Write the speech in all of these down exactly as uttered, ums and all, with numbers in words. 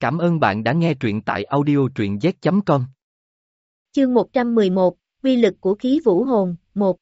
Cảm ơn bạn đã nghe truyện tại audio truyện z chấm com. Chương một trăm mười một, Quy lực của khí vũ hồn, một.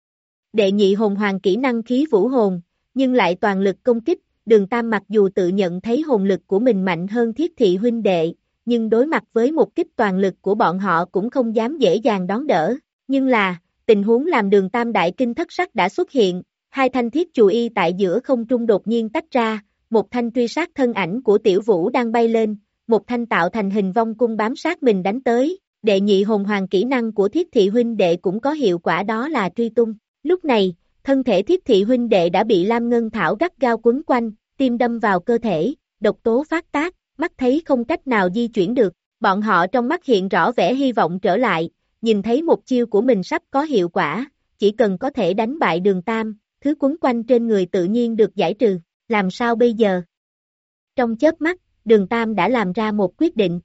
Đệ nhị hồn hoàng kỹ năng khí vũ hồn, nhưng lại toàn lực công kích, Đường Tam mặc dù tự nhận thấy hồn lực của mình mạnh hơn Thiết Thị huynh đệ, nhưng đối mặt với một kích toàn lực của bọn họ cũng không dám dễ dàng đón đỡ, nhưng là, tình huống làm Đường Tam đại kinh thất sắc đã xuất hiện, hai thanh thiết chù y tại giữa không trung đột nhiên tách ra, một thanh truy sát thân ảnh của Tiểu Vũ đang bay lên, một thanh tạo thành hình vong cung bám sát mình đánh tới. Đệ nhị hồn hoàng kỹ năng của Thiết Thị huynh đệ cũng có hiệu quả, đó là truy tung. Lúc này, thân thể Thiết Thị huynh đệ đã bị Lam Ngân Thảo gắt gao quấn quanh, tim đâm vào cơ thể, độc tố phát tác, mắt thấy không cách nào di chuyển được. Bọn họ trong mắt hiện rõ vẻ hy vọng trở lại, nhìn thấy một chiêu của mình sắp có hiệu quả, chỉ cần có thể đánh bại Đường Tam, thứ quấn quanh trên người tự nhiên được giải trừ. Làm sao bây giờ? Trong chớp mắt, Đường Tam đã làm ra một quyết định.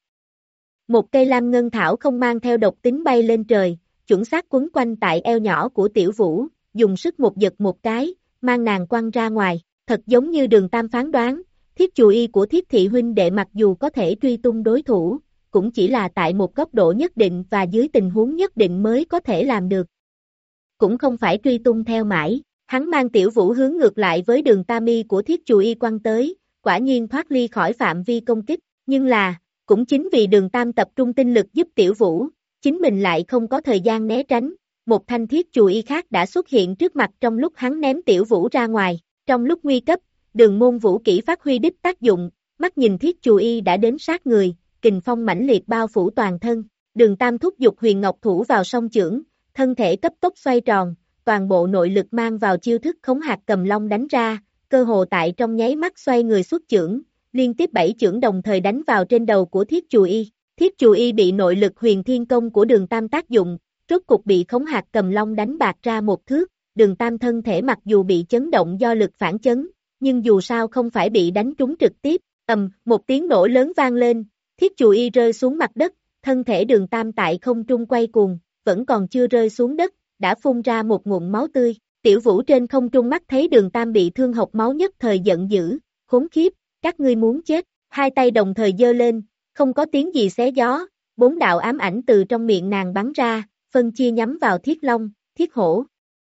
Một cây lam ngân thảo không mang theo độc tính bay lên trời, chuẩn xác quấn quanh tại eo nhỏ của Tiểu Vũ, dùng sức một giật một cái, mang nàng quăng ra ngoài. Thật giống như Đường Tam phán đoán, thiết chù y của Thiết Thị huynh đệ mặc dù có thể truy tung đối thủ, cũng chỉ là tại một góc độ nhất định và dưới tình huống nhất định mới có thể làm được. Cũng không phải truy tung theo mãi, hắn mang Tiểu Vũ hướng ngược lại với đường tam y của thiết chù y quăng tới, quả nhiên thoát ly khỏi phạm vi công kích, nhưng là, cũng chính vì Đường Tam tập trung tinh lực giúp Tiểu Vũ, chính mình lại không có thời gian né tránh, một thanh thiết chù y khác đã xuất hiện trước mặt trong lúc hắn ném Tiểu Vũ ra ngoài. Trong lúc nguy cấp, Đường môn vũ kỹ phát huy đích tác dụng, mắt nhìn thiết chù y đã đến sát người, kình phong mãnh liệt bao phủ toàn thân. Đường Tam thúc giục huyền ngọc thủ vào song chưởng, thân thể cấp tốc xoay tròn, toàn bộ nội lực mang vào chiêu thức khống hạt cầm long đánh ra, cơ hồ tại trong nháy mắt xoay người xuất chưởng, liên tiếp bảy chưởng đồng thời đánh vào trên đầu của thiết chù y. Thiết chù y bị nội lực huyền thiên công của Đường Tam tác dụng, rốt cục bị khống hạt cầm long đánh bạc ra một thước. Đường Tam thân thể mặc dù bị chấn động do lực phản chấn, nhưng dù sao không phải bị đánh trúng trực tiếp, ầm, một tiếng nổ lớn vang lên, thiết chù y rơi xuống mặt đất, thân thể Đường Tam tại không trung quay cuồng, vẫn còn chưa rơi xuống đất, đã phun ra một ngụm máu tươi. Tiểu Vũ trên không trung mắt thấy Đường Tam bị thương hộc máu nhất thời giận dữ, khốn kiếp, các ngươi muốn chết, hai tay đồng thời giơ lên, không có tiếng gì xé gió, bốn đạo ám ảnh từ trong miệng nàng bắn ra, phân chia nhắm vào Thiết Long, Thiết Hổ.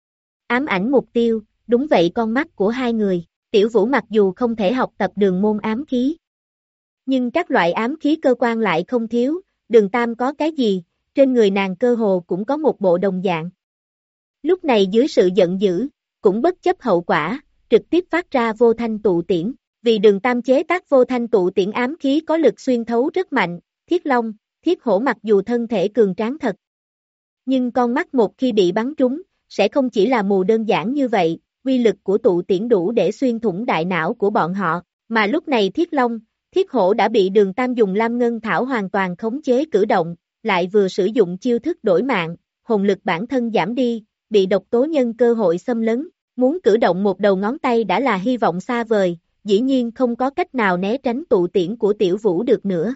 Ám ảnh mục tiêu, đúng vậy con mắt của hai người, Tiểu Vũ mặc dù không thể học tập đường môn ám khí, nhưng các loại ám khí cơ quan lại không thiếu, Đường Tam có cái gì, trên người nàng cơ hồ cũng có một bộ đồng dạng. Lúc này dưới sự giận dữ, cũng bất chấp hậu quả, trực tiếp phát ra vô thanh tụ tiễn, vì Đường Tam chế tác vô thanh tụ tiễn ám khí có lực xuyên thấu rất mạnh, Thiết Long, Thiết Hổ mặc dù thân thể cường tráng thật, nhưng con mắt một khi bị bắn trúng, sẽ không chỉ là mù đơn giản như vậy, quy lực của tụ tiễn đủ để xuyên thủng đại não của bọn họ, mà lúc này Thiết Long, Thiết Hổ đã bị Đường Tam dùng Lam Ngân Thảo hoàn toàn khống chế cử động, lại vừa sử dụng chiêu thức đổi mạng, hồn lực bản thân giảm đi, bị độc tố nhân cơ hội xâm lấn, muốn cử động một đầu ngón tay đã là hy vọng xa vời, dĩ nhiên không có cách nào né tránh tụ tiễn của Tiểu Vũ được nữa.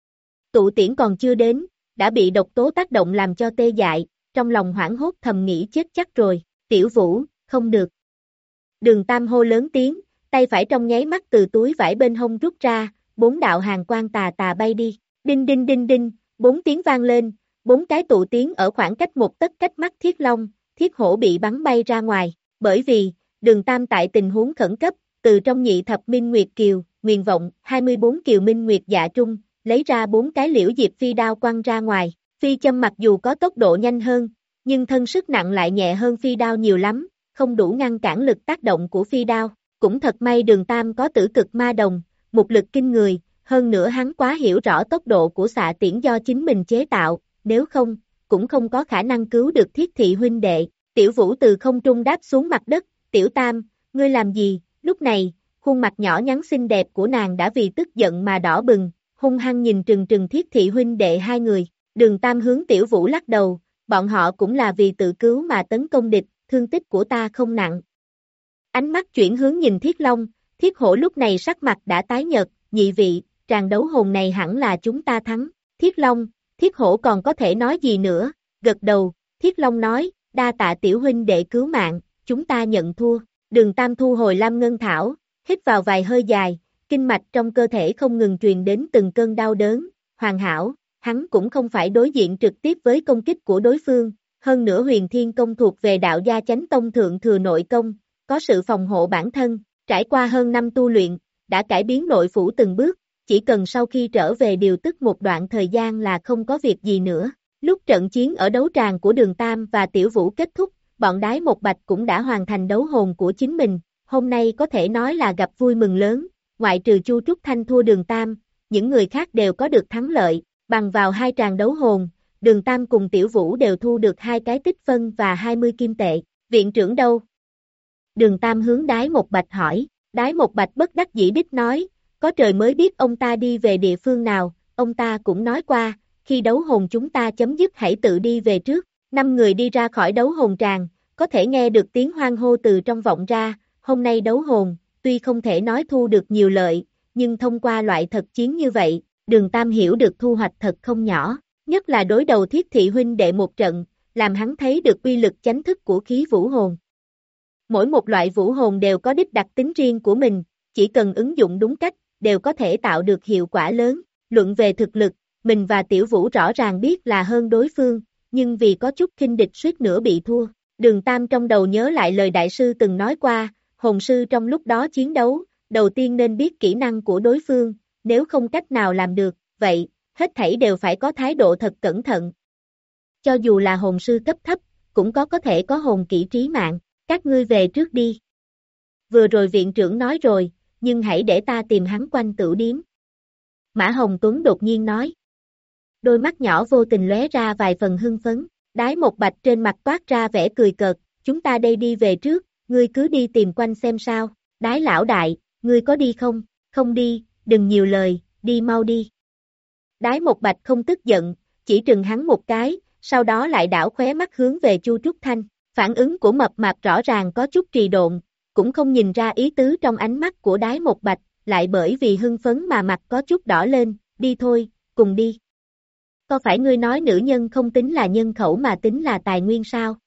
Tụ tiễn còn chưa đến, đã bị độc tố tác động làm cho tê dại, trong lòng hoảng hốt thầm nghĩ chết chắc rồi, Tiểu Vũ, không được. Đường Tam hô lớn tiếng, tay phải trong nháy mắt từ túi vải bên hông rút ra, bốn đạo hàng quang tà tà bay đi, đinh đinh đinh đinh, bốn tiếng vang lên, bốn cái tụ tiễn ở khoảng cách một tấc cách mắt Thiết Long, Thiết Hổ bị bắn bay ra ngoài, bởi vì, Đường Tam tại tình huống khẩn cấp, từ trong nhị thập minh nguyệt kiều, nguyền vọng, hai mươi bốn kiều minh nguyệt dạ trung, lấy ra bốn cái liễu diệp phi đao quăng ra ngoài, phi châm mặc dù có tốc độ nhanh hơn, nhưng thân sức nặng lại nhẹ hơn phi đao nhiều lắm, không đủ ngăn cản lực tác động của phi đao, cũng thật may Đường Tam có tử cực ma đồng, một lực kinh người, hơn nữa hắn quá hiểu rõ tốc độ của xạ tiễn do chính mình chế tạo, nếu không, cũng không có khả năng cứu được Thiết Thị huynh đệ. Tiểu Vũ từ không trung đáp xuống mặt đất, Tiểu Tam, ngươi làm gì? Lúc này, khuôn mặt nhỏ nhắn xinh đẹp của nàng đã vì tức giận mà đỏ bừng, hung hăng nhìn trừng trừng Thiết Thị huynh đệ hai người. Đường Tam hướng Tiểu Vũ lắc đầu, bọn họ cũng là vì tự cứu mà tấn công địch, thương tích của ta không nặng. Ánh mắt chuyển hướng nhìn Thiết Long, Thiết Hổ lúc này sắc mặt đã tái nhợt, nhị vị, tràng đấu hồn này hẳn là chúng ta thắng. Thiết Long, Thiết Hổ còn có thể nói gì nữa, gật đầu, Thiết Long nói, đa tạ tiểu huynh đệ cứu mạng, chúng ta nhận thua. Đường Tam thu hồi Lam Ngân Thảo, hít vào vài hơi dài, kinh mạch trong cơ thể không ngừng truyền đến từng cơn đau đớn, hoàn hảo, hắn cũng không phải đối diện trực tiếp với công kích của đối phương, hơn nữa Huyền Thiên Công thuộc về đạo gia chánh tông thượng thừa nội công, có sự phòng hộ bản thân, trải qua hơn năm tu luyện, đã cải biến nội phủ từng bước, chỉ cần sau khi trở về điều tức một đoạn thời gian là không có việc gì nữa. Lúc trận chiến ở đấu tràng của Đường Tam và Tiểu Vũ kết thúc, bọn Đái Một Bạch cũng đã hoàn thành đấu hồn của chính mình, hôm nay có thể nói là gặp vui mừng lớn, ngoại trừ Chu Trúc Thanh thua Đường Tam, những người khác đều có được thắng lợi, bằng vào hai tràng đấu hồn, Đường Tam cùng Tiểu Vũ đều thu được hai cái tích phân và hai mươi kim tệ, viện trưởng đâu? Đường Tam hướng Đái Một Bạch hỏi, Đái Một Bạch bất đắc dĩ đích nói, có trời mới biết ông ta đi về địa phương nào, ông ta cũng nói qua, khi đấu hồn chúng ta chấm dứt hãy tự đi về trước, năm người đi ra khỏi đấu hồn tràng, có thể nghe được tiếng hoan hô từ trong vọng ra, hôm nay đấu hồn, tuy không thể nói thu được nhiều lợi, nhưng thông qua loại thật chiến như vậy, Đường Tam hiểu được thu hoạch thật không nhỏ, nhất là đối đầu Thiết Thị huynh đệ một trận, làm hắn thấy được uy lực chánh thức của khí vũ hồn. Mỗi một loại vũ hồn đều có đích đặc tính riêng của mình, chỉ cần ứng dụng đúng cách, đều có thể tạo được hiệu quả lớn. Luận về thực lực, mình và Tiểu Vũ rõ ràng biết là hơn đối phương, nhưng vì có chút khinh địch suýt nữa bị thua. Đường Tam trong đầu nhớ lại lời đại sư từng nói qua, hồn sư trong lúc đó chiến đấu, đầu tiên nên biết kỹ năng của đối phương, nếu không cách nào làm được, vậy, hết thảy đều phải có thái độ thật cẩn thận. Cho dù là hồn sư cấp thấp, cũng có có thể có hồn kỹ trí mạng, các ngươi về trước đi. Vừa rồi viện trưởng nói rồi, nhưng hãy để ta tìm hắn quanh tửu điếm. Mã Hồng Tuấn đột nhiên nói. Đôi mắt nhỏ vô tình lóe ra vài phần hưng phấn, Đái Một Bạch trên mặt toát ra vẻ cười cợt, chúng ta đây đi về trước, ngươi cứ đi tìm quanh xem sao, Đái lão đại, ngươi có đi không, không đi, đừng nhiều lời, đi mau đi. Đái Một Bạch không tức giận, chỉ trừng hắn một cái, sau đó lại đảo khóe mắt hướng về Chu Trúc Thanh, phản ứng của Mập Mạp rõ ràng có chút trì độn, cũng không nhìn ra ý tứ trong ánh mắt của Đái Một Bạch, lại bởi vì hưng phấn mà mặt có chút đỏ lên, đi thôi, cùng đi. Có phải ngươi nói nữ nhân không tính là nhân khẩu mà tính là tài nguyên sao?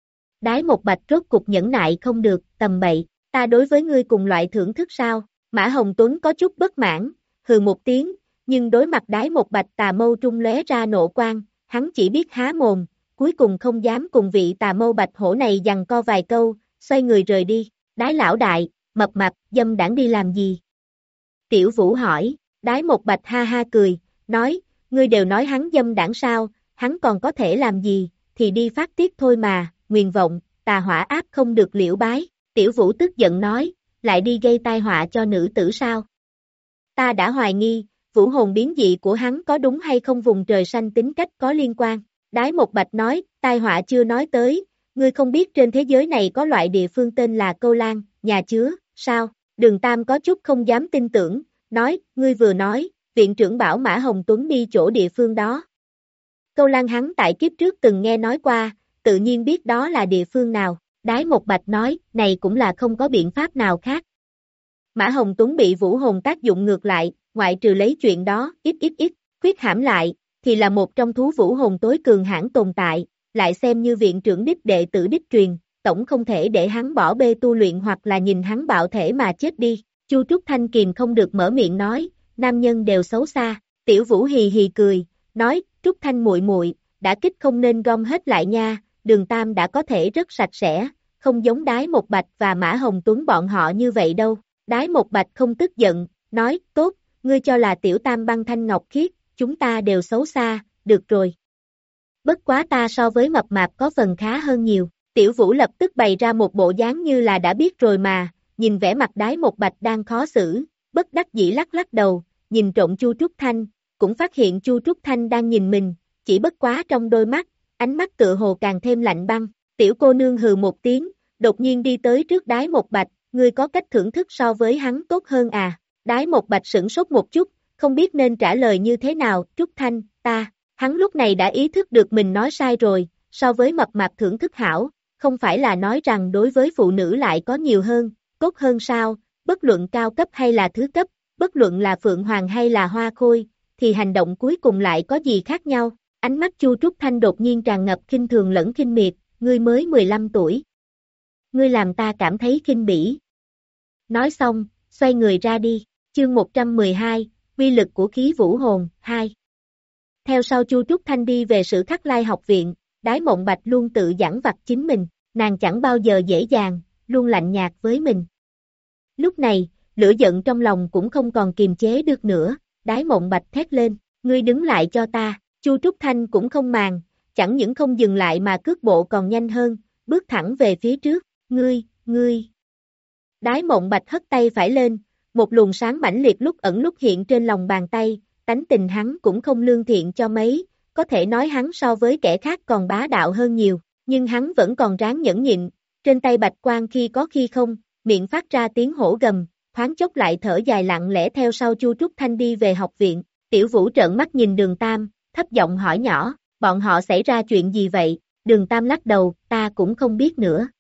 Đái Một Bạch rốt cục nhẫn nại không được, tầm bậy, ta đối với ngươi cùng loại thưởng thức sao? Mã Hồng Tuấn có chút bất mãn, hừ một tiếng, nhưng đối mặt Đái Một Bạch tà mâu trung lóe ra nộ quang, hắn chỉ biết há mồm, cuối cùng không dám cùng vị tà mâu bạch hổ này giằng co vài câu, xoay người rời đi. Đái lão đại, Mập Mạp, dâm đảng đi làm gì? Tiểu Vũ hỏi, Đái Một Bạch ha ha cười, nói, ngươi đều nói hắn dâm đảng sao, hắn còn có thể làm gì, thì đi phát tiết thôi mà, nguyền vọng, tà hỏa áp không được liễu bái. Tiểu Vũ tức giận nói, lại đi gây tai họa cho nữ tử sao? Ta đã hoài nghi, vũ hồn biến dị của hắn có đúng hay không vùng trời xanh tính cách có liên quan. Đái Một Bạch nói, tai họa chưa nói tới, ngươi không biết trên thế giới này có loại địa phương tên là Câu Lan, nhà chứa, sao? Đường Tam có chút không dám tin tưởng, nói, ngươi vừa nói, viện trưởng bảo Mã Hồng Tuấn đi chỗ địa phương đó. Câu Lan hắn tại kiếp trước từng nghe nói qua, tự nhiên biết đó là địa phương nào. Đái Một Bạch nói, này cũng là không có biện pháp nào khác. Mã Hồng Tuấn bị vũ hồn tác dụng ngược lại, ngoại trừ lấy chuyện đó, ít ít ít, khuyết hãm lại, thì là một trong thú vũ hồn tối cường hãn tồn tại, lại xem như viện trưởng đích đệ tử đích truyền, tổng không thể để hắn bỏ bê tu luyện hoặc là nhìn hắn bạo thể mà chết đi. Chu Trúc Thanh kìm không được mở miệng nói, nam nhân đều xấu xa. Tiểu Vũ hì hì cười, nói, Trúc Thanh muội muội, đã kích không nên gom hết lại nha, Đường Tam đã có thể rất sạch sẽ, không giống Đái Một Bạch và Mã Hồng Tuấn bọn họ như vậy đâu. Đái Một Bạch không tức giận, nói, tốt, ngươi cho là tiểu Tam băng thanh ngọc khiết, chúng ta đều xấu xa, được rồi. Bất quá ta so với Mập Mạp có phần khá hơn nhiều. Tiểu Vũ lập tức bày ra một bộ dáng như là đã biết rồi mà, nhìn vẻ mặt Đái Một Bạch đang khó xử, bất đắc dĩ lắc lắc đầu, nhìn trộm Chu Trúc Thanh, cũng phát hiện Chu Trúc Thanh đang nhìn mình, chỉ bất quá trong đôi mắt, ánh mắt tựa hồ càng thêm lạnh băng. Tiểu cô nương hừ một tiếng, đột nhiên đi tới trước Đái Một Bạch, ngươi có cách thưởng thức so với hắn tốt hơn à? Đái Một Bạch sửng sốt một chút, không biết nên trả lời như thế nào. Trúc Thanh, ta, hắn lúc này đã ý thức được mình nói sai rồi, so với Mập Mạp thưởng thức hảo, không phải là nói rằng đối với phụ nữ lại có nhiều hơn, tốt hơn sao, bất luận cao cấp hay là thứ cấp, bất luận là Phượng Hoàng hay là Hoa Khôi, thì hành động cuối cùng lại có gì khác nhau. Ánh mắt Chu Trúc Thanh đột nhiên tràn ngập khinh thường lẫn khinh miệt, ngươi mới mười lăm tuổi. Ngươi làm ta cảm thấy khinh bỉ. Nói xong, xoay người ra đi. Chương một trăm mười hai, uy lực của khí vũ hồn, hai. Theo sau Chu Trúc Thanh đi về Sử Khắc Lai học viện, Đái Mộng Bạch luôn tự dằn vặt chính mình, nàng chẳng bao giờ dễ dàng, luôn lạnh nhạt với mình. Lúc này, lửa giận trong lòng cũng không còn kiềm chế được nữa, Đái Mộng Bạch thét lên, ngươi đứng lại cho ta, Chu Trúc Thanh cũng không màng, chẳng những không dừng lại mà cước bộ còn nhanh hơn, bước thẳng về phía trước, ngươi, ngươi. Đái Mộng Bạch hất tay phải lên, một luồng sáng mãnh liệt lúc ẩn lúc hiện trên lòng bàn tay, tánh tình hắn cũng không lương thiện cho mấy, có thể nói hắn so với kẻ khác còn bá đạo hơn nhiều, nhưng hắn vẫn còn ráng nhẫn nhịn, trên tay bạch quang khi có khi không, miệng phát ra tiếng hổ gầm, thoáng chốc lại thở dài lặng lẽ theo sau Chu Trúc Thanh đi về học viện, Tiểu Vũ trợn mắt nhìn Đường Tam, thấp giọng hỏi nhỏ, bọn họ xảy ra chuyện gì vậy, Đường Tam lắc đầu, ta cũng không biết nữa.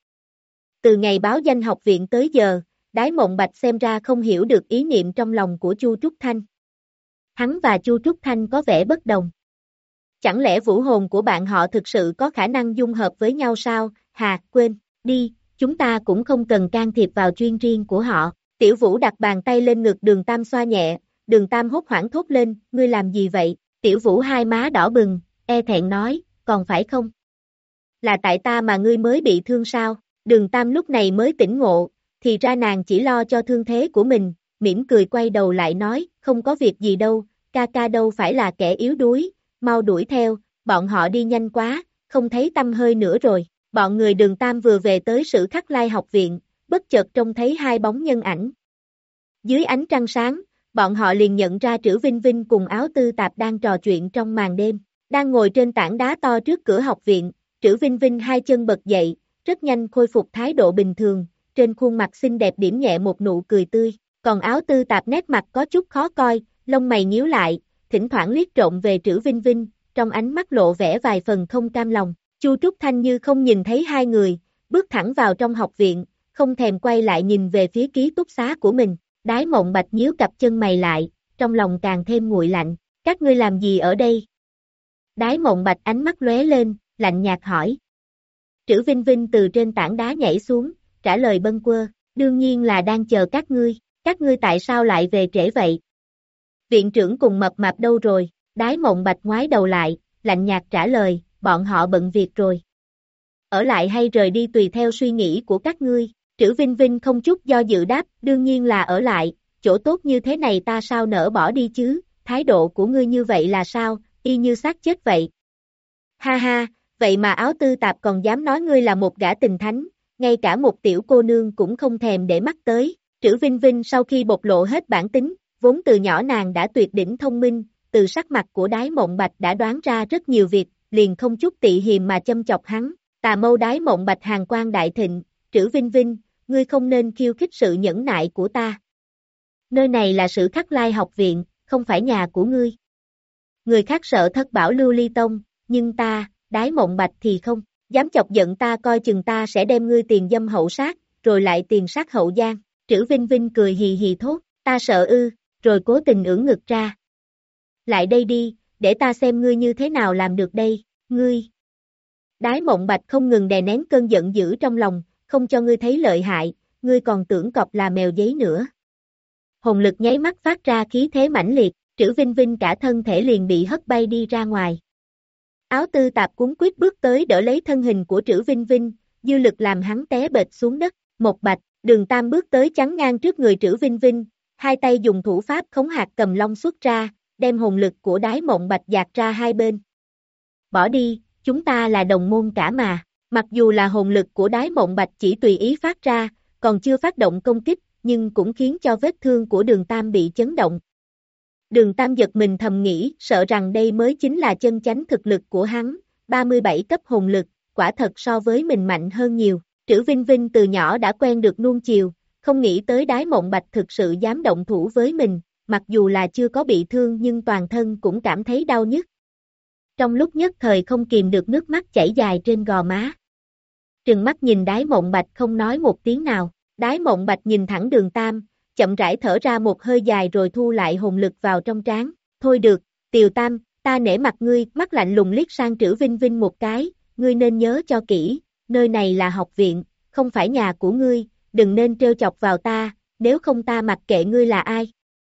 Từ ngày báo danh học viện tới giờ, Đái Mộng Bạch xem ra không hiểu được ý niệm trong lòng của Chu Trúc Thanh. Hắn và Chu Trúc Thanh có vẻ bất đồng. Chẳng lẽ vũ hồn của bạn họ thực sự có khả năng dung hợp với nhau sao? Hà, quên, đi, chúng ta cũng không cần can thiệp vào chuyên riêng của họ. Tiểu Vũ đặt bàn tay lên ngực Đường Tam xoa nhẹ, Đường Tam hốt hoảng thốt lên, ngươi làm gì vậy? Tiểu Vũ hai má đỏ bừng, e thẹn nói, còn phải không? Là tại ta mà ngươi mới bị thương sao? Đường Tam lúc này mới tỉnh ngộ, thì ra nàng chỉ lo cho thương thế của mình, mỉm cười quay đầu lại nói, không có việc gì đâu, ca ca đâu phải là kẻ yếu đuối, mau đuổi theo, bọn họ đi nhanh quá, không thấy tăm hơi nữa rồi. Bọn người Đường Tam vừa về tới Sử Khắc Lai học viện, bất chợt trông thấy hai bóng nhân ảnh. Dưới ánh trăng sáng, bọn họ liền nhận ra Trữ Vinh Vinh cùng Áo Tư Tạp đang trò chuyện trong màn đêm, đang ngồi trên tảng đá to trước cửa học viện, Trữ Vinh Vinh hai chân bật dậy, rất nhanh khôi phục thái độ bình thường, trên khuôn mặt xinh đẹp điểm nhẹ một nụ cười tươi, còn Áo Tư Tạp nét mặt có chút khó coi, lông mày nhíu lại, thỉnh thoảng liếc trộm về Trữ Vinh Vinh, trong ánh mắt lộ vẻ vài phần không cam lòng. Chu Trúc Thanh như không nhìn thấy hai người, bước thẳng vào trong học viện, không thèm quay lại nhìn về phía ký túc xá của mình. Đái Mộng Bạch nhíu cặp chân mày lại, trong lòng càng thêm nguội lạnh, các ngươi làm gì ở đây? Đái Mộng Bạch ánh mắt lóe lên, lạnh nhạt hỏi. Trữ Vinh Vinh từ trên tảng đá nhảy xuống, trả lời bâng quơ, đương nhiên là đang chờ các ngươi, các ngươi tại sao lại về trễ vậy? Viện trưởng cùng Mập Mạp đâu rồi? Đái Mộng Bạch ngoái đầu lại, lạnh nhạt trả lời, bọn họ bận việc rồi. Ở lại hay rời đi tùy theo suy nghĩ của các ngươi. Trữ Vinh Vinh không chút do dự đáp, đương nhiên là ở lại, chỗ tốt như thế này ta sao nỡ bỏ đi chứ, thái độ của ngươi như vậy là sao, y như xác chết vậy. Ha ha, vậy mà Áo Tư Tạp còn dám nói ngươi là một gã tình thánh, ngay cả một tiểu cô nương cũng không thèm để mắt tới. Trữ Vinh Vinh sau khi bộc lộ hết bản tính, vốn từ nhỏ nàng đã tuyệt đỉnh thông minh, từ sắc mặt của Đái Mộng Bạch đã đoán ra rất nhiều việc, liền không chút tị hiềm mà châm chọc hắn. Tà mâu Đái Mộng Bạch hàn quang đại thịnh, Trữ Vinh Vinh, ngươi không nên khiêu khích sự nhẫn nại của ta. Nơi này là Sử Khắc Lai học viện, không phải nhà của ngươi. Người khác sợ thất bảo lưu ly tông, nhưng ta, Đái Mộng Bạch thì không, dám chọc giận ta coi chừng ta sẽ đem ngươi tiền dâm hậu sát, rồi lại tiền sát hậu giang. Trữ Vinh Vinh cười hì hì thốt, ta sợ ư, rồi cố tình ưỡn ngực ra. Lại đây đi, để ta xem ngươi như thế nào làm được đây, ngươi. Đái Mộng Bạch không ngừng đè nén cơn giận dữ trong lòng, không cho ngươi thấy lợi hại, ngươi còn tưởng cọp là mèo giấy nữa. Hồn lực nháy mắt phát ra khí thế mãnh liệt, Trữ Vinh Vinh cả thân thể liền bị hất bay đi ra ngoài. Áo Tư Tạp cuống quýt bước tới đỡ lấy thân hình của Trữ Vinh Vinh, dư lực làm hắn té bệt xuống đất, một bạch, Đường Tam bước tới chắn ngang trước người Trữ Vinh Vinh, hai tay dùng thủ pháp khống hạt cầm long xuất ra, đem hồn lực của Đái Mộng Bạch dạt ra hai bên. Bỏ đi, chúng ta là đồng môn cả mà. Mặc dù là hồn lực của Đái Mộng Bạch chỉ tùy ý phát ra, còn chưa phát động công kích, nhưng cũng khiến cho vết thương của Đường Tam bị chấn động. Đường Tam giật mình thầm nghĩ, sợ rằng đây mới chính là chân chánh thực lực của hắn, ba mươi bảy cấp hồn lực, quả thật so với mình mạnh hơn nhiều. Trữ Vinh Vinh từ nhỏ đã quen được nuông chiều, không nghĩ tới Đái Mộng Bạch thực sự dám động thủ với mình, mặc dù là chưa có bị thương nhưng toàn thân cũng cảm thấy đau nhức. Trong lúc nhất thời không kìm được nước mắt chảy dài trên gò má. Trừng mắt nhìn Đái Mộng Bạch không nói một tiếng nào, Đái Mộng Bạch nhìn thẳng Đường Tam, chậm rãi thở ra một hơi dài rồi thu lại hồn lực vào trong trán. Thôi được, Tiều Tam, ta nể mặt ngươi, mắt lạnh lùng liếc sang Trữ Vinh Vinh một cái, ngươi nên nhớ cho kỹ, nơi này là học viện, không phải nhà của ngươi, đừng nên trêu chọc vào ta, nếu không ta mặc kệ ngươi là ai.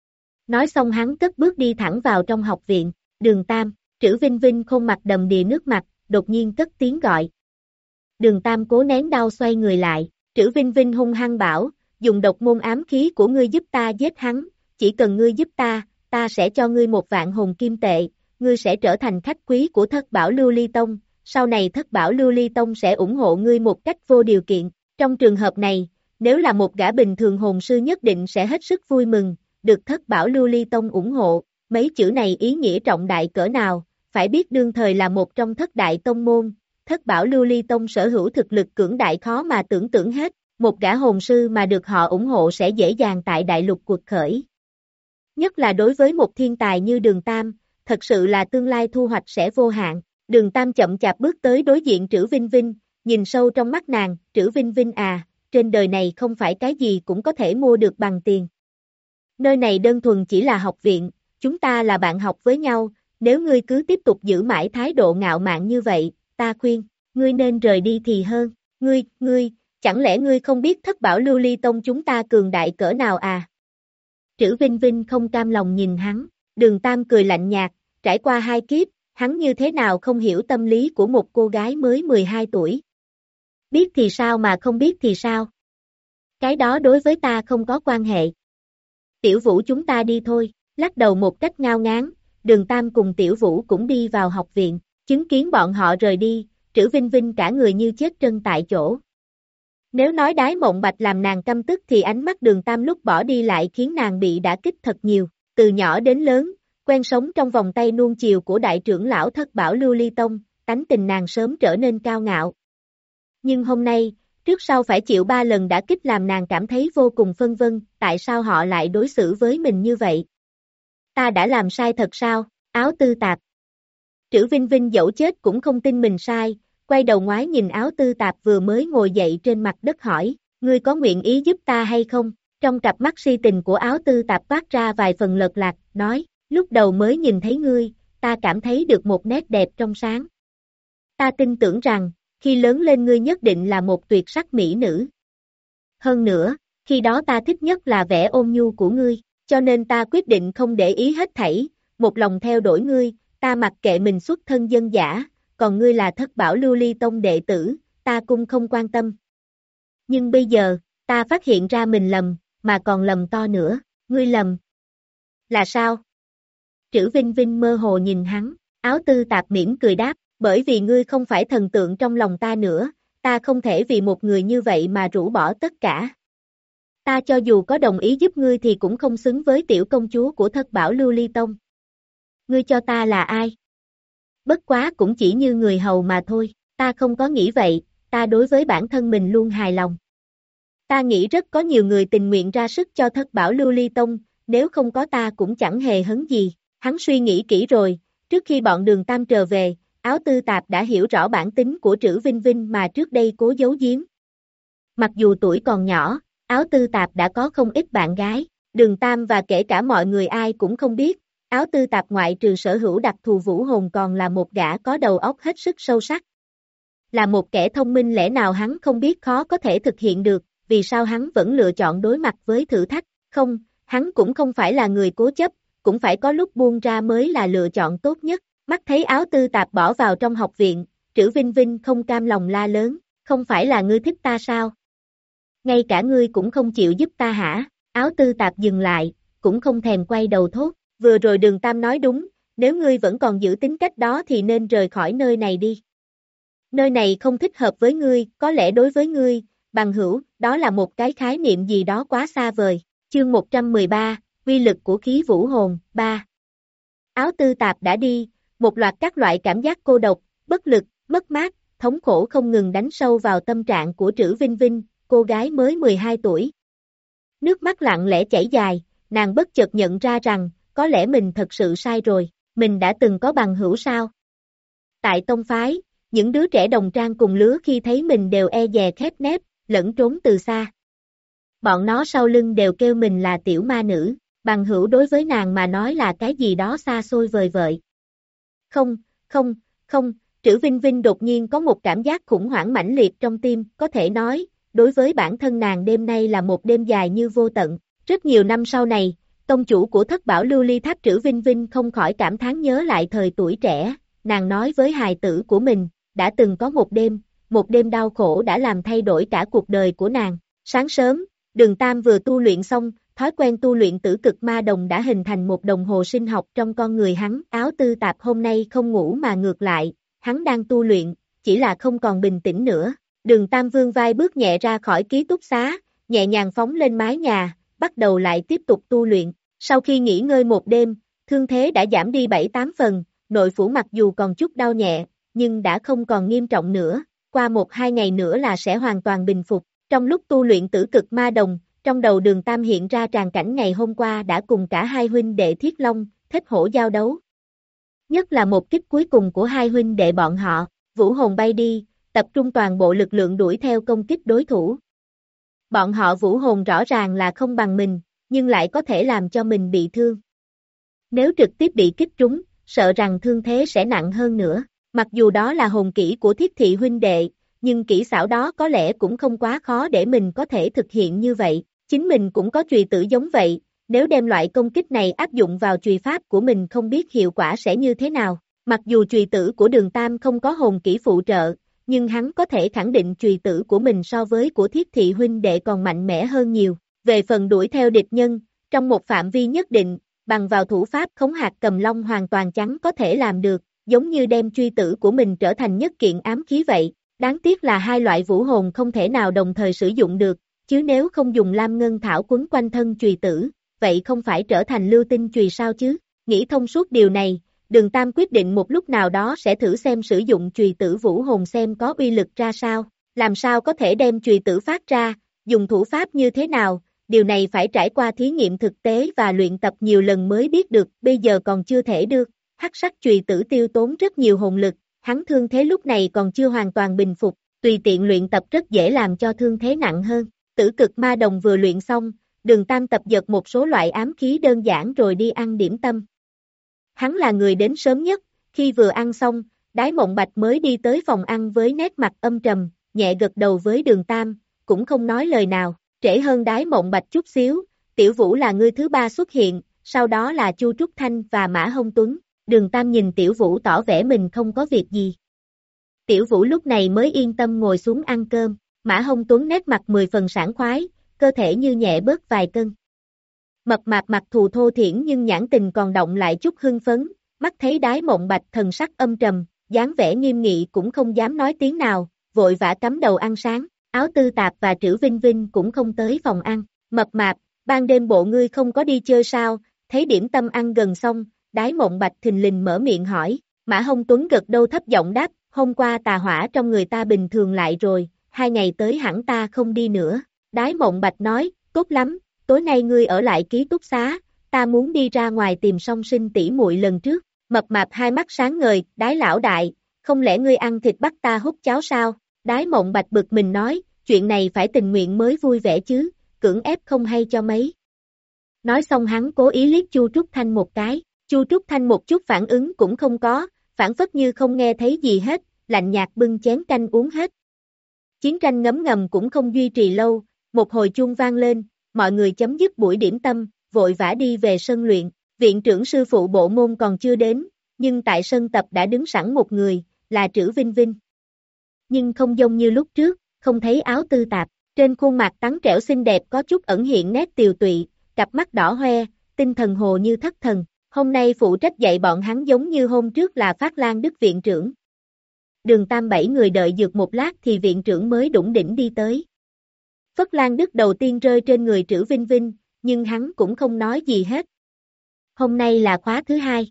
Nói xong hắn cất bước đi thẳng vào trong học viện. Đường Tam, Trữ Vinh Vinh khuôn mặt đầm đìa nước mặt, đột nhiên cất tiếng gọi. Đường Tam cố nén đau xoay người lại, Trữ Vinh Vinh hung hăng bảo, dùng độc môn ám khí của ngươi giúp ta giết hắn, chỉ cần ngươi giúp ta, ta sẽ cho ngươi một vạn hồn kim tệ, ngươi sẽ trở thành khách quý của Thất Bảo Lưu Ly Tông, sau này Thất Bảo Lưu Ly Tông sẽ ủng hộ ngươi một cách vô điều kiện. Trong trường hợp này, nếu là một gã bình thường hồn sư nhất định sẽ hết sức vui mừng, được Thất Bảo Lưu Ly Tông ủng hộ, mấy chữ này ý nghĩa trọng đại cỡ nào, phải biết đương thời là một trong thất đại tông môn, Thất Bảo Lưu Ly Tông sở hữu thực lực cưỡng đại khó mà tưởng tượng hết, một gã hồn sư mà được họ ủng hộ sẽ dễ dàng tại đại lục cuộc khởi. Nhất là đối với một thiên tài như Đường Tam, thật sự là tương lai thu hoạch sẽ vô hạn. Đường Tam chậm chạp bước tới đối diện Trữ Vinh Vinh, nhìn sâu trong mắt nàng, Trữ Vinh Vinh à, trên đời này không phải cái gì cũng có thể mua được bằng tiền. Nơi này đơn thuần chỉ là học viện, chúng ta là bạn học với nhau, nếu ngươi cứ tiếp tục giữ mãi thái độ ngạo mạn như vậy, ta khuyên, ngươi nên rời đi thì hơn, ngươi, ngươi, chẳng lẽ ngươi không biết Thất Bảo Lưu Ly Tông chúng ta cường đại cỡ nào à? Trữ Vinh Vinh không cam lòng nhìn hắn, Đường Tam cười lạnh nhạt, trải qua hai kiếp, hắn như thế nào không hiểu tâm lý của một cô gái mới mười hai tuổi. Biết thì sao mà không biết thì sao? Cái đó đối với ta không có quan hệ. Tiểu Vũ chúng ta đi thôi, lắc đầu một cách ngao ngán, Đường Tam cùng Tiểu Vũ cũng đi vào học viện, chứng kiến bọn họ rời đi, Trữ Vinh Vinh cả người như chết trân tại chỗ. Nếu nói đái mộng bạch làm nàng căm tức thì ánh mắt Đường Tam lúc bỏ đi lại khiến nàng bị đả kích thật nhiều, từ nhỏ đến lớn, quen sống trong vòng tay nuông chiều của đại trưởng lão Thất Bảo Lưu Ly Tông, tánh tình nàng sớm trở nên cao ngạo. Nhưng hôm nay, trước sau phải chịu ba lần đả kích làm nàng cảm thấy vô cùng phân vân, tại sao họ lại đối xử với mình như vậy? Ta đã làm sai thật sao? Áo Tư Tạp. Trữ Vinh Vinh dẫu chết cũng không tin mình sai, quay đầu ngoái nhìn Áo Tư Tạp vừa mới ngồi dậy trên mặt đất hỏi, ngươi có nguyện ý giúp ta hay không? Trong cặp mắt si tình của Áo Tư Tạp toát ra vài phần lật lạc, nói, lúc đầu mới nhìn thấy ngươi, ta cảm thấy được một nét đẹp trong sáng. Ta tin tưởng rằng, khi lớn lên ngươi nhất định là một tuyệt sắc mỹ nữ. Hơn nữa, khi đó ta thích nhất là vẻ ôn nhu của ngươi, cho nên ta quyết định không để ý hết thảy, một lòng theo đuổi ngươi, ta mặc kệ mình xuất thân dân dã, còn ngươi là Thất Bảo Lưu Ly Tông đệ tử, ta cũng không quan tâm. Nhưng bây giờ, ta phát hiện ra mình lầm, mà còn lầm to nữa, ngươi lầm. Là sao? Trữ Vinh Vinh mơ hồ nhìn hắn, Áo Tư Tạp mỉm cười đáp, bởi vì ngươi không phải thần tượng trong lòng ta nữa, ta không thể vì một người như vậy mà rũ bỏ tất cả. Ta cho dù có đồng ý giúp ngươi thì cũng không xứng với tiểu công chúa của Thất Bảo Lưu Ly Tông. Ngươi cho ta là ai? Bất quá cũng chỉ như người hầu mà thôi, ta không có nghĩ vậy, ta đối với bản thân mình luôn hài lòng. Ta nghĩ rất có nhiều người tình nguyện ra sức cho Thất Bảo Lưu Ly Tông, nếu không có ta cũng chẳng hề hấn gì. Hắn suy nghĩ kỹ rồi, trước khi bọn Đường Tam trở về, Áo Tư Tạp đã hiểu rõ bản tính của Trữ Vinh Vinh mà trước đây cố giấu giếm. Mặc dù tuổi còn nhỏ, Áo Tư Tạp đã có không ít bạn gái, Đường Tam và kể cả mọi người ai cũng không biết, Áo Tư Tạp ngoại trừ sở hữu đặc thù vũ hồn còn là một gã có đầu óc hết sức sâu sắc. Là một kẻ thông minh lẽ nào hắn không biết khó có thể thực hiện được, vì sao hắn vẫn lựa chọn đối mặt với thử thách, không, hắn cũng không phải là người cố chấp, cũng phải có lúc buông ra mới là lựa chọn tốt nhất. Mắt thấy Áo Tư Tạp bỏ vào trong học viện, Trữ Vinh Vinh không cam lòng la lớn, không phải là ngươi thích ta sao? Ngay cả ngươi cũng không chịu giúp ta hả? Áo Tư Tạp dừng lại, cũng không thèm quay đầu thốt, vừa rồi Đường Tam nói đúng, nếu ngươi vẫn còn giữ tính cách đó thì nên rời khỏi nơi này đi. Nơi này không thích hợp với ngươi, có lẽ đối với ngươi, bằng hữu, đó là một cái khái niệm gì đó quá xa vời. Chương một trăm mười ba, quy lực của khí vũ hồn, ba. Áo Tư Tạp đã đi, một loạt các loại cảm giác cô độc, bất lực, mất mát, thống khổ không ngừng đánh sâu vào tâm trạng của Trữ Vinh Vinh, cô gái mới mười hai tuổi. Nước mắt lặng lẽ chảy dài, nàng bất chợt nhận ra rằng, có lẽ mình thật sự sai rồi, mình đã từng có bằng hữu sao? Tại tông phái, những đứa trẻ đồng trang cùng lứa khi thấy mình đều e dè khép nép, lẫn trốn từ xa. Bọn nó sau lưng đều kêu mình là tiểu ma nữ, bằng hữu đối với nàng mà nói là cái gì đó xa xôi vời vợi. Không, không, không, Trữ Vinh Vinh đột nhiên có một cảm giác khủng hoảng mãnh liệt trong tim, có thể nói, đối với bản thân nàng đêm nay là một đêm dài như vô tận. Rất nhiều năm sau này, Công chủ của thất bảo lưu ly tháp Trử Vinh Vinh không khỏi cảm thán nhớ lại thời tuổi trẻ, nàng nói với hài tử của mình, đã từng có một đêm, một đêm đau khổ đã làm thay đổi cả cuộc đời của nàng. Sáng sớm, Đường Tam vừa tu luyện xong, thói quen tu luyện tử cực ma đồng đã hình thành một đồng hồ sinh học trong con người hắn. Áo Tư Tạp hôm nay không ngủ mà ngược lại, hắn đang tu luyện, chỉ là không còn bình tĩnh nữa. Đường Tam vươn vai bước nhẹ ra khỏi ký túc xá, nhẹ nhàng phóng lên mái nhà, bắt đầu lại tiếp tục tu luyện. Sau khi nghỉ ngơi một đêm, thương thế đã giảm đi bảy tám phần, nội phủ mặc dù còn chút đau nhẹ, nhưng đã không còn nghiêm trọng nữa, qua một hai ngày nữa là sẽ hoàn toàn bình phục. Trong lúc tu luyện tử cực ma đồng, trong đầu Đường Tam hiện ra tràng cảnh ngày hôm qua đã cùng cả hai huynh đệ Thiết Long, Thích Hổ giao đấu. Nhất là một kích cuối cùng của hai huynh đệ bọn họ, vũ hồn bay đi, tập trung toàn bộ lực lượng đuổi theo công kích đối thủ. Bọn họ vũ hồn rõ ràng là không bằng mình, nhưng lại có thể làm cho mình bị thương. Nếu trực tiếp bị kích trúng, sợ rằng thương thế sẽ nặng hơn nữa. Mặc dù đó là hồn kỹ của Thiết Thị huynh đệ, nhưng kỹ xảo đó có lẽ cũng không quá khó để mình có thể thực hiện như vậy. Chính mình cũng có chùy tử giống vậy, nếu đem loại công kích này áp dụng vào chùy pháp của mình không biết hiệu quả sẽ như thế nào. Mặc dù chùy tử của Đường Tam không có hồn kỹ phụ trợ, nhưng hắn có thể khẳng định chùy tử của mình so với của Thiết Thị huynh đệ còn mạnh mẽ hơn nhiều. Về phần đuổi theo địch nhân, trong một phạm vi nhất định, bằng vào thủ pháp khống hạt cầm long hoàn toàn chắn có thể làm được, giống như đem truy tử của mình trở thành nhất kiện ám khí vậy. Đáng tiếc là hai loại vũ hồn không thể nào đồng thời sử dụng được, chứ nếu không dùng lam ngân thảo quấn quanh thân chùy tử, vậy không phải trở thành lưu tinh chùy sao chứ? Nghĩ thông suốt điều này, Đường Tam quyết định một lúc nào đó sẽ thử xem sử dụng chùy tử vũ hồn xem có uy lực ra sao, làm sao có thể đem chùy tử phát ra, dùng thủ pháp như thế nào, điều này phải trải qua thí nghiệm thực tế và luyện tập nhiều lần mới biết được, bây giờ còn chưa thể được. Hắc sắc chùy tử tiêu tốn rất nhiều hồn lực, hắn thương thế lúc này còn chưa hoàn toàn bình phục, tùy tiện luyện tập rất dễ làm cho thương thế nặng hơn. Tử cực ma đồng vừa luyện xong, Đường Tam tập dượt một số loại ám khí đơn giản rồi đi ăn điểm tâm. Hắn là người đến sớm nhất, khi vừa ăn xong, Đái Mộng Bạch mới đi tới phòng ăn với nét mặt âm trầm, nhẹ gật đầu với Đường Tam, cũng không nói lời nào. Trễ hơn Đái Mộng Bạch chút xíu, Tiểu Vũ là người thứ ba xuất hiện, sau đó là Chu Trúc Thanh và Mã Hồng Tuấn. Đường Tam nhìn Tiểu Vũ tỏ vẻ mình không có việc gì. Tiểu Vũ lúc này mới yên tâm ngồi xuống ăn cơm, Mã Hồng Tuấn nét mặt mười phần sảng khoái, cơ thể như nhẹ bớt vài cân. Mập mạp mặt thù thô thiển nhưng nhãn tình còn động lại chút hưng phấn, mắt thấy Đái Mộng Bạch thần sắc âm trầm, dáng vẻ nghiêm nghị cũng không dám nói tiếng nào, vội vã cắm đầu ăn sáng. Áo Tư Tạp và Trử Vinh Vinh cũng không tới phòng ăn. Mập mạp, ban đêm bộ ngươi không có đi chơi sao? Thấy điểm tâm ăn gần xong, Đái Mộng Bạch thình lình mở miệng hỏi. Mã Hồng Tuấn gật đầu thấp giọng đáp, hôm qua tà hỏa trong người ta bình thường lại rồi, hai ngày tới hẳn ta không đi nữa. Đái Mộng Bạch nói, tốt lắm, tối nay ngươi ở lại ký túc xá, ta muốn đi ra ngoài tìm song sinh tỷ muội lần trước. Mập mạp hai mắt sáng ngời, Đái lão đại, không lẽ ngươi ăn thịt bắt ta hút cháo sao? Đái Mộng Bạch bực mình nói, chuyện này phải tình nguyện mới vui vẻ chứ, cưỡng ép không hay cho mấy. Nói xong hắn cố ý liếc Chu Trúc Thanh một cái, Chu Trúc Thanh một chút phản ứng cũng không có, phản phất như không nghe thấy gì hết, lạnh nhạt bưng chén canh uống hết. Chiến tranh ngấm ngầm cũng không duy trì lâu, một hồi chuông vang lên, mọi người chấm dứt buổi điểm tâm, vội vã đi về sân luyện, viện trưởng sư phụ bộ môn còn chưa đến, nhưng tại sân tập đã đứng sẵn một người, là Trử Vinh Vinh. Nhưng không giống như lúc trước, không thấy Áo Tư Tạp, trên khuôn mặt trắng trẻo xinh đẹp có chút ẩn hiện nét tiều tụy, cặp mắt đỏ hoe, tinh thần hồ như thất thần, hôm nay phụ trách dạy bọn hắn giống như hôm trước là Phát Lan Đức viện trưởng. Đường Tam bảy người đợi dược một lát thì viện trưởng mới đủng đỉnh đi tới. Phất Lan Đức đầu tiên rơi trên người Trử Vinh Vinh, nhưng hắn cũng không nói gì hết. Hôm nay là khóa thứ hai.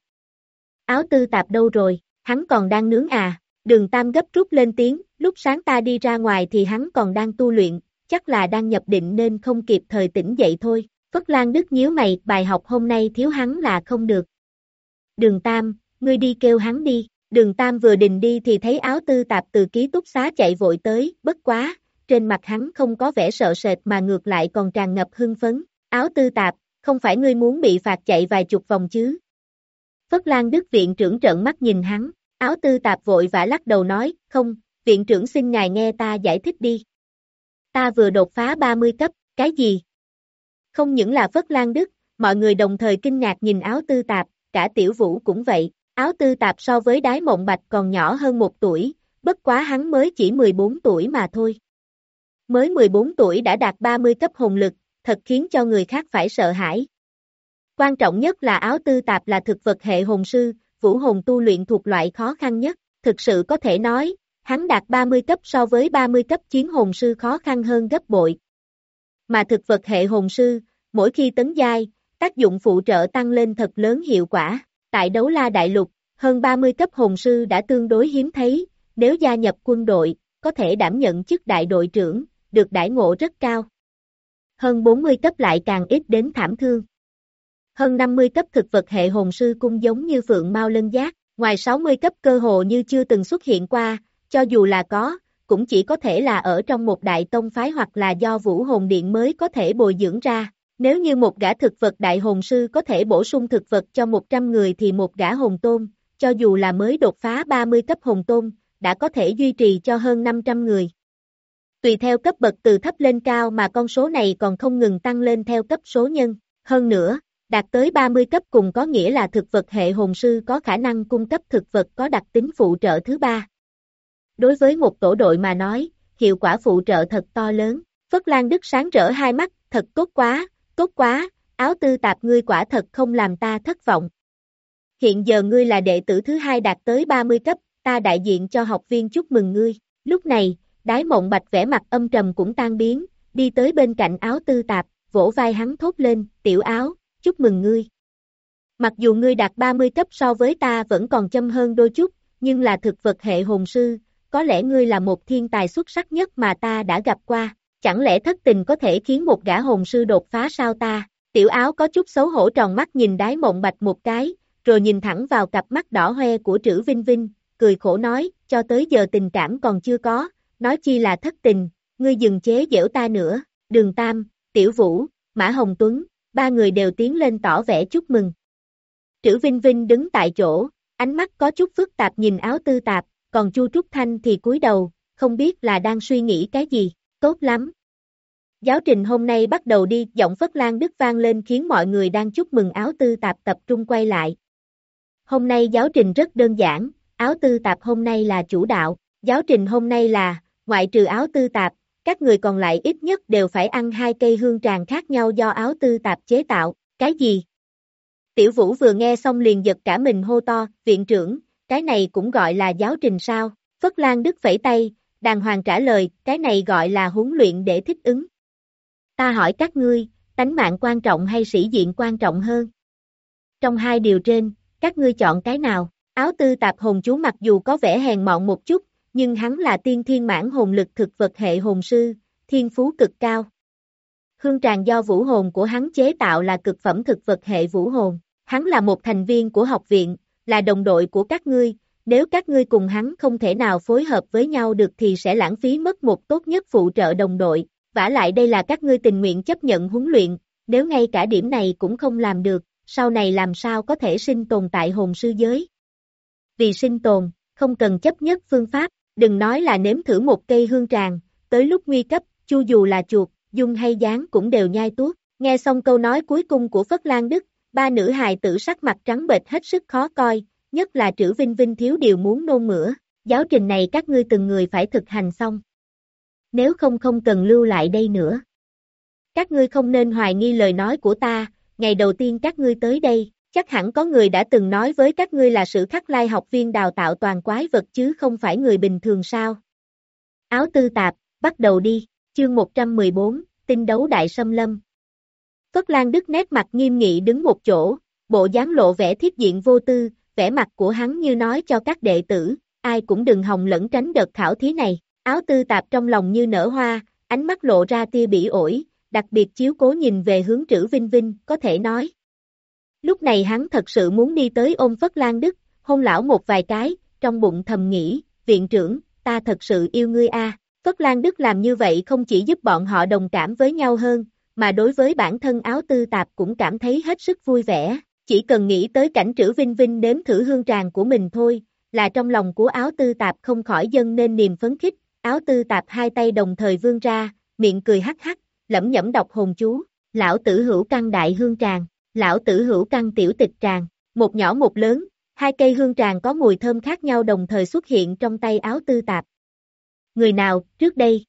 Áo Tư Tạp đâu rồi, hắn còn đang nướng à? Đường Tam gấp rút lên tiếng, lúc sáng ta đi ra ngoài thì hắn còn đang tu luyện, chắc là đang nhập định nên không kịp thời tỉnh dậy thôi. Phất Lan Đức nhíu mày, bài học hôm nay thiếu hắn là không được. Đường Tam, ngươi đi kêu hắn đi. Đường Tam vừa định đi thì thấy Áo Tư Tạp từ ký túc xá chạy vội tới, bất quá, trên mặt hắn không có vẻ sợ sệt mà ngược lại còn tràn ngập hưng phấn. Áo Tư Tạp, không phải ngươi muốn bị phạt chạy vài chục vòng chứ? Phất Lan Đức viện trưởng trợn mắt nhìn hắn. Áo Tư Tạp vội vã lắc đầu nói, không, viện trưởng xin ngài nghe ta giải thích đi. Ta vừa đột phá ba mươi cấp, cái gì? Không những là Phất Lan Đức, mọi người đồng thời kinh ngạc nhìn áo tư tạp, cả Tiểu Vũ cũng vậy, áo tư tạp so với Đái Mộng Bạch còn nhỏ hơn một tuổi, bất quá hắn mới chỉ mười bốn tuổi mà thôi. Mới mười bốn tuổi đã đạt ba mươi cấp hồn lực, thật khiến cho người khác phải sợ hãi. Quan trọng nhất là áo tư tạp là thực vật hệ hồn sư, vũ hồn tu luyện thuộc loại khó khăn nhất, thực sự có thể nói, hắn đạt ba mươi cấp so với ba mươi cấp chiến hồn sư khó khăn hơn gấp bội. Mà thực vật hệ hồn sư, mỗi khi tấn giai, tác dụng phụ trợ tăng lên thật lớn hiệu quả, tại Đấu La Đại Lục, hơn ba mươi cấp hồn sư đã tương đối hiếm thấy, nếu gia nhập quân đội, có thể đảm nhận chức đại đội trưởng, được đãi ngộ rất cao. Hơn bốn mươi cấp lại càng ít đến thảm thương. Hơn năm mươi cấp thực vật hệ hồn sư cũng giống như Phượng Mao Lân Giác, ngoài sáu mươi cấp cơ hồ như chưa từng xuất hiện qua, cho dù là có, cũng chỉ có thể là ở trong một đại tông phái hoặc là do Vũ Hồn Điện mới có thể bồi dưỡng ra. Nếu như một gã thực vật đại hồn sư có thể bổ sung thực vật cho một trăm người thì một gã hồn tôn, cho dù là mới đột phá ba mươi cấp hồn tôn, đã có thể duy trì cho hơn năm trăm người. Tùy theo cấp bậc từ thấp lên cao mà con số này còn không ngừng tăng lên theo cấp số nhân. Hơn nữa, đạt tới ba mươi cấp cùng có nghĩa là thực vật hệ hồn sư có khả năng cung cấp thực vật có đặc tính phụ trợ thứ ba. Đối với một tổ đội mà nói, hiệu quả phụ trợ thật to lớn. Phất Lan Đức sáng rỡ hai mắt, thật tốt quá, tốt quá, áo tư tạp ngươi quả thật không làm ta thất vọng. Hiện giờ ngươi là đệ tử thứ hai đạt tới ba mươi cấp, ta đại diện cho học viên chúc mừng ngươi. Lúc này, Đái Mộng Bạch vẻ mặt âm trầm cũng tan biến, đi tới bên cạnh áo tư tạp, vỗ vai hắn thốt lên, tiểu áo, chúc mừng ngươi. Mặc dù ngươi đạt ba mươi cấp so với ta vẫn còn châm hơn đôi chút, nhưng là thực vật hệ hồn sư, có lẽ ngươi là một thiên tài xuất sắc nhất mà ta đã gặp qua, chẳng lẽ thất tình có thể khiến một gã hồn sư đột phá sao ta? Tiểu áo có chút xấu hổ tròn mắt nhìn Đái Mộng Bạch một cái, rồi nhìn thẳng vào cặp mắt đỏ hoe của Trữ Vinh Vinh, cười khổ nói, cho tới giờ tình cảm còn chưa có, nói chi là thất tình, ngươi dừng chế giễu ta nữa. Đường Tam, Tiểu Vũ, Mã Hồng Tuấn, ba người đều tiến lên tỏ vẻ chúc mừng. Trữ Vinh Vinh đứng tại chỗ, ánh mắt có chút phức tạp nhìn áo tư tạp, còn Chu Trúc Thanh thì cúi đầu, không biết là đang suy nghĩ cái gì, tốt lắm. Giáo trình hôm nay bắt đầu đi, giọng Phất Lan Đức vang lên khiến mọi người đang chúc mừng áo tư tạp tập trung quay lại. Hôm nay giáo trình rất đơn giản, áo tư tạp hôm nay là chủ đạo, giáo trình hôm nay là, ngoại trừ áo tư tạp, các người còn lại ít nhất đều phải ăn hai cây hương tràng khác nhau do áo tư tạp chế tạo, cái gì? Tiểu Vũ vừa nghe xong liền giật cả mình hô to, viện trưởng, cái này cũng gọi là giáo trình sao? Phất Lan Đức phẩy tay, đàng hoàng trả lời, cái này gọi là huấn luyện để thích ứng. Ta hỏi các ngươi, tánh mạng quan trọng hay sĩ diện quan trọng hơn? Trong hai điều trên, các ngươi chọn cái nào? Áo tư tạp hồn chú mặc dù có vẻ hèn mọn một chút, nhưng hắn là tiên thiên mãn hồn lực thực vật hệ hồn sư, thiên phú cực cao. Hương tràng do vũ hồn của hắn chế tạo là cực phẩm thực vật hệ vũ hồn. Hắn là một thành viên của học viện, là đồng đội của các ngươi, nếu các ngươi cùng hắn không thể nào phối hợp với nhau được thì sẽ lãng phí mất một tốt nhất phụ trợ đồng đội, vả lại đây là các ngươi tình nguyện chấp nhận huấn luyện, nếu ngay cả điểm này cũng không làm được, sau này làm sao có thể sinh tồn tại hồn sư giới. Vì sinh tồn, không cần chấp nhất phương pháp, đừng nói là nếm thử một cây hương tràng, tới lúc nguy cấp, chu dù là chuột, dung hay gián cũng đều nhai tuốt. Nghe xong câu nói cuối cùng của Phất Lan Đức, ba nữ hài tử sắc mặt trắng bệch hết sức khó coi, nhất là Trữ Vinh Vinh thiếu điều muốn nôn mửa, giáo trình này các ngươi từng người phải thực hành xong. Nếu không không cần lưu lại đây nữa. Các ngươi không nên hoài nghi lời nói của ta, ngày đầu tiên các ngươi tới đây, chắc hẳn có người đã từng nói với các ngươi là Sử Khắc Lai học viên đào tạo toàn quái vật chứ không phải người bình thường sao. Áo tư tạp, bắt đầu đi, chương một trăm mười bốn, tinh đấu đại xâm lâm. Phất Lan Đức nét mặt nghiêm nghị đứng một chỗ, bộ dáng lộ vẻ thiết diện vô tư, vẻ mặt của hắn như nói cho các đệ tử, ai cũng đừng hòng lẫn tránh đợt khảo thí này. Áo tư tạp trong lòng như nở hoa, ánh mắt lộ ra tia bỉ ổi, đặc biệt chiếu cố nhìn về hướng Trữ Vinh Vinh, có thể nói. Lúc này hắn thật sự muốn đi tới ôm Phất Lan Đức, hôn lão một vài cái, trong bụng thầm nghĩ, viện trưởng, ta thật sự yêu ngươi a. Phất Lan Đức làm như vậy không chỉ giúp bọn họ đồng cảm với nhau hơn, mà đối với bản thân áo tư tạp cũng cảm thấy hết sức vui vẻ, chỉ cần nghĩ tới cảnh Trữ Vinh Vinh nếm thử hương tràng của mình thôi, là trong lòng của áo tư tạp không khỏi dâng nên niềm phấn khích, áo tư tạp hai tay đồng thời vươn ra, miệng cười hắc hắc, lẩm nhẩm đọc hồn chú, lão tử hữu căn đại hương tràng, Lão tử hữu căn tiểu tịch tràng, một nhỏ một lớn, hai cây hương tràng có mùi thơm khác nhau đồng thời xuất hiện trong tay Áo Tư Tạp. Người nào, trước đây?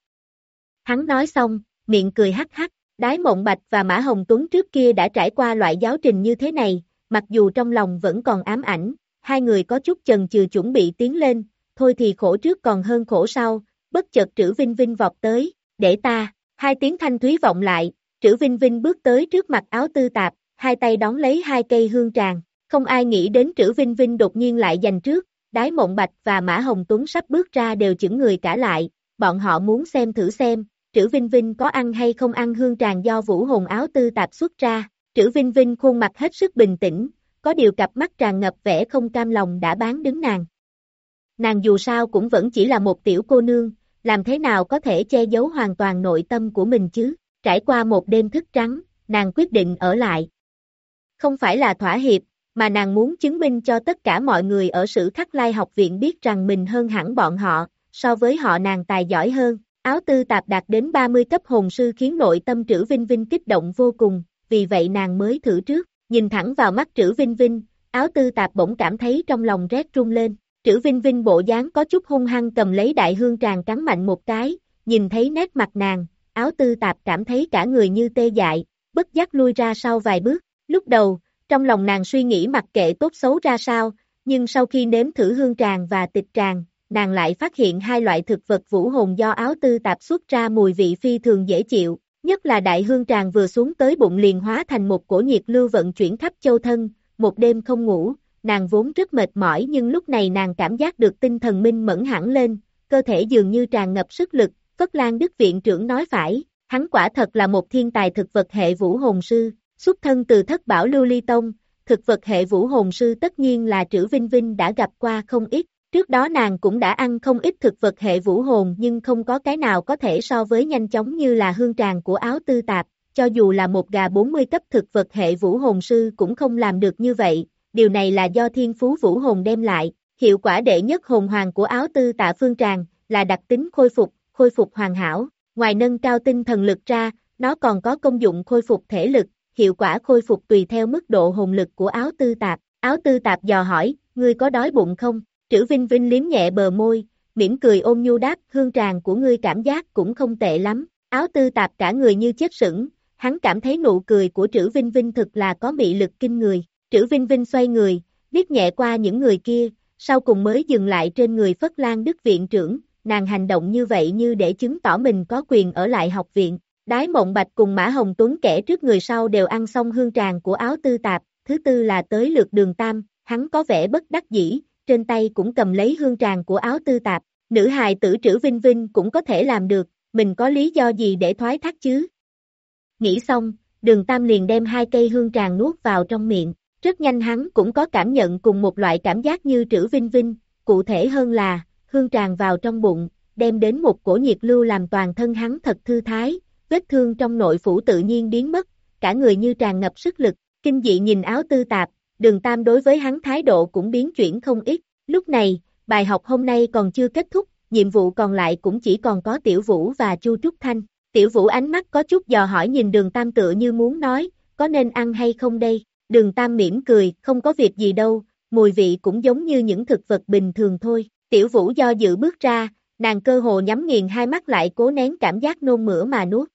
Hắn nói xong, miệng cười hắc hắc, Đái Mộng Bạch và Mã Hồng Tuấn trước kia đã trải qua loại giáo trình như thế này, mặc dù trong lòng vẫn còn ám ảnh, hai người có chút chần chừ chuẩn bị tiến lên, thôi thì khổ trước còn hơn khổ sau, bất chợt Trữ Vinh Vinh vọt tới, để ta, hai tiếng thanh thúy vọng lại, Trữ Vinh Vinh bước tới trước mặt Áo Tư Tạp, hai tay đón lấy hai cây hương tràng, không ai nghĩ đến Trữ Vinh Vinh đột nhiên lại giành trước, Đái Mộng Bạch và Mã Hồng Tuấn sắp bước ra đều chững người cả lại, bọn họ muốn xem thử xem, Trữ Vinh Vinh có ăn hay không ăn hương tràng do vũ hồn Áo Tư Tạp xuất ra, Trữ Vinh Vinh khuôn mặt hết sức bình tĩnh, có điều cặp mắt tràn ngập vẻ không cam lòng đã bán đứng nàng. Nàng dù sao cũng vẫn chỉ là một tiểu cô nương, làm thế nào có thể che giấu hoàn toàn nội tâm của mình chứ, trải qua một đêm thức trắng, nàng quyết định ở lại. Không phải là thỏa hiệp, mà nàng muốn chứng minh cho tất cả mọi người ở Sử Khắc Lai học viện biết rằng mình hơn hẳn bọn họ, so với họ nàng tài giỏi hơn. Áo Tư Tạp đạt đến ba mươi cấp hồn sư khiến nội tâm Trữ Vinh Vinh kích động vô cùng, vì vậy nàng mới thử trước, nhìn thẳng vào mắt Trữ Vinh Vinh, Áo Tư Tạp bỗng cảm thấy trong lòng rét run lên, Trữ Vinh Vinh bộ dáng có chút hung hăng cầm lấy đại hương tràng cắn mạnh một cái, nhìn thấy nét mặt nàng, Áo Tư Tạp cảm thấy cả người như tê dại, bất giác lui ra sau vài bước, lúc đầu, trong lòng nàng suy nghĩ mặc kệ tốt xấu ra sao, nhưng sau khi nếm thử hương tràng và tịch tràng, nàng lại phát hiện hai loại thực vật vũ hồn do Áo Tư Tạp xuất ra mùi vị phi thường dễ chịu, nhất là đại hương tràng vừa xuống tới bụng liền hóa thành một cổ nhiệt lưu vận chuyển khắp châu thân, một đêm không ngủ, nàng vốn rất mệt mỏi nhưng lúc này nàng cảm giác được tinh thần minh mẫn hẳn lên, cơ thể dường như tràn ngập sức lực, Phất Lan Đức viện trưởng nói phải, hắn quả thật là một thiên tài thực vật hệ vũ hồn sư, xuất thân từ Thất Bảo Lưu Ly Tông, thực vật hệ vũ hồn sư tất nhiên là Trữ Vinh Vinh đã gặp qua không ít. Trước đó nàng cũng đã ăn không ít thực vật hệ vũ hồn nhưng không có cái nào có thể so với nhanh chóng như là hương tràng của Áo Tư Tạp, cho dù là một gà bốn mươi cấp thực vật hệ vũ hồn sư cũng không làm được như vậy, điều này là do thiên phú vũ hồn đem lại, hiệu quả đệ nhất hồn hoàng của Áo Tư Tạ phương tràng là đặc tính khôi phục, khôi phục hoàn hảo, ngoài nâng cao tinh thần lực ra, nó còn có công dụng khôi phục thể lực, hiệu quả khôi phục tùy theo mức độ hồn lực của Áo Tư Tạp, Áo Tư Tạp dò hỏi, ngươi có đói bụng không? Trữ Vinh Vinh liếm nhẹ bờ môi, mỉm cười ôn nhu đáp, hương tràng của ngươi cảm giác cũng không tệ lắm, Áo Tư Tạp cả người như chết sững, hắn cảm thấy nụ cười của Trữ Vinh Vinh thực là có mị lực kinh người, Trữ Vinh Vinh xoay người, liếc nhẹ qua những người kia, sau cùng mới dừng lại trên người Phất Lan Đức viện trưởng, nàng hành động như vậy như để chứng tỏ mình có quyền ở lại học viện, Đái Mộng Bạch cùng Mã Hồng Tuấn kẻ trước người sau đều ăn xong hương tràng của Áo Tư Tạp, thứ tư là tới lượt Đường Tam, hắn có vẻ bất đắc dĩ, trên tay cũng cầm lấy hương tràng của Áo Tư Tạp, nữ hài tử Trữ Vinh Vinh cũng có thể làm được, mình có lý do gì để thoái thác chứ? Nghĩ xong, Đường Tam liền đem hai cây hương tràng nuốt vào trong miệng, rất nhanh hắn cũng có cảm nhận cùng một loại cảm giác như Trữ Vinh Vinh, cụ thể hơn là, hương tràng vào trong bụng, đem đến một cổ nhiệt lưu làm toàn thân hắn thật thư thái, vết thương trong nội phủ tự nhiên biến mất, cả người như tràn ngập sức lực, kinh dị nhìn Áo Tư Tạp, Đường Tam đối với hắn thái độ cũng biến chuyển không ít, lúc này, bài học hôm nay còn chưa kết thúc, nhiệm vụ còn lại cũng chỉ còn có Tiểu Vũ và Chu Trúc Thanh, Tiểu Vũ ánh mắt có chút dò hỏi nhìn Đường Tam tựa như muốn nói, có nên ăn hay không đây, Đường Tam mỉm cười, không có việc gì đâu, mùi vị cũng giống như những thực vật bình thường thôi, Tiểu Vũ do dự bước ra, nàng cơ hồ nhắm nghiền hai mắt lại cố nén cảm giác nôn mửa mà nuốt.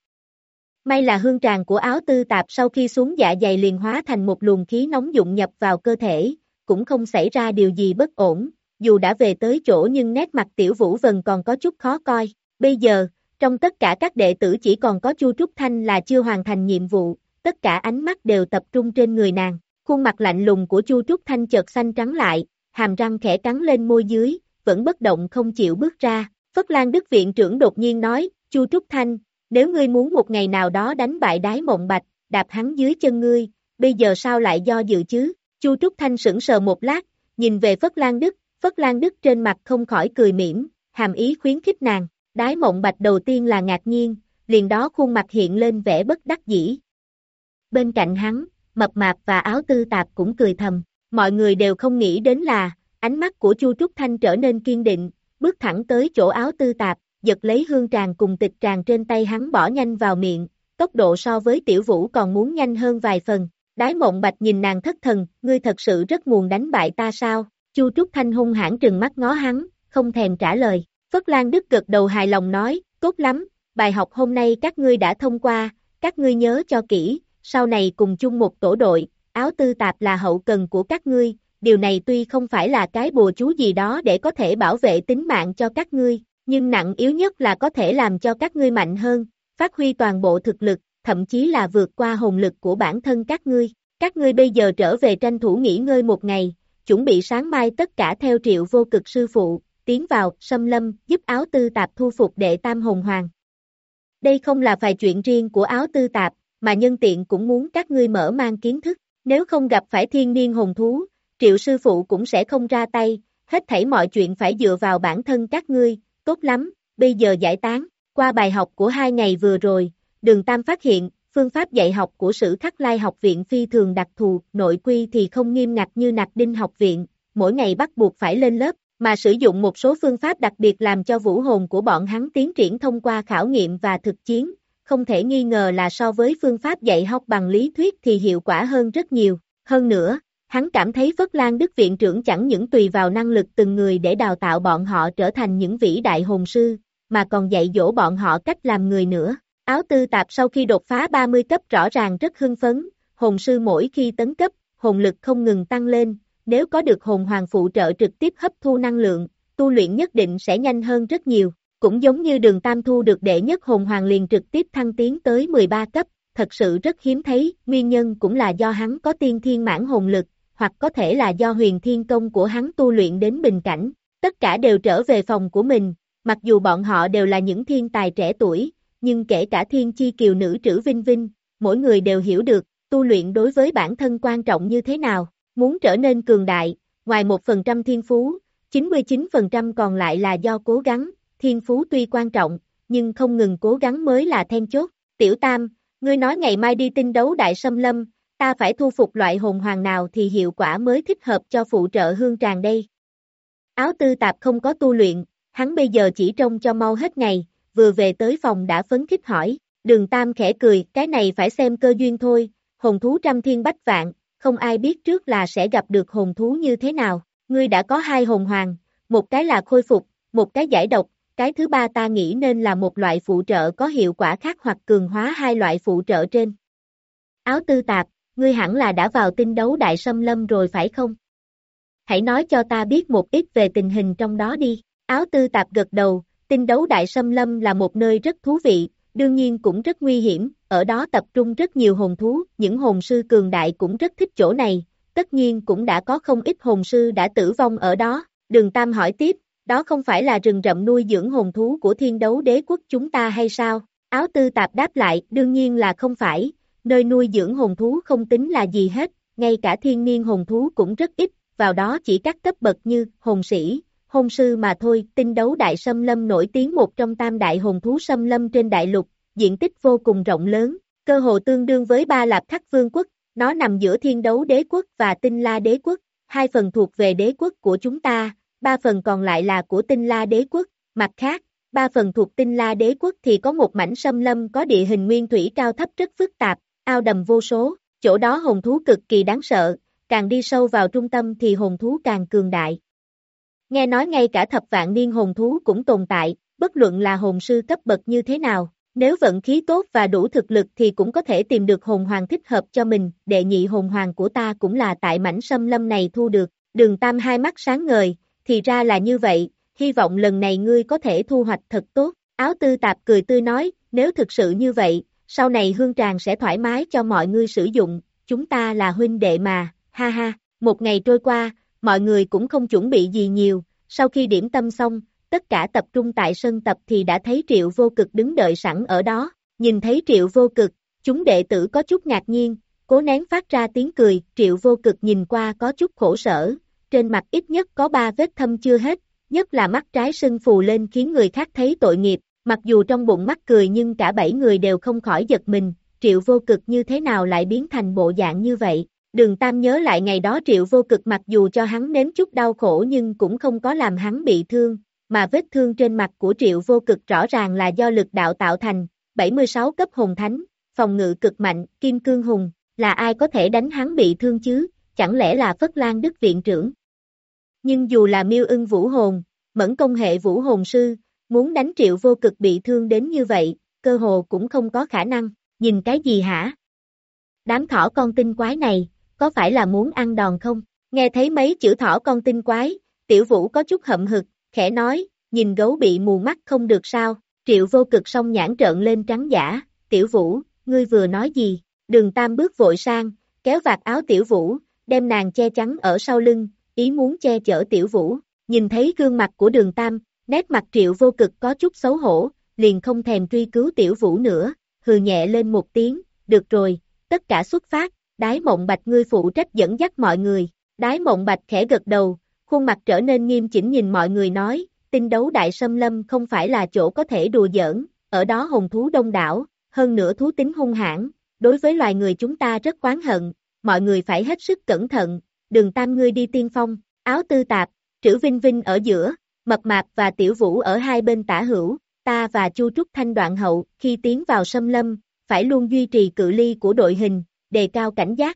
May là hương tràng của Áo Tư Tạp sau khi xuống dạ dày liền hóa thành một luồng khí nóng dụng nhập vào cơ thể, cũng không xảy ra điều gì bất ổn, dù đã về tới chỗ nhưng nét mặt Tiểu Vũ Vân còn có chút khó coi, bây giờ, trong tất cả các đệ tử chỉ còn có Chu Trúc Thanh là chưa hoàn thành nhiệm vụ, tất cả ánh mắt đều tập trung trên người nàng, khuôn mặt lạnh lùng của Chu Trúc Thanh chợt xanh trắng lại, hàm răng khẽ cắn lên môi dưới, vẫn bất động không chịu bước ra, Phất Lan Đức viện trưởng đột nhiên nói, Chu Trúc Thanh, nếu ngươi muốn một ngày nào đó đánh bại Đái Mộng Bạch, đạp hắn dưới chân ngươi, bây giờ sao lại do dự chứ? Chu Trúc Thanh sững sờ một lát, nhìn về Phất Lan Đức, Phất Lan Đức trên mặt không khỏi cười mỉm, hàm ý khuyến khích nàng, Đái Mộng Bạch đầu tiên là ngạc nhiên, liền đó khuôn mặt hiện lên vẻ bất đắc dĩ. Bên cạnh hắn, Mập Mạp và Áo Tư Tạp cũng cười thầm, mọi người đều không nghĩ đến là, ánh mắt của Chu Trúc Thanh trở nên kiên định, bước thẳng tới chỗ Áo Tư Tạp, giật lấy hương tràng cùng tịch tràng trên tay hắn bỏ nhanh vào miệng, tốc độ so với Tiểu Vũ còn muốn nhanh hơn vài phần, Đái Mộng Bạch nhìn nàng thất thần, ngươi thật sự rất muốn đánh bại ta sao? Chu Trúc Thanh hung hãn trừng mắt ngó hắn, không thèm trả lời. Phất Lan Đức gật đầu hài lòng nói, tốt lắm, bài học hôm nay các ngươi đã thông qua, các ngươi nhớ cho kỹ, sau này cùng chung một tổ đội, áo tư tạp là hậu cần của các ngươi, điều này tuy không phải là cái bùa chú gì đó để có thể bảo vệ tính mạng cho các ngươi, nhưng nặng yếu nhất là có thể làm cho các ngươi mạnh hơn, phát huy toàn bộ thực lực, thậm chí là vượt qua hồn lực của bản thân các ngươi. Các ngươi bây giờ trở về tranh thủ nghỉ ngơi một ngày, chuẩn bị sáng mai tất cả theo Triệu Vô Cực sư phụ, tiến vào, xâm lâm, giúp áo tư tạp thu phục đệ tam hồn hoàng. Đây không là phải chuyện riêng của áo tư tạp, mà nhân tiện cũng muốn các ngươi mở mang kiến thức, nếu không gặp phải thiên niên hồn thú, Triệu sư phụ cũng sẽ không ra tay, hết thảy mọi chuyện phải dựa vào bản thân các ngươi, tốt lắm, bây giờ giải tán, qua bài học của hai ngày vừa rồi, Đường Tam phát hiện, phương pháp dạy học của Sử Khắc Lai học viện phi thường đặc thù, nội quy thì không nghiêm ngặt như Nặc Đinh học viện, mỗi ngày bắt buộc phải lên lớp, mà sử dụng một số phương pháp đặc biệt làm cho vũ hồn của bọn hắn tiến triển thông qua khảo nghiệm và thực chiến, không thể nghi ngờ là so với phương pháp dạy học bằng lý thuyết thì hiệu quả hơn rất nhiều. Hơn nữa, hắn cảm thấy Phất Lan Đức viện trưởng chẳng những tùy vào năng lực từng người để đào tạo bọn họ trở thành những vĩ đại hồn sư, mà còn dạy dỗ bọn họ cách làm người nữa. Áo tư tạp sau khi đột phá ba mươi cấp rõ ràng rất hưng phấn, hồn sư mỗi khi tấn cấp, hồn lực không ngừng tăng lên, nếu có được hồn hoàng phụ trợ trực tiếp hấp thu năng lượng, tu luyện nhất định sẽ nhanh hơn rất nhiều, cũng giống như Đường Tam thu được đệ nhất hồn hoàng liền trực tiếp thăng tiến tới mười ba cấp, thật sự rất hiếm thấy, nguyên nhân cũng là do hắn có tiên thiên mãn hồn lực, hoặc có thể là do huyền thiên công của hắn tu luyện đến bình cảnh, tất cả đều trở về phòng của mình, mặc dù bọn họ đều là những thiên tài trẻ tuổi, nhưng kể cả thiên chi kiều nữ Trữ Vinh Vinh, mỗi người đều hiểu được, tu luyện đối với bản thân quan trọng như thế nào, muốn trở nên cường đại, ngoài một phần trăm thiên phú, chín mươi chín phần trăm còn lại là do cố gắng, thiên phú tuy quan trọng, nhưng không ngừng cố gắng mới là then chốt. Tiểu Tam, ngươi nói ngày mai đi tinh đấu đại xâm lâm, ta phải thu phục loại hồn hoàng nào thì hiệu quả mới thích hợp cho phụ trợ hương tràng đây. Áo tư tạp không có tu luyện, hắn bây giờ chỉ trông cho mau hết ngày, vừa về tới phòng đã phấn khích hỏi, Đường Tam khẽ cười, cái này phải xem cơ duyên thôi, hồn thú trăm thiên bách vạn, không ai biết trước là sẽ gặp được hồn thú như thế nào, ngươi đã có hai hồn hoàng, một cái là khôi phục, một cái giải độc, cái thứ ba ta nghĩ nên là một loại phụ trợ có hiệu quả khác hoặc cường hóa hai loại phụ trợ trên. Áo tư tạp, ngươi hẳn là đã vào tinh đấu đại xâm lâm rồi phải không? Hãy nói cho ta biết một ít về tình hình trong đó đi, áo tư tạp gật đầu. Tinh đấu đại xâm lâm là một nơi rất thú vị, đương nhiên cũng rất nguy hiểm, ở đó tập trung rất nhiều hồn thú, những hồn sư cường đại cũng rất thích chỗ này, tất nhiên cũng đã có không ít hồn sư đã tử vong ở đó. Đường Tam hỏi tiếp, đó không phải là rừng rậm nuôi dưỡng hồn thú của Thiên Đấu Đế quốc chúng ta hay sao? Áo tư tạp đáp lại, đương nhiên là không phải, nơi nuôi dưỡng hồn thú không tính là gì hết, ngay cả thiên niên hồn thú cũng rất ít, vào đó chỉ các cấp bậc như hồn sĩ, hồn sư mà thôi. Tinh đấu đại xâm lâm nổi tiếng một trong tam đại hồn thú xâm lâm trên đại lục, diện tích vô cùng rộng lớn, cơ hồ tương đương với Ba Lạp Khắc Vương quốc, nó nằm giữa Thiên Đấu Đế quốc và Tinh La Đế quốc, hai phần thuộc về đế quốc của chúng ta, ba phần còn lại là của Tinh La Đế quốc, mặt khác, ba phần thuộc Tinh La Đế quốc thì có một mảnh xâm lâm có địa hình nguyên thủy cao thấp rất phức tạp, ao đầm vô số, chỗ đó hồn thú cực kỳ đáng sợ, càng đi sâu vào trung tâm thì hồn thú càng cường đại. Nghe nói ngay cả thập vạn niên hồn thú cũng tồn tại, bất luận là hồn sư cấp bậc như thế nào, nếu vận khí tốt và đủ thực lực thì cũng có thể tìm được hồn hoàng thích hợp cho mình, đệ nhị hồn hoàng của ta cũng là tại mảnh xâm lâm này thu được. Đường Tam hai mắt sáng ngời, thì ra là như vậy, hy vọng lần này ngươi có thể thu hoạch thật tốt. Áo tư tạp cười tươi nói, nếu thực sự như vậy, sau này hương tràng sẽ thoải mái cho mọi người sử dụng, chúng ta là huynh đệ mà, ha ha. Một ngày trôi qua, mọi người cũng không chuẩn bị gì nhiều, sau khi điểm tâm xong, tất cả tập trung tại sân tập thì đã thấy Triệu Vô Cực đứng đợi sẵn ở đó, nhìn thấy Triệu Vô Cực, chúng đệ tử có chút ngạc nhiên, cố nén phát ra tiếng cười, Triệu Vô Cực nhìn qua có chút khổ sở, trên mặt ít nhất có ba vết thâm chưa hết, nhất là mắt trái sưng phù lên khiến người khác thấy tội nghiệp, mặc dù trong bụng mắc cười nhưng cả bảy người đều không khỏi giật mình, Triệu Vô Cực như thế nào lại biến thành bộ dạng như vậy. Đường Tam nhớ lại ngày đó Triệu Vô Cực mặc dù cho hắn nếm chút đau khổ nhưng cũng không có làm hắn bị thương, mà vết thương trên mặt của Triệu Vô Cực rõ ràng là do lực đạo tạo thành, bảy mươi sáu cấp hồn thánh, phòng ngự cực mạnh, kim cương hùng, là ai có thể đánh hắn bị thương chứ, chẳng lẽ là Phất Lan Đức viện trưởng? Nhưng dù là Miêu Ưng Vũ Hồn, Mẫn Công hệ Vũ Hồn Sư, muốn đánh Triệu Vô Cực bị thương đến như vậy, cơ hồ cũng không có khả năng, nhìn cái gì hả? Đám thỏ con tinh quái này, có phải là muốn ăn đòn không? Nghe thấy mấy chữ thỏ con tinh quái, Tiểu Vũ có chút hậm hực, khẽ nói, nhìn gấu bị mù mắt không được sao, Triệu Vô Cực song nhãn trợn lên trắng giả, Tiểu Vũ, ngươi vừa nói gì? Đường Tam bước vội sang, kéo vạt áo Tiểu Vũ, đem nàng che chắn ở sau lưng, ý muốn che chở Tiểu Vũ, nhìn thấy gương mặt của Đường Tam, nét mặt Triệu Vô Cực có chút xấu hổ, liền không thèm truy cứu Tiểu Vũ nữa, hừ nhẹ lên một tiếng, được rồi, tất cả xuất phát, Đái Mộng Bạch ngươi phụ trách dẫn dắt mọi người, Đái Mộng Bạch khẽ gật đầu, khuôn mặt trở nên nghiêm chỉnh nhìn mọi người nói, tinh đấu đại xâm lâm không phải là chỗ có thể đùa giỡn, ở đó hồn thú đông đảo, hơn nữa thú tính hung hãn, đối với loài người chúng ta rất oán hận, mọi người phải hết sức cẩn thận, Đường Tam ngươi đi tiên phong, Áo Tư Tạp, Trữ Vinh Vinh ở giữa, Mập Mạp và Tiểu Vũ ở hai bên tả hữu, ta và Chu Trúc Thanh đoạn hậu, khi tiến vào xâm lâm, phải luôn duy trì cự ly của đội hình, đề cao cảnh giác.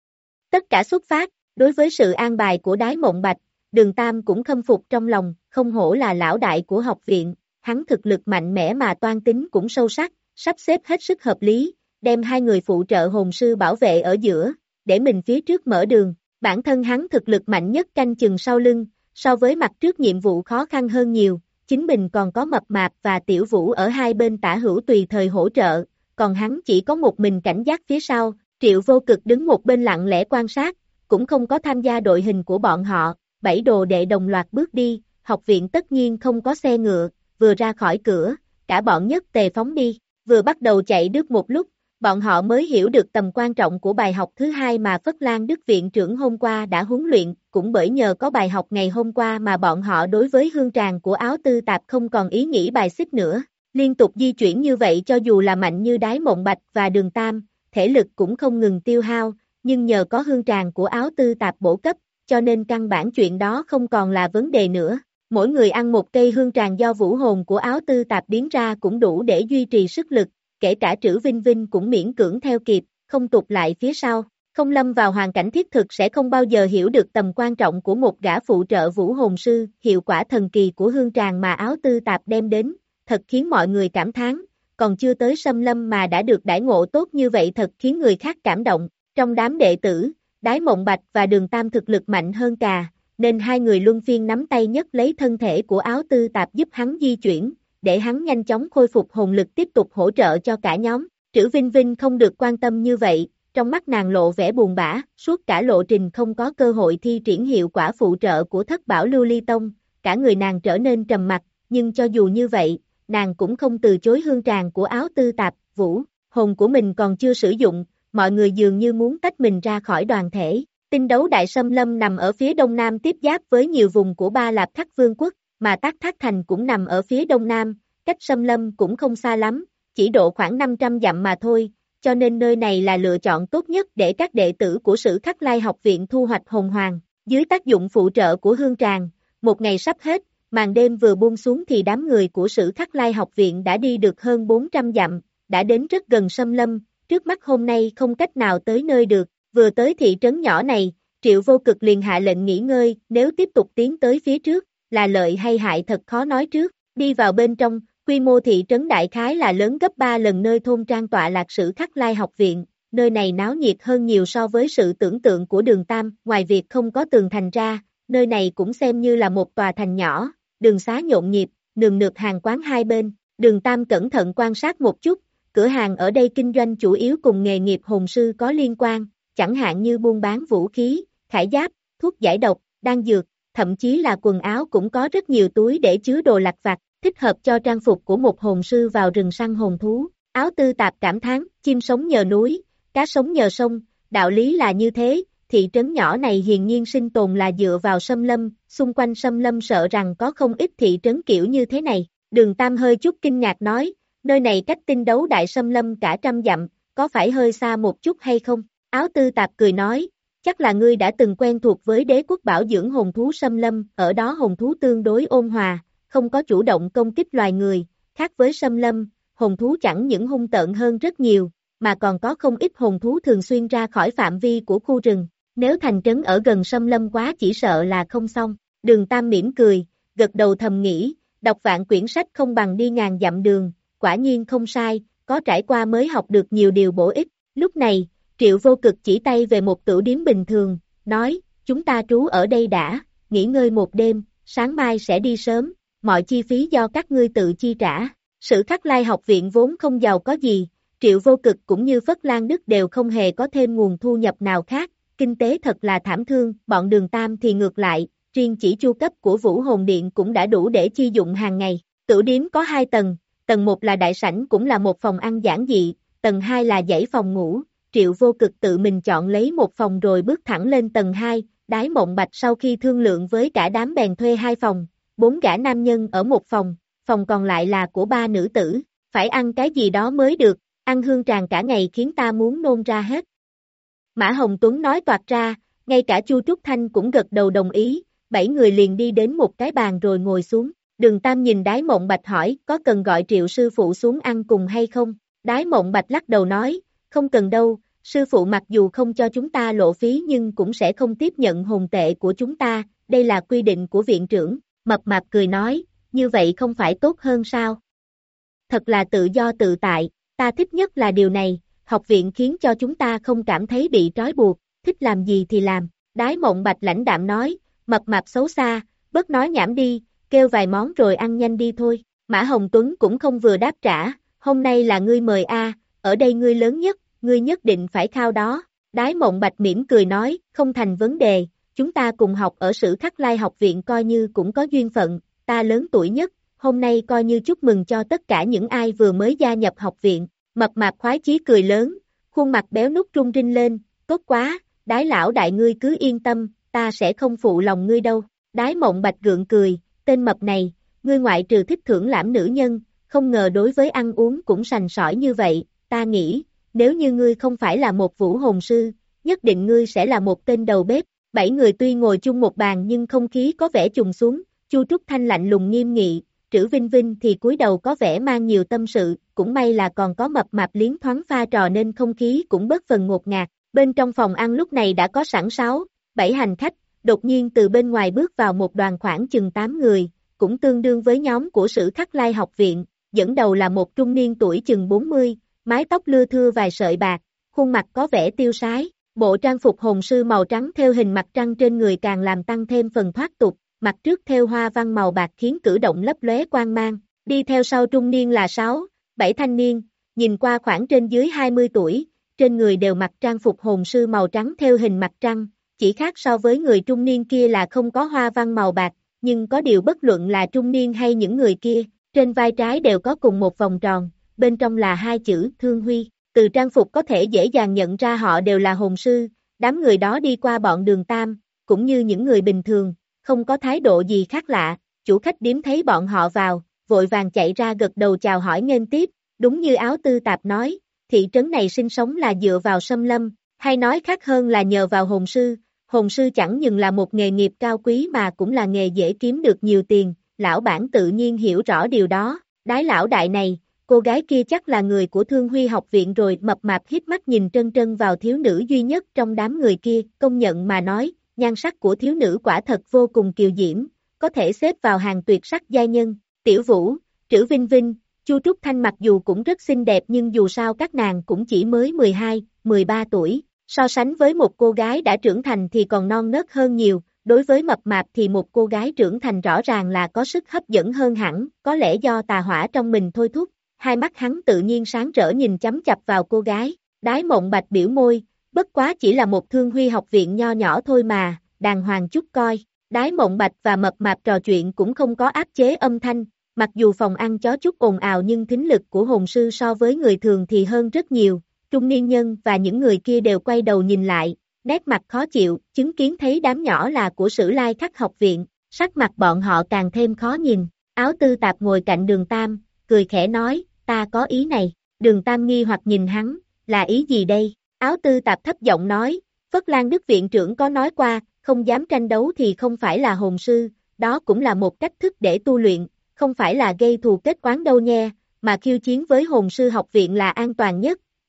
Tất cả xuất phát, đối với sự an bài của Đái Mộng Bạch, Đường Tam cũng khâm phục trong lòng, không hổ là lão đại của học viện, hắn thực lực mạnh mẽ mà toan tính cũng sâu sắc, sắp xếp hết sức hợp lý, đem hai người phụ trợ hồn sư bảo vệ ở giữa, để mình phía trước mở đường, bản thân hắn thực lực mạnh nhất canh chừng sau lưng, so với mặt trước nhiệm vụ khó khăn hơn nhiều, chính mình còn có Mập Mạp và Tiểu Vũ ở hai bên tả hữu tùy thời hỗ trợ, còn hắn chỉ có một mình cảnh giác phía sau, Triệu Vô Cực đứng một bên lặng lẽ quan sát, cũng không có tham gia đội hình của bọn họ, bảy đồ đệ đồng loạt bước đi, học viện tất nhiên không có xe ngựa, vừa ra khỏi cửa, cả bọn nhất tề phóng đi, vừa bắt đầu chạy được một lúc, bọn họ mới hiểu được tầm quan trọng của bài học thứ hai mà Phất Lan Đức viện trưởng hôm qua đã huấn luyện, cũng bởi nhờ có bài học ngày hôm qua mà bọn họ đối với hương tràng của Áo Tư Tạp không còn ý nghĩ bài xích nữa, liên tục di chuyển như vậy cho dù là mạnh như Đái Mộng Bạch và Đường Tam, thể lực cũng không ngừng tiêu hao, nhưng nhờ có hương tràng của Áo Tư Tạp bổ cấp, cho nên căn bản chuyện đó không còn là vấn đề nữa. Mỗi người ăn một cây hương tràng do vũ hồn của Áo Tư Tạp biến ra cũng đủ để duy trì sức lực, kể cả Trữ Vinh Vinh cũng miễn cưỡng theo kịp, không tụt lại phía sau. Không lâm vào hoàn cảnh thiết thực sẽ không bao giờ hiểu được tầm quan trọng của một gã phụ trợ vũ hồn sư, hiệu quả thần kỳ của hương tràng mà Áo Tư Tạp đem đến, thật khiến mọi người cảm thán, còn chưa tới xâm lâm mà đã được đãi ngộ tốt như vậy thật khiến người khác cảm động. Trong đám đệ tử, Đái Mộng Bạch và Đường Tam thực lực mạnh hơn cả, nên hai người luân phiên nắm tay nhất lấy thân thể của Áo Tư Tạp giúp hắn di chuyển, để hắn nhanh chóng khôi phục hồn lực tiếp tục hỗ trợ cho cả nhóm. Trữ Vinh Vinh không được quan tâm như vậy, trong mắt nàng lộ vẻ buồn bã, suốt cả lộ trình không có cơ hội thi triển hiệu quả phụ trợ của Thất Bảo Lưu Ly Tông, cả người nàng trở nên trầm mặc, nhưng cho dù như vậy, nàng cũng không từ chối hương tràng của Áo Tư Tạp, vũ hồn của mình còn chưa sử dụng, mọi người dường như muốn tách mình ra khỏi đoàn thể. Tinh đấu đại xâm lâm nằm ở phía đông nam tiếp giáp với nhiều vùng của Ba Lạp Thắc Vương quốc, mà Tác Thác Thành cũng nằm ở phía đông nam, cách xâm lâm cũng không xa lắm, chỉ độ khoảng năm trăm dặm mà thôi, cho nên nơi này là lựa chọn tốt nhất để các đệ tử của Sử Khắc Lai học viện thu hoạch hồn hoàng. Dưới tác dụng phụ trợ của hương tràng, một ngày sắp hết, màn đêm vừa buông xuống thì đám người của Sử Khắc Lai học viện đã đi được hơn bốn trăm dặm, đã đến rất gần xâm lâm, trước mắt hôm nay không cách nào tới nơi được, vừa tới thị trấn nhỏ này, Triệu Vô Cực liền hạ lệnh nghỉ ngơi, nếu tiếp tục tiến tới phía trước, là lợi hay hại thật khó nói trước, đi vào bên trong, quy mô thị trấn đại khái là lớn gấp ba lần nơi thôn trang tọa lạc Sử Khắc Lai học viện, nơi này náo nhiệt hơn nhiều so với sự tưởng tượng của Đường Tam, ngoài việc không có tường thành ra, nơi này cũng xem như là một tòa thành nhỏ, đường xá nhộn nhịp, nườm nượp hàng quán hai bên, Đường Tam cẩn thận quan sát một chút, cửa hàng ở đây kinh doanh chủ yếu cùng nghề nghiệp hồn sư có liên quan, chẳng hạn như buôn bán vũ khí, khải giáp, thuốc giải độc, đan dược, thậm chí là quần áo cũng có rất nhiều túi để chứa đồ lặt vặt, thích hợp cho trang phục của một hồn sư vào rừng săn hồn thú. Áo Tư Tạp cảm thán, chim sống nhờ núi, cá sống nhờ sông, đạo lý là như thế, thị trấn nhỏ này hiển nhiên sinh tồn là dựa vào xâm lâm, xung quanh xâm lâm sợ rằng có không ít thị trấn kiểu như thế này. Đường Tam hơi chút kinh ngạc nói, nơi này cách tinh đấu đại xâm lâm cả trăm dặm, có phải hơi xa một chút hay không? Áo Tư Tạp cười nói, chắc là ngươi đã từng quen thuộc với đế quốc bảo dưỡng hồn thú xâm lâm, ở đó hồn thú tương đối ôn hòa, không có chủ động công kích loài người, khác với xâm lâm, hồn thú chẳng những hung tợn hơn rất nhiều, mà còn có không ít hồn thú thường xuyên ra khỏi phạm vi của khu rừng. Nếu thành trấn ở gần xâm lâm quá chỉ sợ là không xong. Đường Tam mỉm cười, gật đầu thầm nghĩ, đọc vạn quyển sách không bằng đi ngàn dặm đường, quả nhiên không sai, có trải qua mới học được nhiều điều bổ ích. Lúc này, Triệu Vô Cực chỉ tay về một tửu điếm bình thường, nói, chúng ta trú ở đây đã, nghỉ ngơi một đêm, sáng mai sẽ đi sớm, mọi chi phí do các ngươi tự chi trả. Sử Khắc Lai học viện vốn không giàu có gì, Triệu Vô Cực cũng như Phất Lan Đức đều không hề có thêm nguồn thu nhập nào khác, kinh tế thật là thảm thương, bọn Đường Tam thì ngược lại, riêng chỉ chu cấp của Vũ Hồn Điện cũng đã đủ để chi dụng hàng ngày. Tửu điếm có hai tầng, tầng một là đại sảnh cũng là một phòng ăn giản dị, tầng hai là dãy phòng ngủ, Triệu Vô Cực tự mình chọn lấy một phòng rồi bước thẳng lên tầng hai, Đái Mộng Bạch sau khi thương lượng với cả đám bèn thuê hai phòng, bốn gã nam nhân ở một phòng, phòng còn lại là của ba nữ tử, phải ăn cái gì đó mới được, ăn hương tràng cả ngày khiến ta muốn nôn ra hết. Mã Hồng Tuấn nói toạc ra, ngay cả Chu Trúc Thanh cũng gật đầu đồng ý, bảy người liền đi đến một cái bàn rồi ngồi xuống. Đường Tam nhìn Đái Mộng Bạch hỏi, có cần gọi Triệu sư phụ xuống ăn cùng hay không? Đái Mộng Bạch lắc đầu nói, không cần đâu, sư phụ mặc dù không cho chúng ta lộ phí nhưng cũng sẽ không tiếp nhận hồn tệ của chúng ta, đây là quy định của viện trưởng. Mập Mạp cười nói, như vậy không phải tốt hơn sao? Thật là tự do tự tại, ta thích nhất là điều này, học viện khiến cho chúng ta không cảm thấy bị trói buộc, thích làm gì thì làm. Đái Mộng Bạch lãnh đạm nói, Mập Mạp xấu xa, bớt nói nhảm đi, kêu vài món rồi ăn nhanh đi thôi. Mã Hồng Tuấn cũng không vừa đáp trả, hôm nay là ngươi mời a, ở đây ngươi lớn nhất, ngươi nhất định phải khao đó. Đái Mộng Bạch mỉm cười nói, không thành vấn đề, chúng ta cùng học ở Sử Khắc Lai học viện coi như cũng có duyên phận, ta lớn tuổi nhất, hôm nay coi như chúc mừng cho tất cả những ai vừa mới gia nhập học viện. Mập Mạp khoái chí cười lớn, khuôn mặt béo nút rung rinh lên, tốt quá, Đái lão đại ngươi cứ yên tâm, ta sẽ không phụ lòng ngươi đâu. Đái Mộng Bạch gượng cười, tên mập này, ngươi ngoại trừ thích thưởng lãm nữ nhân, không ngờ đối với ăn uống cũng sành sỏi như vậy, ta nghĩ, nếu như ngươi không phải là một vũ hồn sư, nhất định ngươi sẽ là một tên đầu bếp. Bảy người tuy ngồi chung một bàn nhưng không khí có vẻ trùng xuống, Chu Trúc Thanh lạnh lùng nghiêm nghị, Trữ Vinh Vinh thì cúi đầu có vẻ mang nhiều tâm sự, cũng may là còn có Mập Mạp liến thoáng pha trò nên không khí cũng bớt phần ngột ngạt. Bên trong phòng ăn lúc này đã có sẵn sáu, bảy hành khách, đột nhiên từ bên ngoài bước vào một đoàn khoảng chừng tám người, cũng tương đương với nhóm của Sử Khắc Lai học viện, dẫn đầu là một trung niên tuổi chừng bốn mươi, mái tóc lưa thưa vài sợi bạc, khuôn mặt có vẻ tiêu sái, bộ trang phục hồn sư màu trắng theo hình mặt trăng trên người càng làm tăng thêm phần thoát tục, mặt trước theo hoa văn màu bạc khiến cử động lấp lóe quang mang, đi theo sau trung niên là sáu, bảy thanh niên, nhìn qua khoảng trên dưới hai mươi tuổi, trên người đều mặc trang phục hồn sư màu trắng theo hình mặt trăng, chỉ khác so với người trung niên kia là không có hoa văn màu bạc, nhưng có điều bất luận là trung niên hay những người kia, trên vai trái đều có cùng một vòng tròn, bên trong là hai chữ Thương Huy, từ trang phục có thể dễ dàng nhận ra họ đều là hồn sư, đám người đó đi qua bọn Đường Tam, cũng như những người bình thường, không có thái độ gì khác lạ, chủ khách điếm thấy bọn họ vào, vội vàng chạy ra gật đầu chào hỏi nghênh tiếp, đúng như Áo Tư Tạp nói, thị trấn này sinh sống là dựa vào xâm lâm, hay nói khác hơn là nhờ vào hồn sư, hồn sư chẳng những là một nghề nghiệp cao quý mà cũng là nghề dễ kiếm được nhiều tiền, lão bản tự nhiên hiểu rõ điều đó, Đái lão đại này, cô gái kia chắc là người của Thương Huy học viện rồi. Mập Mạp hít mắt nhìn trân trân vào thiếu nữ duy nhất trong đám người kia, công nhận mà nói, nhan sắc của thiếu nữ quả thật vô cùng kiều diễm, có thể xếp vào hàng tuyệt sắc giai nhân. Tiểu Vũ, Trữ Vinh Vinh, Chu Trúc Thanh mặc dù cũng rất xinh đẹp nhưng dù sao các nàng cũng chỉ mới mười hai, mười ba tuổi, so sánh với một cô gái đã trưởng thành thì còn non nớt hơn nhiều, đối với Mập Mạp thì một cô gái trưởng thành rõ ràng là có sức hấp dẫn hơn hẳn, có lẽ do tà hỏa trong mình thôi thúc, hai mắt hắn tự nhiên sáng rỡ nhìn chăm chặp vào cô gái, Đái Mộng Bạch biểu môi, bất quá chỉ là một Thương Huy học viện nho nhỏ thôi mà, đàng hoàng chút coi. Đái Mộng Bạch và Mập Mạp trò chuyện cũng không có áp chế âm thanh, mặc dù phòng ăn chó chút ồn ào nhưng thính lực của hồn sư so với người thường thì hơn rất nhiều, trung niên nhân và những người kia đều quay đầu nhìn lại, nét mặt khó chịu, chứng kiến thấy đám nhỏ là của Sử Lai Khắc học viện, sắc mặt bọn họ càng thêm khó nhìn. Áo Tư Tạp ngồi cạnh Đường Tam, cười khẽ nói, ta có ý này. Đường Tam nghi hoặc nhìn hắn, là ý gì đây? Áo Tư Tạp thấp giọng nói, Phất Lan Đức viện trưởng có nói qua, không dám tranh đấu thì không phải là hồn sư, đó cũng là một cách thức để tu luyện, không phải là gây thù kết oán đâu nha, mà khiêu chiến với hồn sư học viện là an toàn nhất,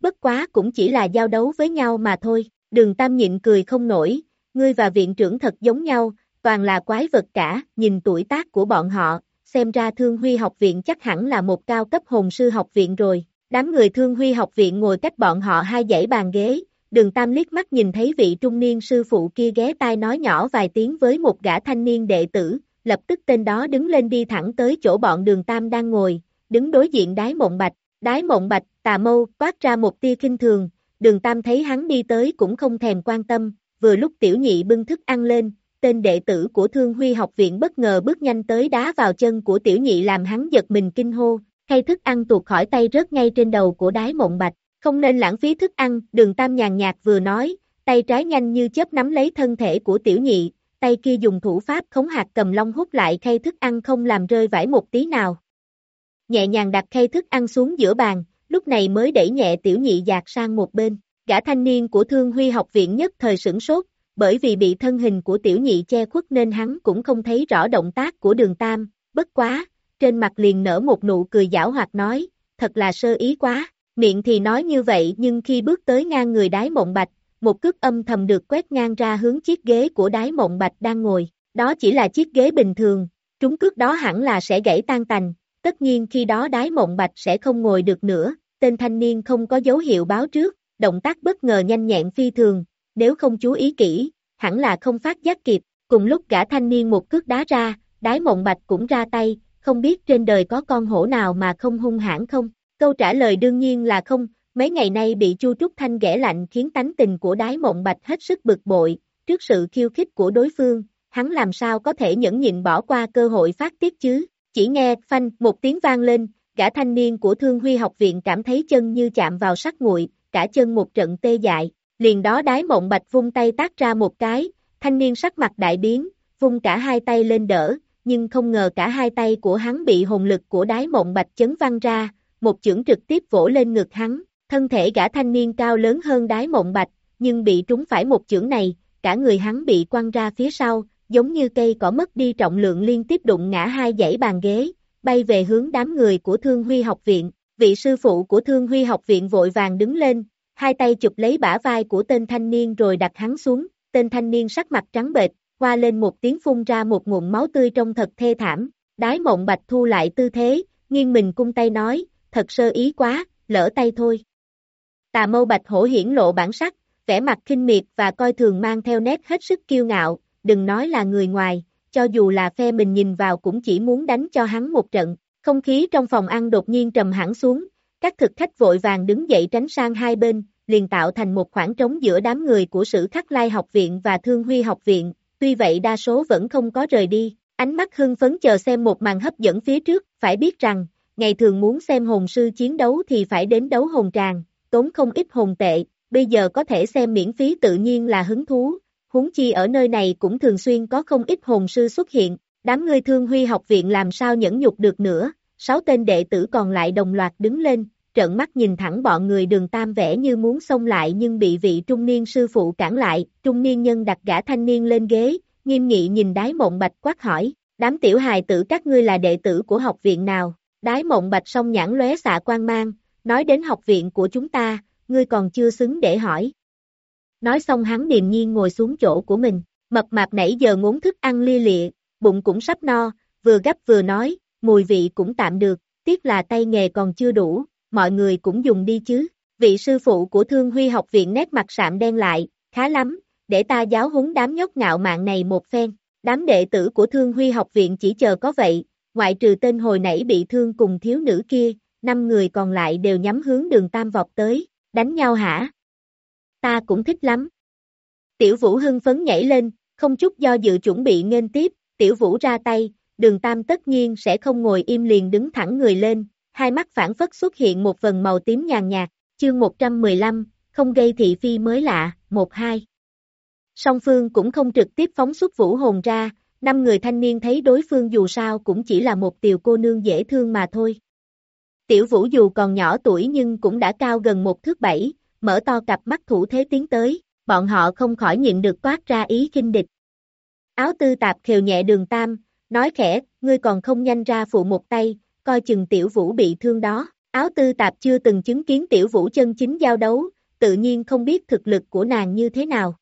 bất quá cũng chỉ là giao đấu với nhau mà thôi. Đường Tam nhịn cười không nổi, ngươi và viện trưởng thật giống nhau, toàn là quái vật cả, nhìn tuổi tác của bọn họ, xem ra Thương Huy học viện chắc hẳn là một cao cấp hồn sư học viện rồi. Đám người Thương Huy học viện ngồi cách bọn họ hai dãy bàn ghế, Đường Tam liếc mắt nhìn thấy vị trung niên sư phụ kia ghé tai nói nhỏ vài tiếng với một gã thanh niên đệ tử, lập tức tên đó đứng lên đi thẳng tới chỗ bọn Đường Tam đang ngồi, đứng đối diện Đái Mộng Bạch. Đái Mộng Bạch, tà mâu, toát ra một tia khinh thường, Đường Tam thấy hắn đi tới cũng không thèm quan tâm, vừa lúc Tiểu Nhị bưng thức ăn lên, tên đệ tử của Thương Huy học viện bất ngờ bước nhanh tới đá vào chân của Tiểu Nhị làm hắn giật mình kinh hô, khay thức ăn tuột khỏi tay rớt ngay trên đầu của Đái Mộng Bạch, không nên lãng phí thức ăn, Đường Tam nhàn nhạt vừa nói, tay trái nhanh như chớp nắm lấy thân thể của Tiểu Nhị, tay kia dùng thủ pháp khống hạt cầm long hút lại khay thức ăn không làm rơi vãi một tí nào. Nhẹ nhàng đặt khay thức ăn xuống giữa bàn, lúc này mới đẩy nhẹ Tiểu Nhị dạt sang một bên. Gã thanh niên của Thương Huy học viện nhất thời sửng sốt, bởi vì bị thân hình của Tiểu Nhị che khuất nên hắn cũng không thấy rõ động tác của Đường Tam, bất quá, trên mặt liền nở một nụ cười giảo hoạt nói, thật là sơ ý quá, miệng thì nói như vậy nhưng khi bước tới ngang người Đái Mộng Bạch, một cước âm thầm được quét ngang ra hướng chiếc ghế của Đái Mộng Bạch đang ngồi, đó chỉ là chiếc ghế bình thường, trúng cước đó hẳn là sẽ gãy tan tành, tất nhiên khi đó Đái Mộng Bạch sẽ không ngồi được nữa, tên thanh niên không có dấu hiệu báo trước, động tác bất ngờ nhanh nhẹn phi thường, nếu không chú ý kỹ, hẳn là không phát giác kịp, cùng lúc gã thanh niên một cước đá ra, Đái Mộng Bạch cũng ra tay, không biết trên đời có con hổ nào mà không hung hãn không? Câu trả lời đương nhiên là không, mấy ngày nay bị Chu Trúc Thanh ghẻ lạnh khiến tánh tình của Đái Mộng Bạch hết sức bực bội, trước sự khiêu khích của đối phương, hắn làm sao có thể nhẫn nhịn bỏ qua cơ hội phát tiết chứ? Chỉ nghe phanh một tiếng vang lên, gã thanh niên của Thương Huy học viện cảm thấy chân như chạm vào sắt nguội, cả chân một trận tê dại, liền đó Đái Mộng Bạch vung tay tát ra một cái, thanh niên sắc mặt đại biến, vung cả hai tay lên đỡ, nhưng không ngờ cả hai tay của hắn bị hồn lực của Đái Mộng Bạch chấn văng ra, một chưởng trực tiếp vỗ lên ngực hắn, thân thể gã thanh niên cao lớn hơn Đái Mộng Bạch, nhưng bị trúng phải một chưởng này, cả người hắn bị quăng ra phía sau, giống như cây cỏ mất đi trọng lượng liên tiếp đụng ngã hai dãy bàn ghế, bay về hướng đám người của Thương Huy học viện. Vị sư phụ của Thương Huy học viện vội vàng đứng lên, hai tay chụp lấy bả vai của tên thanh niên rồi đặt hắn xuống, tên thanh niên sắc mặt trắng bệch, hoa lên một tiếng phun ra một ngụm máu tươi trông thật thê thảm. Đái Mộng Bạch thu lại tư thế, nghiêng mình cung tay nói, thật sơ ý quá, lỡ tay thôi. Tà Mâu Bạch Hổ hiển lộ bản sắc, vẻ mặt khinh miệt và coi thường mang theo nét hết sức kiêu ngạo, đừng nói là người ngoài, cho dù là phe mình nhìn vào cũng chỉ muốn đánh cho hắn một trận. Không khí trong phòng ăn đột nhiên trầm hẳn xuống, các thực khách vội vàng đứng dậy tránh sang hai bên, liền tạo thành một khoảng trống giữa đám người của Sử Khắc Lai học viện và Thương Huy học viện, tuy vậy đa số vẫn không có rời đi, ánh mắt hưng phấn chờ xem một màn hấp dẫn phía trước, phải biết rằng, ngày thường muốn xem hồn sư chiến đấu thì phải đến đấu hồn tràng, tốn không ít hồn tệ, bây giờ có thể xem miễn phí tự nhiên là hứng thú, huống chi ở nơi này cũng thường xuyên có không ít hồn sư xuất hiện. Đám người Thương Huy học viện làm sao nhẫn nhục được nữa, sáu tên đệ tử còn lại đồng loạt đứng lên, trợn mắt nhìn thẳng bọn người Đường Tam vẻ như muốn xông lại nhưng bị vị trung niên sư phụ cản lại, trung niên nhân đặt gã thanh niên lên ghế, nghiêm nghị nhìn Đái Mộng Bạch quát hỏi, đám tiểu hài tử các ngươi là đệ tử của học viện nào? Đái Mộng Bạch song nhãn lóe xạ quang mang, nói đến học viện của chúng ta, ngươi còn chưa xứng để hỏi. Nói xong hắn điềm nhiên ngồi xuống chỗ của mình, mập mạp nãy giờ ngốn thức ăn lia lịa, bụng cũng sắp no, vừa gấp vừa nói, mùi vị cũng tạm được, tiếc là tay nghề còn chưa đủ, mọi người cũng dùng đi chứ. Vị sư phụ của Thương Huy học viện nét mặt sạm đen lại, khá lắm, để ta giáo huấn đám nhóc ngạo mạn này một phen. Đám đệ tử của Thương Huy học viện chỉ chờ có vậy, ngoại trừ tên hồi nãy bị thương cùng thiếu nữ kia, năm người còn lại đều nhắm hướng Đường Tam vọt tới, đánh nhau hả? Ta cũng thích lắm. Tiểu Vũ hưng phấn nhảy lên, không chút do dự chuẩn bị nghênh tiếp, Tiểu Vũ ra tay, Đường Tam tất nhiên sẽ không ngồi im liền đứng thẳng người lên, hai mắt phản phất xuất hiện một vần màu tím nhàn nhạt, chương một trăm mười lăm, không gây thị phi mới lạ, một hai. Song phương cũng không trực tiếp phóng xuất vũ hồn ra, năm người thanh niên thấy đối phương dù sao cũng chỉ là một tiểu cô nương dễ thương mà thôi. Tiểu Vũ dù còn nhỏ tuổi nhưng cũng đã cao gần một thước bảy, mở to cặp mắt thủ thế tiến tới, bọn họ không khỏi nhịn được toát ra ý khinh địch. Áo tư tạp khều nhẹ Đường Tam, nói khẽ, ngươi còn không nhanh ra phụ một tay, coi chừng Tiểu Vũ bị thương đó. Áo Tư Tạp chưa từng chứng kiến Tiểu Vũ chân chính giao đấu, tự nhiên không biết thực lực của nàng như thế nào.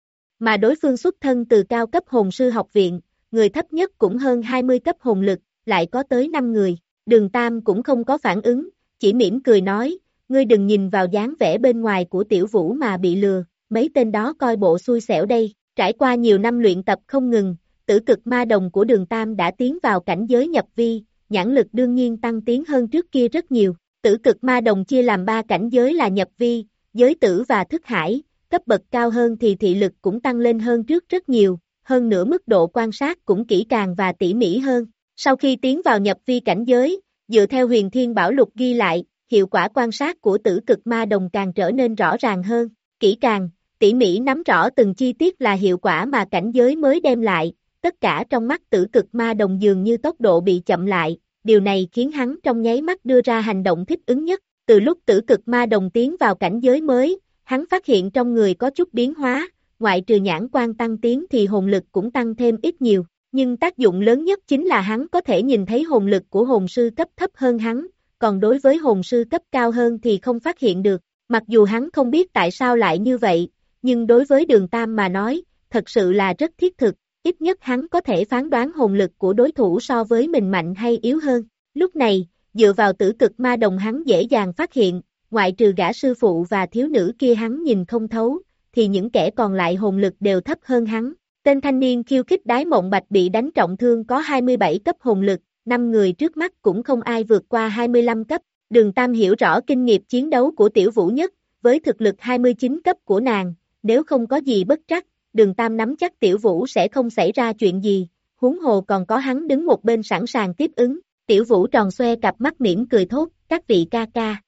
Mà đối phương xuất thân từ cao cấp hồn sư học viện, người thấp nhất cũng hơn hai mươi cấp hồn lực, lại có tới năm người. Đường Tam cũng không có phản ứng, chỉ mỉm cười nói, ngươi đừng nhìn vào dáng vẻ bên ngoài của Tiểu Vũ mà bị lừa, mấy tên đó coi bộ xui xẻo đây. Trải qua nhiều năm luyện tập không ngừng, tử cực ma đồng của Đường Tam đã tiến vào cảnh giới nhập vi, nhãn lực đương nhiên tăng tiến hơn trước kia rất nhiều. Tử cực ma đồng chia làm ba cảnh giới là nhập vi, giới tử và thức hải, cấp bậc cao hơn thì thị lực cũng tăng lên hơn trước rất nhiều, hơn nữa mức độ quan sát cũng kỹ càng và tỉ mỉ hơn. Sau khi tiến vào nhập vi cảnh giới, dựa theo Huyền Thiên Bảo Lục ghi lại, hiệu quả quan sát của tử cực ma đồng càng trở nên rõ ràng hơn, kỹ càng, tỉ mỉ nắm rõ từng chi tiết là hiệu quả mà cảnh giới mới đem lại, tất cả trong mắt tử cực ma đồng dường như tốc độ bị chậm lại, điều này khiến hắn trong nháy mắt đưa ra hành động thích ứng nhất. Từ lúc tử cực ma đồng tiến vào cảnh giới mới, hắn phát hiện trong người có chút biến hóa, ngoại trừ nhãn quan tăng tiến thì hồn lực cũng tăng thêm ít nhiều, nhưng tác dụng lớn nhất chính là hắn có thể nhìn thấy hồn lực của hồn sư cấp thấp hơn hắn, còn đối với hồn sư cấp cao hơn thì không phát hiện được, mặc dù hắn không biết tại sao lại như vậy, nhưng đối với Đường Tam mà nói, thật sự là rất thiết thực, ít nhất hắn có thể phán đoán hồn lực của đối thủ so với mình mạnh hay yếu hơn. Lúc này, dựa vào tử cực ma đồng hắn dễ dàng phát hiện, ngoại trừ gã sư phụ và thiếu nữ kia hắn nhìn không thấu, thì những kẻ còn lại hồn lực đều thấp hơn hắn. Tên thanh niên khiêu khích Đái Mộng Bạch bị đánh trọng thương có hai mươi bảy cấp hồn lực, năm người trước mắt cũng không ai vượt qua hai mươi lăm cấp. Đường Tam hiểu rõ kinh nghiệm chiến đấu của Tiểu Vũ nhất, với thực lực hai mươi chín cấp của nàng, nếu không có gì bất trắc, Đường Tam nắm chắc Tiểu Vũ sẽ không xảy ra chuyện gì, huống hồ còn có hắn đứng một bên sẵn sàng tiếp ứng. Tiểu Vũ tròn xoe cặp mắt mỉm cười thốt, các vị ca ca.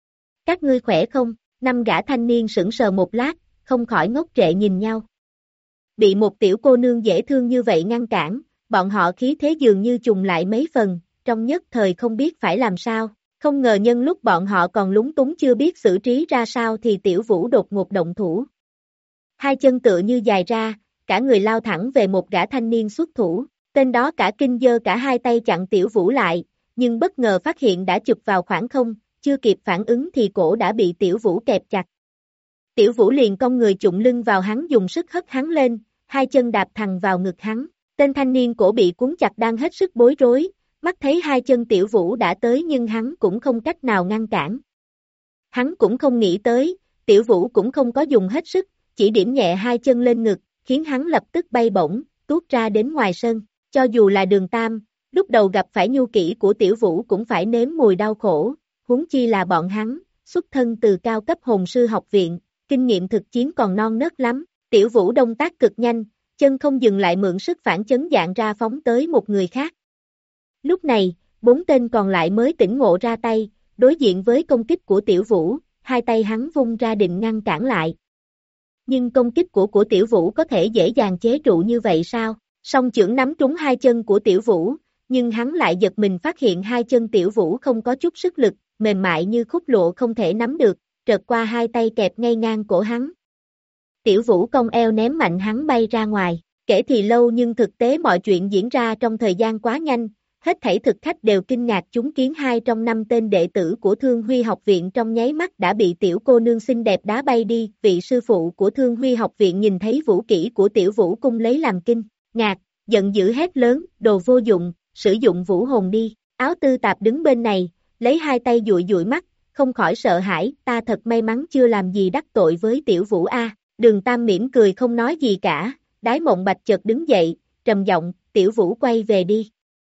Các ngươi khỏe không? Năm gã thanh niên sững sờ một lát, không khỏi ngốc trệ nhìn nhau. Bị một tiểu cô nương dễ thương như vậy ngăn cản, bọn họ khí thế dường như trùng lại mấy phần, trong nhất thời không biết phải làm sao. Không ngờ nhân lúc bọn họ còn lúng túng chưa biết xử trí ra sao thì Tiểu Vũ đột ngột động thủ. Hai chân tựa như dài ra, cả người lao thẳng về một gã thanh niên xuất thủ. Tên đó cả kinh giơ cả hai tay chặn Tiểu Vũ lại, nhưng bất ngờ phát hiện đã chụp vào khoảng không, chưa kịp phản ứng thì cổ đã bị Tiểu Vũ kẹp chặt. Tiểu Vũ liền cong người chụng lưng vào hắn dùng sức hất hắn lên, hai chân đạp thẳng vào ngực hắn. Tên thanh niên cổ bị cuốn chặt đang hết sức bối rối, mắt thấy hai chân Tiểu Vũ đã tới nhưng hắn cũng không cách nào ngăn cản. Hắn cũng không nghĩ tới, Tiểu Vũ cũng không có dùng hết sức, chỉ điểm nhẹ hai chân lên ngực, khiến hắn lập tức bay bổng, tuốt ra đến ngoài sân. Cho dù là Đường Tam, lúc đầu gặp phải nhu kỹ của Tiểu Vũ cũng phải nếm mùi đau khổ, huống chi là bọn hắn, xuất thân từ cao cấp hồn sư học viện, kinh nghiệm thực chiến còn non nớt lắm. Tiểu Vũ động tác cực nhanh, chân không dừng lại mượn sức phản chấn dạng ra phóng tới một người khác. Lúc này, bốn tên còn lại mới tỉnh ngộ ra tay, đối diện với công kích của Tiểu Vũ, hai tay hắn vung ra định ngăn cản lại. Nhưng công kích của của Tiểu Vũ có thể dễ dàng chế trụ như vậy sao? Song chưởng nắm trúng hai chân của Tiểu Vũ, nhưng hắn lại giật mình phát hiện hai chân Tiểu Vũ không có chút sức lực, mềm mại như khúc lụa không thể nắm được, trượt qua hai tay kẹp ngay ngang cổ hắn. Tiểu Vũ cong eo ném mạnh hắn bay ra ngoài, kể thì lâu nhưng thực tế mọi chuyện diễn ra trong thời gian quá nhanh, hết thảy thực khách đều kinh ngạc chúng kiến hai trong năm tên đệ tử của Thương Huy học viện trong nháy mắt đã bị tiểu cô nương xinh đẹp đá bay đi, vị sư phụ của Thương Huy học viện nhìn thấy vũ kỹ của Tiểu Vũ cung lấy làm kinh ngạc, giận dữ hét lớn, đồ vô dụng, sử dụng vũ hồn đi. Áo Tư Tạp đứng bên này, lấy hai tay dụi dụi mắt, không khỏi sợ hãi, ta thật may mắn chưa làm gì đắc tội với Tiểu Vũ a. Đường Tam mỉm cười không nói gì cả, Đái Mộng Bạch chợt đứng dậy, trầm giọng, Tiểu Vũ quay về đi.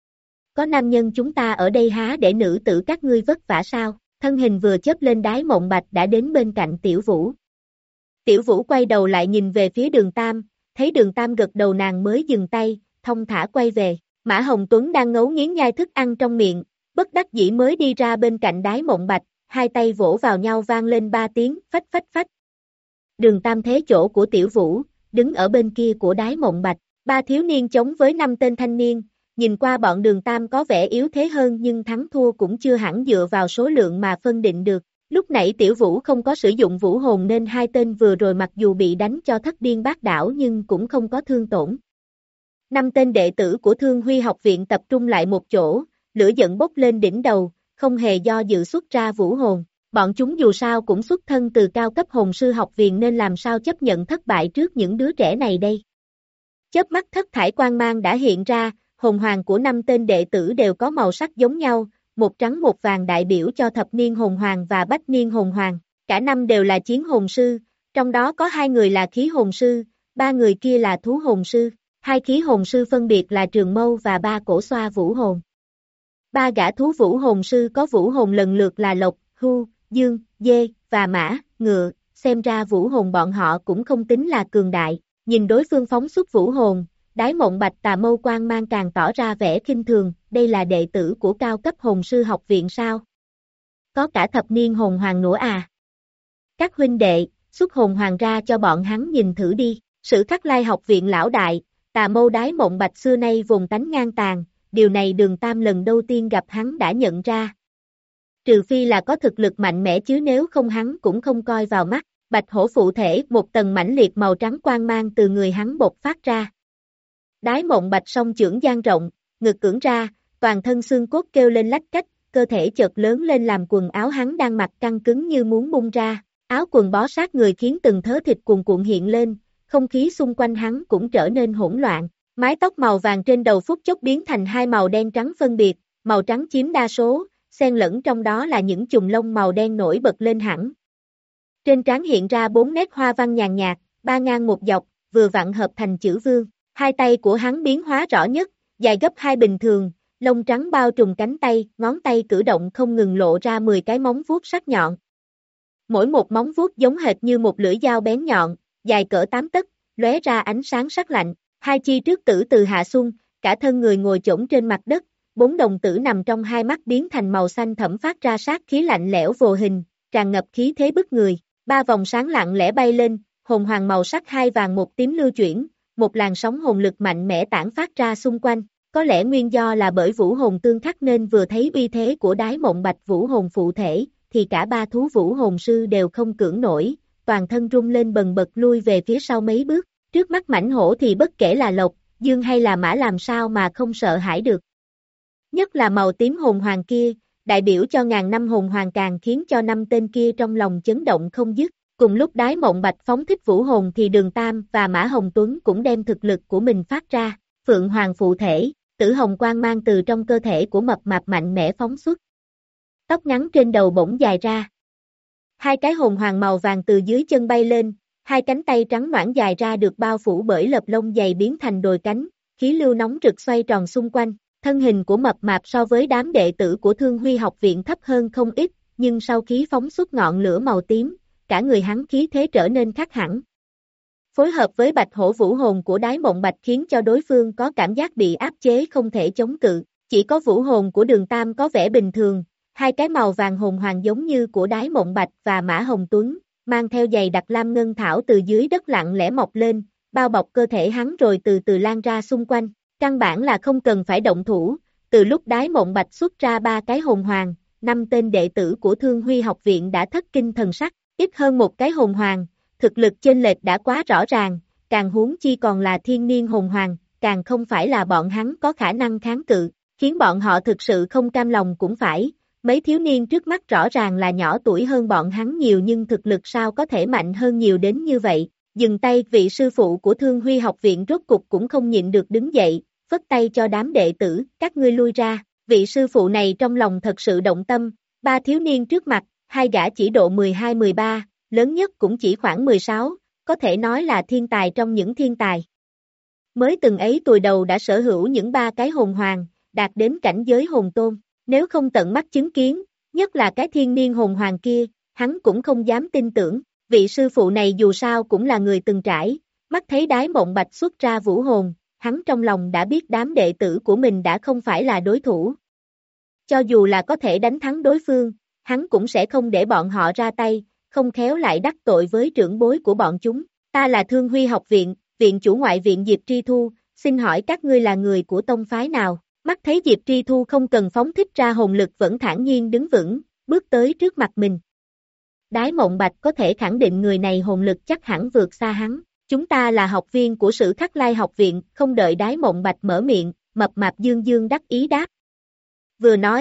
Có nam nhân chúng ta ở đây há để nữ tử các ngươi vất vả sao? Thân hình vừa chớp lên Đái Mộng Bạch đã đến bên cạnh Tiểu Vũ. Tiểu Vũ quay đầu lại nhìn về phía Đường Tam, thấy Đường Tam gật đầu nàng mới dừng tay, thong thả quay về. Mã Hồng Tuấn đang ngấu nghiến nhai thức ăn trong miệng, bất đắc dĩ mới đi ra bên cạnh Đái Mộng Bạch, hai tay vỗ vào nhau vang lên ba tiếng, phách phách phách. Đường Tam thế chỗ của Tiểu Vũ, đứng ở bên kia của Đái Mộng Bạch, ba thiếu niên chống với năm tên thanh niên, nhìn qua bọn Đường Tam có vẻ yếu thế hơn nhưng thắng thua cũng chưa hẳn dựa vào số lượng mà phân định được. Lúc nãy Tiểu Vũ không có sử dụng vũ hồn nên hai tên vừa rồi mặc dù bị đánh cho thất điên bát đảo nhưng cũng không có thương tổn. Năm tên đệ tử của Thương Huy học viện tập trung lại một chỗ, lửa giận bốc lên đỉnh đầu, không hề do dự xuất ra vũ hồn. Bọn chúng dù sao cũng xuất thân từ cao cấp hồn sư học viện nên làm sao chấp nhận thất bại trước những đứa trẻ này đây. Chớp mắt thất thải quang mang đã hiện ra, hồn hoàng của năm tên đệ tử đều có màu sắc giống nhau, một trắng một vàng đại biểu cho thập niên hồn hoàng và bách niên hồn hoàng. Cả năm đều là chiến hồn sư, trong đó có hai người là khí hồn sư, ba người kia là thú hồn sư. Hai khí hồn sư phân biệt là Trường Mâu và ba cổ xoa vũ hồn. Ba gã thú vũ hồn sư có vũ hồn lần lượt là Lộc, Hưu, Dương, Dê, và Mã, Ngựa, xem ra vũ hồn bọn họ cũng không tính là cường đại. Nhìn đối phương phóng xuất vũ hồn, Đái Mộng Bạch tà mâu quang mang càng tỏ ra vẻ khinh thường, đây là đệ tử của cao cấp hồn sư học viện sao? Có cả thập niên hồn hoàng nữa à? Các huynh đệ, xuất hồn hoàng ra cho bọn hắn nhìn thử đi. Sử Khắc Lai học viện lão đại, tà mâu Đái Mộng Bạch xưa nay vốn tánh ngang tàn, điều này Đường Tam lần đầu tiên gặp hắn đã nhận ra. Trừ phi là có thực lực mạnh mẽ chứ nếu không hắn cũng không coi vào mắt. Bạch hổ phụ thể, một tầng mãnh liệt màu trắng quang mang từ người hắn bộc phát ra. Đái Mộng Bạch song chưởng dang rộng, ngực cưỡng ra, toàn thân xương cốt kêu lên lách cách, cơ thể chợt lớn lên làm quần áo hắn đang mặc căng cứng như muốn bung ra. Áo quần bó sát người khiến từng thớ thịt cuồn cuộn hiện lên, không khí xung quanh hắn cũng trở nên hỗn loạn. Mái tóc màu vàng trên đầu phút chốc biến thành hai màu đen trắng phân biệt, màu trắng chiếm đa số, xen lẫn trong đó là những chùm lông màu đen nổi bật lên hẳn. Trên trán hiện ra bốn nét hoa văn nhàn nhạt, ba ngang một dọc, vừa vặn hợp thành chữ vương. Hai tay của hắn biến hóa rõ nhất, dài gấp hai bình thường, lông trắng bao trùm cánh tay, ngón tay cử động không ngừng lộ ra mười cái móng vuốt sắc nhọn. Mỗi một móng vuốt giống hệt như một lưỡi dao bén nhọn, dài cỡ tám tấc, lóe ra ánh sáng sắc lạnh. Hai chi trước tử từ hạ xuân, cả thân người ngồi chỗng trên mặt đất, bốn đồng tử nằm trong hai mắt biến thành màu xanh thẫm phát ra sát khí lạnh lẽo vô hình, tràn ngập khí thế bức người. Ba vòng sáng lặng lẽ bay lên, hồn hoàng màu sắc hai vàng một tím lưu chuyển, một làn sóng hồn lực mạnh mẽ tản phát ra xung quanh. Có lẽ nguyên do là bởi vũ hồn tương khắc nên vừa thấy uy thế của Đái Mộng Bạch vũ hồn phụ thể, thì cả ba thú vũ hồn sư đều không cưỡng nổi, toàn thân rung lên bần bật lui về phía sau mấy bước. Trước mắt mãnh hổ thì bất kể là Lộc, Dương hay là Mã làm sao mà không sợ hãi được. Nhất là màu tím hồn hoàng kia, đại biểu cho ngàn năm hồn hoàng càng khiến cho năm tên kia trong lòng chấn động không dứt. Cùng lúc Đái Mộng Bạch phóng thích vũ hồn thì Đường Tam và Mã Hồng Tuấn cũng đem thực lực của mình phát ra. Phượng hoàng phụ thể, tử hồng quang mang từ trong cơ thể của mập mạp mạnh mẽ phóng xuất. Tóc ngắn trên đầu bỗng dài ra. Hai cái hồn hoàng màu vàng từ dưới chân bay lên, hai cánh tay trắng nõn dài ra được bao phủ bởi lợp lông dày biến thành đồi cánh, khí lưu nóng rực xoay tròn xung quanh. Thân hình của mập mạp so với đám đệ tử của Thương Huy học viện thấp hơn không ít, nhưng sau khí phóng xuất ngọn lửa màu tím, cả người hắn khí thế trở nên khác hẳn. Phối hợp với bạch hổ vũ hồn của Đái Mộng Bạch khiến cho đối phương có cảm giác bị áp chế không thể chống cự. Chỉ có vũ hồn của Đường Tam có vẻ bình thường, hai cái màu vàng hồn hoàng giống như của Đái Mộng Bạch và Mã Hồng Tuấn, mang theo giày đặc lam ngân thảo từ dưới đất lặng lẽ mọc lên, bao bọc cơ thể hắn rồi từ từ lan ra xung quanh. Căn bản là không cần phải động thủ, từ lúc Đái Mộng Bạch xuất ra ba cái hồn hoàng, năm tên đệ tử của Thương Huy học viện đã thất kinh thần sắc, ít hơn một cái hồn hoàng, thực lực chênh lệch đã quá rõ ràng, càng huống chi còn là thiên niên hồn hoàng, càng không phải là bọn hắn có khả năng kháng cự, khiến bọn họ thực sự không cam lòng cũng phải, mấy thiếu niên trước mắt rõ ràng là nhỏ tuổi hơn bọn hắn nhiều nhưng thực lực sao có thể mạnh hơn nhiều đến như vậy. Dừng tay, vị sư phụ của Thương Huy học viện rốt cục cũng không nhịn được đứng dậy, phất tay cho đám đệ tử, các ngươi lui ra. Vị sư phụ này trong lòng thật sự động tâm, ba thiếu niên trước mặt, hai gã chỉ độ mười hai mười ba, lớn nhất cũng chỉ khoảng mười sáu, có thể nói là thiên tài trong những thiên tài. Mới từng ấy tuổi đầu đã sở hữu những ba cái hồn hoàng, đạt đến cảnh giới hồn tôn, nếu không tận mắt chứng kiến, nhất là cái thiên niên hồn hoàng kia, hắn cũng không dám tin tưởng. Vị sư phụ này dù sao cũng là người từng trải, mắt thấy Đái Mộng Bạch xuất ra vũ hồn, hắn trong lòng đã biết đám đệ tử của mình đã không phải là đối thủ. Cho dù là có thể đánh thắng đối phương, hắn cũng sẽ không để bọn họ ra tay, không khéo lại đắc tội với trưởng bối của bọn chúng. Ta là Thương Huy học viện, viện chủ ngoại viện Diệp Tri Thu, xin hỏi các ngươi là người của tông phái nào? Mắt thấy Diệp Tri Thu không cần phóng thích ra hồn lực vẫn thản nhiên đứng vững, bước tới trước mặt mình. Đái Mộng Bạch có thể khẳng định người này hồn lực chắc hẳn vượt xa hắn. Chúng ta là học viên của Sử Khắc Lai học viện, không đợi Đái Mộng Bạch mở miệng, mập mạp dương dương đắc ý đáp. Vừa nói,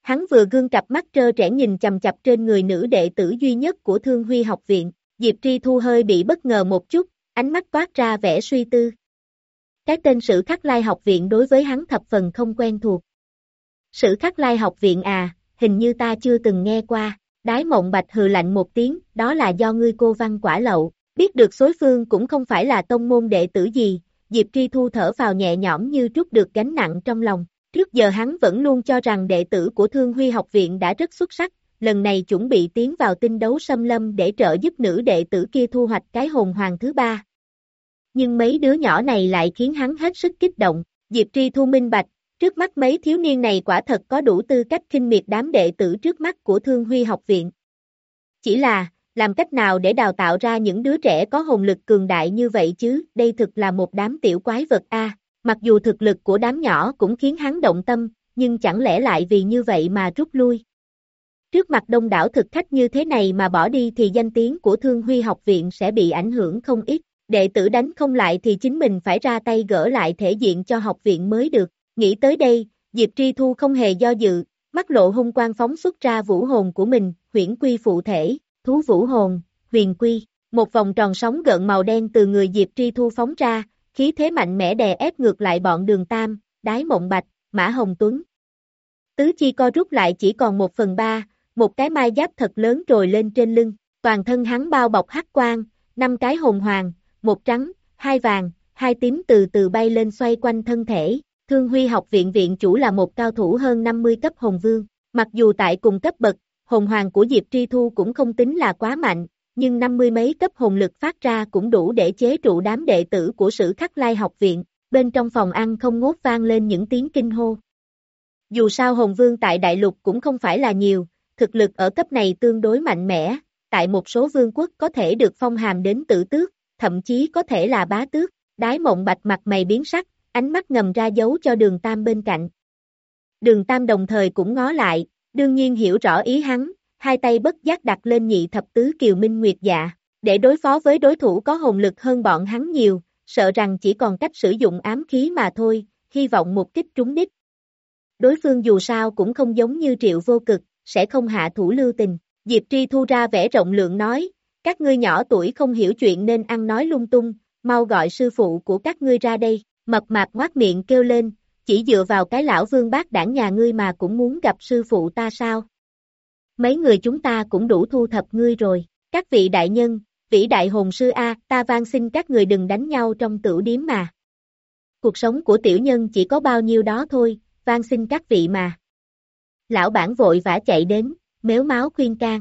Hắn vừa gương cặp mắt trơ trẽn nhìn chằm chằm trên người nữ đệ tử duy nhất của Thương Huy học viện, Diệp Tri Thu hơi bị bất ngờ một chút, ánh mắt toát ra vẻ suy tư. Cái tên Sử Khắc Lai học viện đối với hắn thập phần không quen thuộc. Sử Khắc Lai học viện à, hình như ta chưa từng nghe qua. Đái Mộng Bạch hừ lạnh một tiếng, đó là do ngươi cô văn quả lậu, biết được xối phương cũng không phải là tông môn đệ tử gì, Diệp Tri Thu thở vào nhẹ nhõm như trút được gánh nặng trong lòng. Trước giờ hắn vẫn luôn cho rằng đệ tử của Thương Huy học viện đã rất xuất sắc, lần này chuẩn bị tiến vào tinh đấu xâm lâm để trợ giúp nữ đệ tử kia thu hoạch cái hồn hoàng thứ ba. Nhưng mấy đứa nhỏ này lại khiến hắn hết sức kích động, Diệp Tri Thu minh bạch, trước mắt mấy thiếu niên này quả thật có đủ tư cách khinh miệt đám đệ tử trước mắt của Thương Huy học viện. Chỉ là, làm cách nào để đào tạo ra những đứa trẻ có hồn lực cường đại như vậy chứ, đây thực là một đám tiểu quái vật a. Mặc dù thực lực của đám nhỏ cũng khiến hắn động tâm, nhưng chẳng lẽ lại vì như vậy mà rút lui. Trước mặt đông đảo thực khách như thế này mà bỏ đi thì danh tiếng của Thương Huy học viện sẽ bị ảnh hưởng không ít, đệ tử đánh không lại thì chính mình phải ra tay gỡ lại thể diện cho học viện mới được. Nghĩ tới đây, Diệp Tri Thu không hề do dự, mắt lộ hung quang phóng xuất ra vũ hồn của mình, huyễn quy phụ thể, thú vũ hồn, huyền quy, một vòng tròn sóng gợn màu đen từ người Diệp Tri Thu phóng ra, khí thế mạnh mẽ đè ép ngược lại bọn Đường Tam, Đái Mộng Bạch, Mã Hồng Tuấn. Tứ chi co rút lại chỉ còn một phần ba, một cái mai giáp thật lớn trồi lên trên lưng, toàn thân hắn bao bọc hắc quang, năm cái hồn hoàng, một trắng, hai vàng, hai tím từ từ bay lên xoay quanh thân thể. Thương Huy học viện viện chủ là một cao thủ hơn năm mươi cấp hồn vương, mặc dù tại cùng cấp bậc, hồn hoàng của Diệp Tri Thu cũng không tính là quá mạnh, nhưng năm mươi mấy cấp hồn lực phát ra cũng đủ để chế trụ đám đệ tử của Sử Khắc Lai học viện, bên trong phòng ăn không ngốt vang lên những tiếng kinh hô. Dù sao hồn vương tại đại lục cũng không phải là nhiều, thực lực ở cấp này tương đối mạnh mẽ, tại một số vương quốc có thể được phong hàm đến tử tước, thậm chí có thể là bá tước. Đái Mộng Bạch mặt mày biến sắc, ánh mắt ngầm ra dấu cho Đường Tam bên cạnh. Đường Tam đồng thời cũng ngó lại, đương nhiên hiểu rõ ý hắn, hai tay bất giác đặt lên nhị thập tứ kiều minh nguyệt dạ, để đối phó với đối thủ có hồn lực hơn bọn hắn nhiều, sợ rằng chỉ còn cách sử dụng ám khí mà thôi, hy vọng một kích trúng đích. Đối phương dù sao cũng không giống như Triệu Vô Cực, sẽ không hạ thủ lưu tình. Diệp Tri Thu ra vẻ rộng lượng nói, các ngươi nhỏ tuổi không hiểu chuyện nên ăn nói lung tung, mau gọi sư phụ của các ngươi ra đây. Mập mạp ngoác miệng kêu lên, chỉ dựa vào cái lão vương bác đảng nhà ngươi mà cũng muốn gặp sư phụ ta sao? Mấy người chúng ta cũng đủ thu thập ngươi rồi, các vị đại nhân, vĩ đại hồn sư A, ta van xin các người đừng đánh nhau trong tửu điếm mà. Cuộc sống của tiểu nhân chỉ có bao nhiêu đó thôi, van xin các vị mà. Lão bản vội vã chạy đến, mếu máo khuyên can.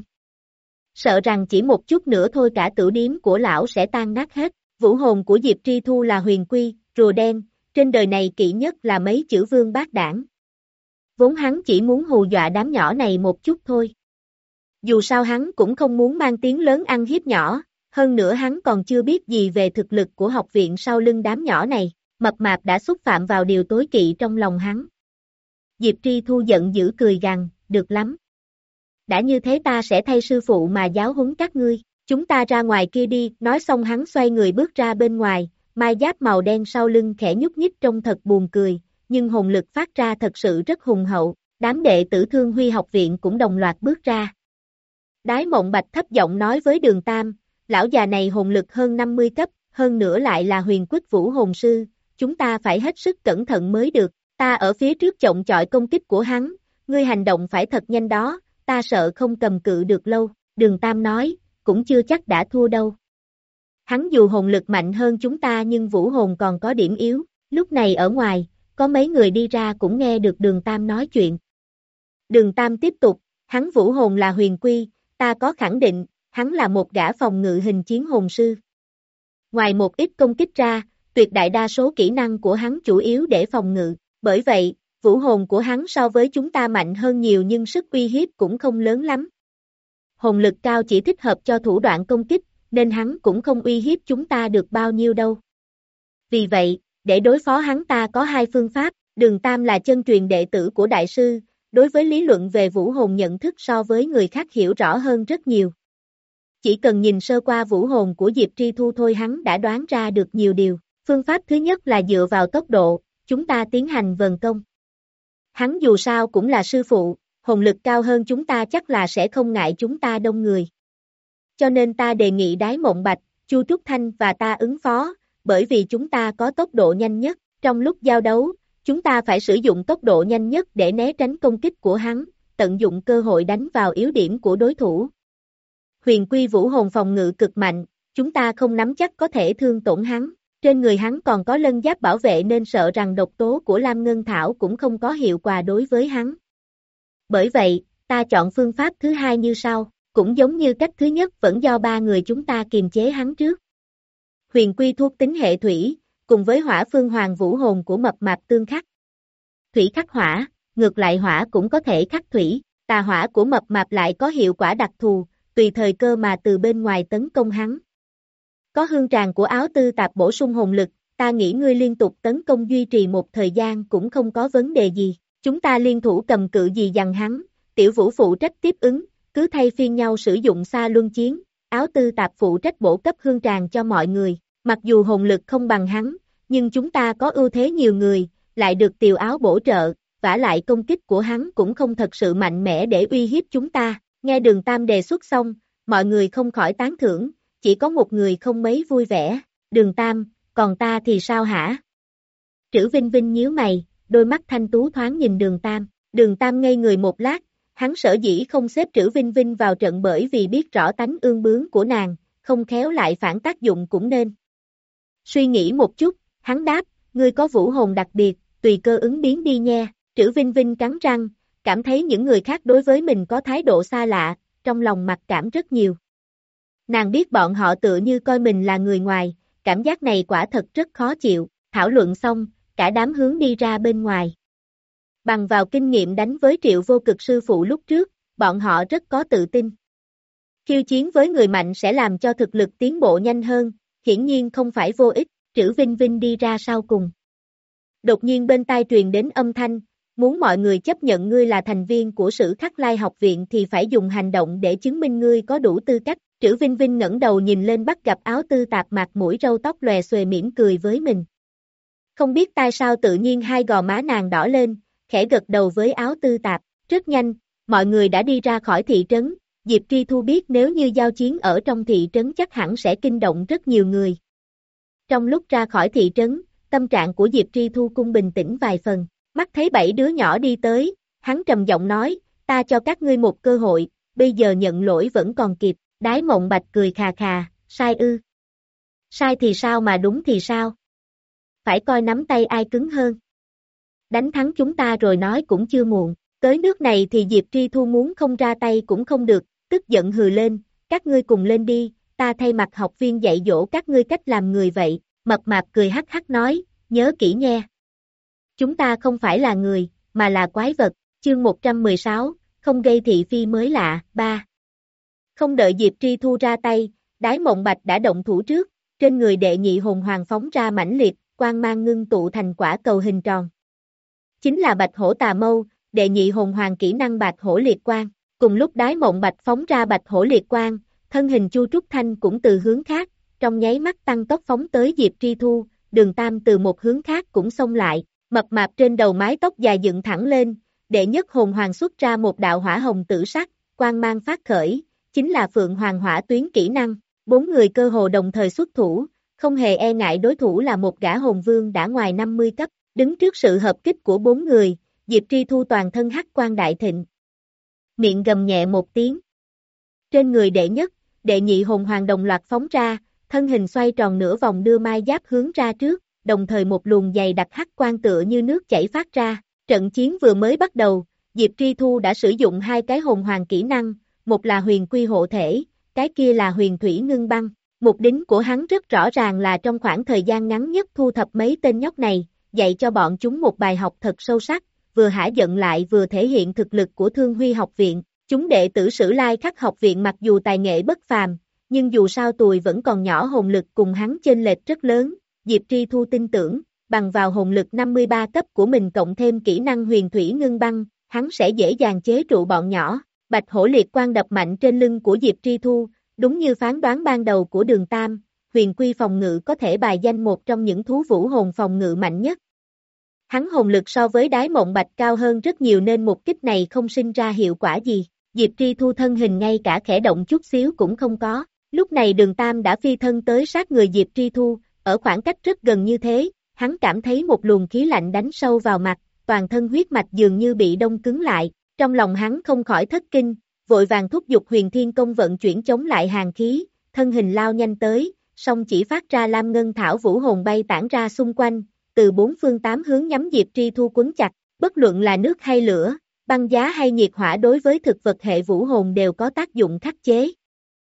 Sợ rằng chỉ một chút nữa thôi cả tửu điếm của lão sẽ tan nát hết, vũ hồn của Diệp Tri Thu là huyền quy, rùa đen, trên đời này kỵ nhất là mấy chữ vương bác đảng. Vốn hắn chỉ muốn hù dọa đám nhỏ này một chút thôi. Dù sao hắn cũng không muốn mang tiếng lớn ăn hiếp nhỏ, hơn nữa hắn còn chưa biết gì về thực lực của học viện sau lưng đám nhỏ này, mập mạp đã xúc phạm vào điều tối kỵ trong lòng hắn. Diệp Tri Thu giận dữ cười gằn, được lắm. Đã như thế ta sẽ thay sư phụ mà giáo huấn các ngươi, chúng ta ra ngoài kia đi, nói xong hắn xoay người bước ra bên ngoài. Mai giáp màu đen sau lưng khẽ nhúc nhích trông thật buồn cười, nhưng hồn lực phát ra thật sự rất hùng hậu, đám đệ tử Thương Huy học viện cũng đồng loạt bước ra. Đái Mộng Bạch thấp giọng nói với Đường Tam, lão già này hồn lực hơn năm mươi cấp, hơn nữa lại là huyền quýt vũ hồn sư, chúng ta phải hết sức cẩn thận mới được, ta ở phía trước chộng chọi công kích của hắn, ngươi hành động phải thật nhanh đó, ta sợ không cầm cự được lâu, Đường Tam nói, cũng chưa chắc đã thua đâu. Hắn dù hồn lực mạnh hơn chúng ta nhưng vũ hồn còn có điểm yếu, lúc này ở ngoài, có mấy người đi ra cũng nghe được Đường Tam nói chuyện. Đường Tam tiếp tục, hắn vũ hồn là huyền quy, ta có khẳng định, hắn là một gã phòng ngự hình chiến hồn sư. Ngoài một ít công kích ra, tuyệt đại đa số kỹ năng của hắn chủ yếu để phòng ngự, bởi vậy, vũ hồn của hắn so với chúng ta mạnh hơn nhiều nhưng sức uy hiếp cũng không lớn lắm. Hồn lực cao chỉ thích hợp cho thủ đoạn công kích, nên hắn cũng không uy hiếp chúng ta được bao nhiêu đâu. Vì vậy, để đối phó hắn ta có hai phương pháp, Đường Tam là chân truyền đệ tử của đại sư, đối với lý luận về vũ hồn nhận thức so với người khác hiểu rõ hơn rất nhiều. Chỉ cần nhìn sơ qua vũ hồn của Diệp Tri Thu thôi hắn đã đoán ra được nhiều điều. Phương pháp thứ nhất là dựa vào tốc độ, chúng ta tiến hành vần công. Hắn dù sao cũng là sư phụ, hồn lực cao hơn chúng ta chắc là sẽ không ngại chúng ta đông người. Cho nên ta đề nghị Đái Mộng Bạch, Chu Trúc Thanh và ta ứng phó, bởi vì chúng ta có tốc độ nhanh nhất. Trong lúc giao đấu, chúng ta phải sử dụng tốc độ nhanh nhất để né tránh công kích của hắn, tận dụng cơ hội đánh vào yếu điểm của đối thủ. Huyền Quy Vũ Hồn phòng ngự cực mạnh, chúng ta không nắm chắc có thể thương tổn hắn. Trên người hắn còn có lân giáp bảo vệ nên sợ rằng độc tố của Lam Ngân Thảo cũng không có hiệu quả đối với hắn. Bởi vậy, ta chọn phương pháp thứ hai như sau, cũng giống như cách thứ nhất vẫn do ba người chúng ta kiềm chế hắn trước. Huyền Quy thuộc tính hệ thủy, cùng với hỏa phương hoàng vũ hồn của mập mạp tương khắc. Thủy khắc hỏa, ngược lại hỏa cũng có thể khắc thủy, tà hỏa của mập mạp lại có hiệu quả đặc thù, tùy thời cơ mà từ bên ngoài tấn công hắn. Có hương tràng của áo tư tạp bổ sung hồn lực, ta nghĩ ngươi liên tục tấn công duy trì một thời gian cũng không có vấn đề gì. Chúng ta liên thủ cầm cự gì dằn hắn, tiểu vũ phụ trách tiếp ứng, cứ thay phiên nhau sử dụng xa luân chiến, áo tư tạp phụ trách bổ cấp hương tràng cho mọi người. Mặc dù hồn lực không bằng hắn, nhưng chúng ta có ưu thế nhiều người, lại được tiều áo bổ trợ, vả lại công kích của hắn cũng không thật sự mạnh mẽ để uy hiếp chúng ta. Nghe Đường Tam đề xuất xong, mọi người không khỏi tán thưởng, chỉ có một người không mấy vui vẻ. Đường Tam, còn ta thì sao hả? Trữ Vinh Vinh nhíu mày, đôi mắt thanh tú thoáng nhìn Đường Tam. Đường Tam ngây người một lát, hắn sở dĩ không xếp Trữ Vinh Vinh vào trận bởi vì biết rõ tánh ương bướng của nàng, không khéo lại phản tác dụng cũng nên. Suy nghĩ một chút, hắn đáp, ngươi có vũ hồn đặc biệt, tùy cơ ứng biến đi nha. Trữ Vinh Vinh cắn răng, cảm thấy những người khác đối với mình có thái độ xa lạ, trong lòng mặc cảm rất nhiều. Nàng biết bọn họ tựa như coi mình là người ngoài, cảm giác này quả thật rất khó chịu. Thảo luận xong, cả đám hướng đi ra bên ngoài. Bằng vào kinh nghiệm đánh với Triệu Vô Cực sư phụ lúc trước, bọn họ rất có tự tin. Khiêu chiến với người mạnh sẽ làm cho thực lực tiến bộ nhanh hơn, hiển nhiên không phải vô ích. Trữ Vinh Vinh đi ra sau cùng. Đột nhiên bên tai truyền đến âm thanh, muốn mọi người chấp nhận ngươi là thành viên của Sử Khắc Lai học viện thì phải dùng hành động để chứng minh ngươi có đủ tư cách. Trữ Vinh Vinh ngẩng đầu nhìn lên bắt gặp áo tư tạp mặt mũi râu tóc lòe xòe mỉm cười với mình. Không biết tại sao tự nhiên hai gò má nàng đỏ lên, khẽ gật đầu với áo tư tạp. Rất nhanh, mọi người đã đi ra khỏi thị trấn. Diệp Tri Thu biết nếu như giao chiến ở trong thị trấn chắc hẳn sẽ kinh động rất nhiều người. Trong lúc ra khỏi thị trấn, tâm trạng của Diệp Tri Thu cũng bình tĩnh vài phần. Mắt thấy bảy đứa nhỏ đi tới, hắn trầm giọng nói, ta cho các ngươi một cơ hội, bây giờ nhận lỗi vẫn còn kịp. Đái Mộng Bạch cười khà khà, sai ư? Sai thì sao mà đúng thì sao? Phải coi nắm tay ai cứng hơn. Đánh thắng chúng ta rồi nói cũng chưa muộn. Tới nước này thì Diệp Tri Thu muốn không ra tay cũng không được, tức giận hừ lên, các ngươi cùng lên đi, ta thay mặt học viên dạy dỗ các ngươi cách làm người vậy. Mập mạp cười hắc hắc nói, nhớ kỹ nghe. Chúng ta không phải là người, mà là quái vật. Chương một trăm mười sáu, không gây thị phi mới lạ. Ba. Không đợi Diệp Tri Thu ra tay, Đái Mộng Bạch đã động thủ trước, trên người đệ nhị hồn hoàng phóng ra mãnh liệt, quang mang ngưng tụ thành quả cầu hình tròn. Chính là Bạch Hổ Tà Mâu, đệ nhị hồn hoàng kỹ năng Bạch Hổ Liệt Quang. Cùng lúc Đái Mộng Bạch phóng ra Bạch Hổ Liệt Quang, thân hình Chu Trúc Thanh cũng từ hướng khác, trong nháy mắt tăng tốc phóng tới Diệp Tri Thu. Đường Tam từ một hướng khác cũng xông lại, mập mạp trên đầu mái tóc dài dựng thẳng lên, đệ nhất hồn hoàng xuất ra một đạo hỏa hồng tử sắc, quang mang phát khởi, chính là Phượng Hoàng Hỏa Tuyến kỹ năng. Bốn người cơ hồ đồng thời xuất thủ, không hề e ngại đối thủ là một gã hồn vương đã ngoài năm mươi cấp, đứng trước sự hợp kích của bốn người, Diệp Tri Thu toàn thân hắc quang đại thịnh. Miệng gầm nhẹ một tiếng. Trên người đệ nhất, đệ nhị hồn hoàng đồng loạt phóng ra, thân hình xoay tròn nửa vòng đưa mai giáp hướng ra trước, đồng thời một luồng dày đặc hắc quang tựa như nước chảy phát ra. Trận chiến vừa mới bắt đầu, Diệp Tri Thu đã sử dụng hai cái hồn hoàng kỹ năng, một là huyền quy hộ thể, cái kia là huyền thủy ngưng băng. Mục đích của hắn rất rõ ràng là trong khoảng thời gian ngắn nhất thu thập mấy tên nhóc này, dạy cho bọn chúng một bài học thật sâu sắc, vừa hả giận lại vừa thể hiện thực lực của Thương Huy học viện. Chúng đệ tử Sử Lai Khắc học viện mặc dù tài nghệ bất phàm, nhưng dù sao tuổi vẫn còn nhỏ, hồn lực cùng hắn chênh lệch rất lớn. Diệp Tri Thu tin tưởng, bằng vào hồn lực năm mươi ba cấp của mình cộng thêm kỹ năng huyền thủy ngưng băng, hắn sẽ dễ dàng chế trụ bọn nhỏ. Bạch Hổ Liệt Quang đập mạnh trên lưng của Diệp Tri Thu, đúng như phán đoán ban đầu của Đường Tam, huyền quy phòng ngự có thể bài danh một trong những thú vũ hồn phòng ngự mạnh nhất. Hắn hồn lực so với Đái Mộng Bạch cao hơn rất nhiều nên một kích này không sinh ra hiệu quả gì. Diệp Tri Thu thân hình ngay cả khẽ động chút xíu cũng không có. Lúc này Đường Tam đã phi thân tới sát người Diệp Tri Thu, ở khoảng cách rất gần như thế, hắn cảm thấy một luồng khí lạnh đánh sâu vào mặt, toàn thân huyết mạch dường như bị đông cứng lại, trong lòng hắn không khỏi thất kinh, vội vàng thúc giục Huyền Thiên Công vận chuyển chống lại hàn khí, thân hình lao nhanh tới, song chỉ phát ra lam ngân thảo vũ hồn bay tản ra xung quanh, từ bốn phương tám hướng nhắm Diệp Tri Thu quấn chặt, bất luận là nước hay lửa, băng giá hay nhiệt hỏa đối với thực vật hệ vũ hồn đều có tác dụng khắc chế.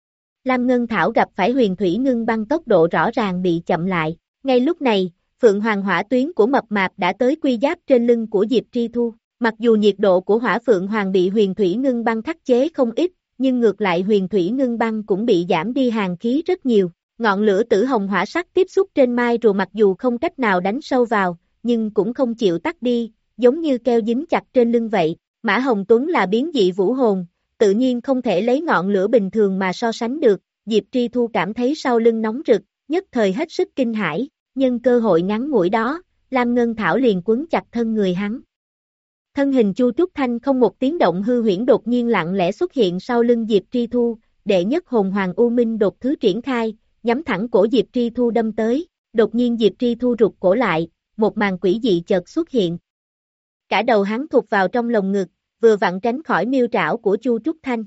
Lam ngân thảo gặp phải huyền thủy ngưng băng tốc độ rõ ràng bị chậm lại, ngay lúc này, Phượng Hoàng hỏa tuyến của mập mạp đã tới quy giáp trên lưng của Diệp Tri Thu, mặc dù nhiệt độ của hỏa Phượng Hoàng bị huyền thủy ngưng băng khắc chế không ít, nhưng ngược lại huyền thủy ngưng băng cũng bị giảm đi hàn khí rất nhiều. Ngọn lửa tử hồng hỏa sắc tiếp xúc trên mai rùa mặc dù không cách nào đánh sâu vào, nhưng cũng không chịu tắt đi, giống như keo dính chặt trên lưng vậy. Mã Hồng Tuấn là biến dị vũ hồn, tự nhiên không thể lấy ngọn lửa bình thường mà so sánh được. Diệp Tri Thu cảm thấy sau lưng nóng rực, nhất thời hết sức kinh hãi, nhân cơ hội ngắn ngủi đó, Lam Ngân Thảo liền quấn chặt thân người hắn. Thân hình Chu Trúc Thanh không một tiếng động hư huyễn đột nhiên lặng lẽ xuất hiện sau lưng Diệp Tri Thu, đệ nhất hồn hoàng U Minh đột thứ triển khai, nhắm thẳng cổ Diệp Tri Thu đâm tới, đột nhiên Diệp Tri Thu rụt cổ lại, một màn quỷ dị chợt xuất hiện. Cả đầu hắn thụt vào trong lồng ngực, vừa vặn tránh khỏi miêu trảo của Chu Trúc Thanh.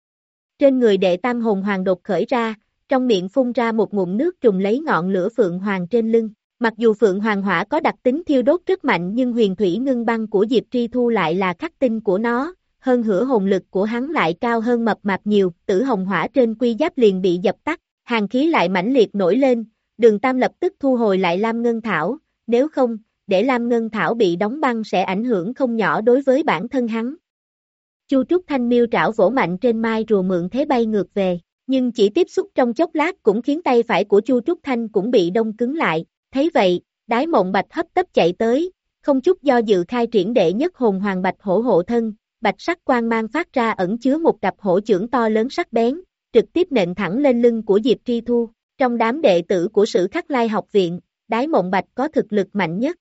Trên người đệ tam hồn hoàng đột khởi ra, trong miệng phun ra một ngụm nước trùng lấy ngọn lửa Phượng Hoàng trên lưng. Mặc dù Phượng Hoàng hỏa có đặc tính thiêu đốt rất mạnh nhưng huyền thủy ngưng băng của Diệp Tri Thu lại là khắc tinh của nó, hơn hửa hồn lực của hắn lại cao hơn mập mạp nhiều, tử hồng hỏa trên quy giáp liền bị dập tắt, hàn khí lại mãnh liệt nổi lên, Đường Tam lập tức thu hồi lại Lam Ngân Thảo, nếu không, để Lam Ngân Thảo bị đóng băng sẽ ảnh hưởng không nhỏ đối với bản thân hắn. Chu Trúc Thanh miêu trảo vỗ mạnh trên mai rùa mượn thế bay ngược về, nhưng chỉ tiếp xúc trong chốc lát cũng khiến tay phải của Chu Trúc Thanh cũng bị đông cứng lại, thấy vậy, Đái Mộng Bạch hấp tấp chạy tới, không chút do dự khai triển đệ nhất hồn hoàng bạch hổ hộ thân, bạch sắc quang mang phát ra ẩn chứa một cặp hổ chưởng to lớn sắc bén, trực tiếp nện thẳng lên lưng của Diệp Tri Thu, trong đám đệ tử của Sử Khắc Lai học viện, Đái Mộng Bạch có thực lực mạnh nhất.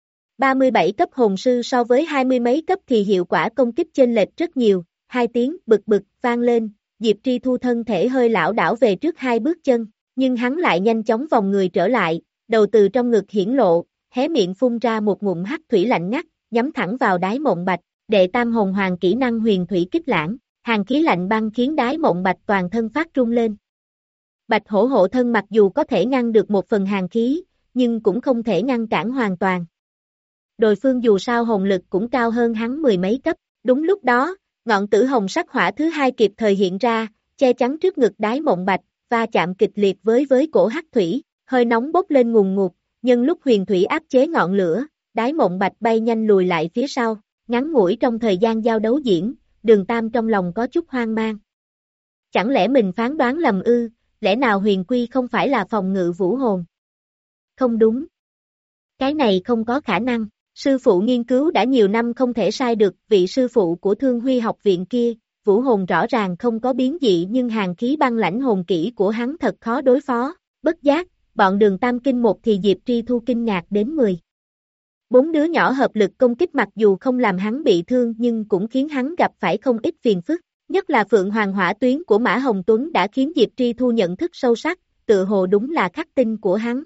ba mươi bảy cấp hồn sư so với hai mươi mấy cấp thì hiệu quả công kích chênh lệch rất nhiều, hai tiếng bực bực vang lên, Diệp Tri Thu thân thể hơi lảo đảo về trước hai bước chân, nhưng hắn lại nhanh chóng vòng người trở lại, đầu từ trong ngực hiển lộ, hé miệng phun ra một ngụm hắc thủy lạnh ngắt, nhắm thẳng vào Đái Mộng Bạch, đệ tam hồn hoàng kỹ năng huyền thủy kích lãng, hàn khí lạnh băng khiến Đái Mộng Bạch toàn thân phát run lên. Bạch hổ hộ thân mặc dù có thể ngăn được một phần hàn khí, nhưng cũng không thể ngăn cản hoàn toàn. Đối phương dù sao hồn lực cũng cao hơn hắn mười mấy cấp, đúng lúc đó, ngọn tử hồng sắc hỏa thứ hai kịp thời hiện ra, che chắn trước ngực Đái Mộng Bạch, va chạm kịch liệt với với cổ hắc thủy, hơi nóng bốc lên ngùn ngụt, nhân lúc huyền thủy áp chế ngọn lửa, Đái Mộng Bạch bay nhanh lùi lại phía sau, ngắn ngủi trong thời gian giao đấu diễn, Đường Tam trong lòng có chút hoang mang. Chẳng lẽ mình phán đoán lầm ư, lẽ nào huyền quy không phải là phòng ngự vũ hồn? Không đúng. Cái này không có khả năng, sư phụ nghiên cứu đã nhiều năm không thể sai được, vị sư phụ của Thương Huy học viện kia, vũ hồn rõ ràng không có biến dị nhưng hàn khí băng lãnh hồn kỹ của hắn thật khó đối phó, bất giác, bọn Đường Tam kinh một thì Diệp Tri Thu kinh ngạc đến mười. Bốn đứa nhỏ hợp lực công kích mặc dù không làm hắn bị thương nhưng cũng khiến hắn gặp phải không ít phiền phức, nhất là Phượng Hoàng hỏa tuyến của Mã Hồng Tuấn đã khiến Diệp Tri Thu nhận thức sâu sắc, tự hồ đúng là khắc tinh của hắn.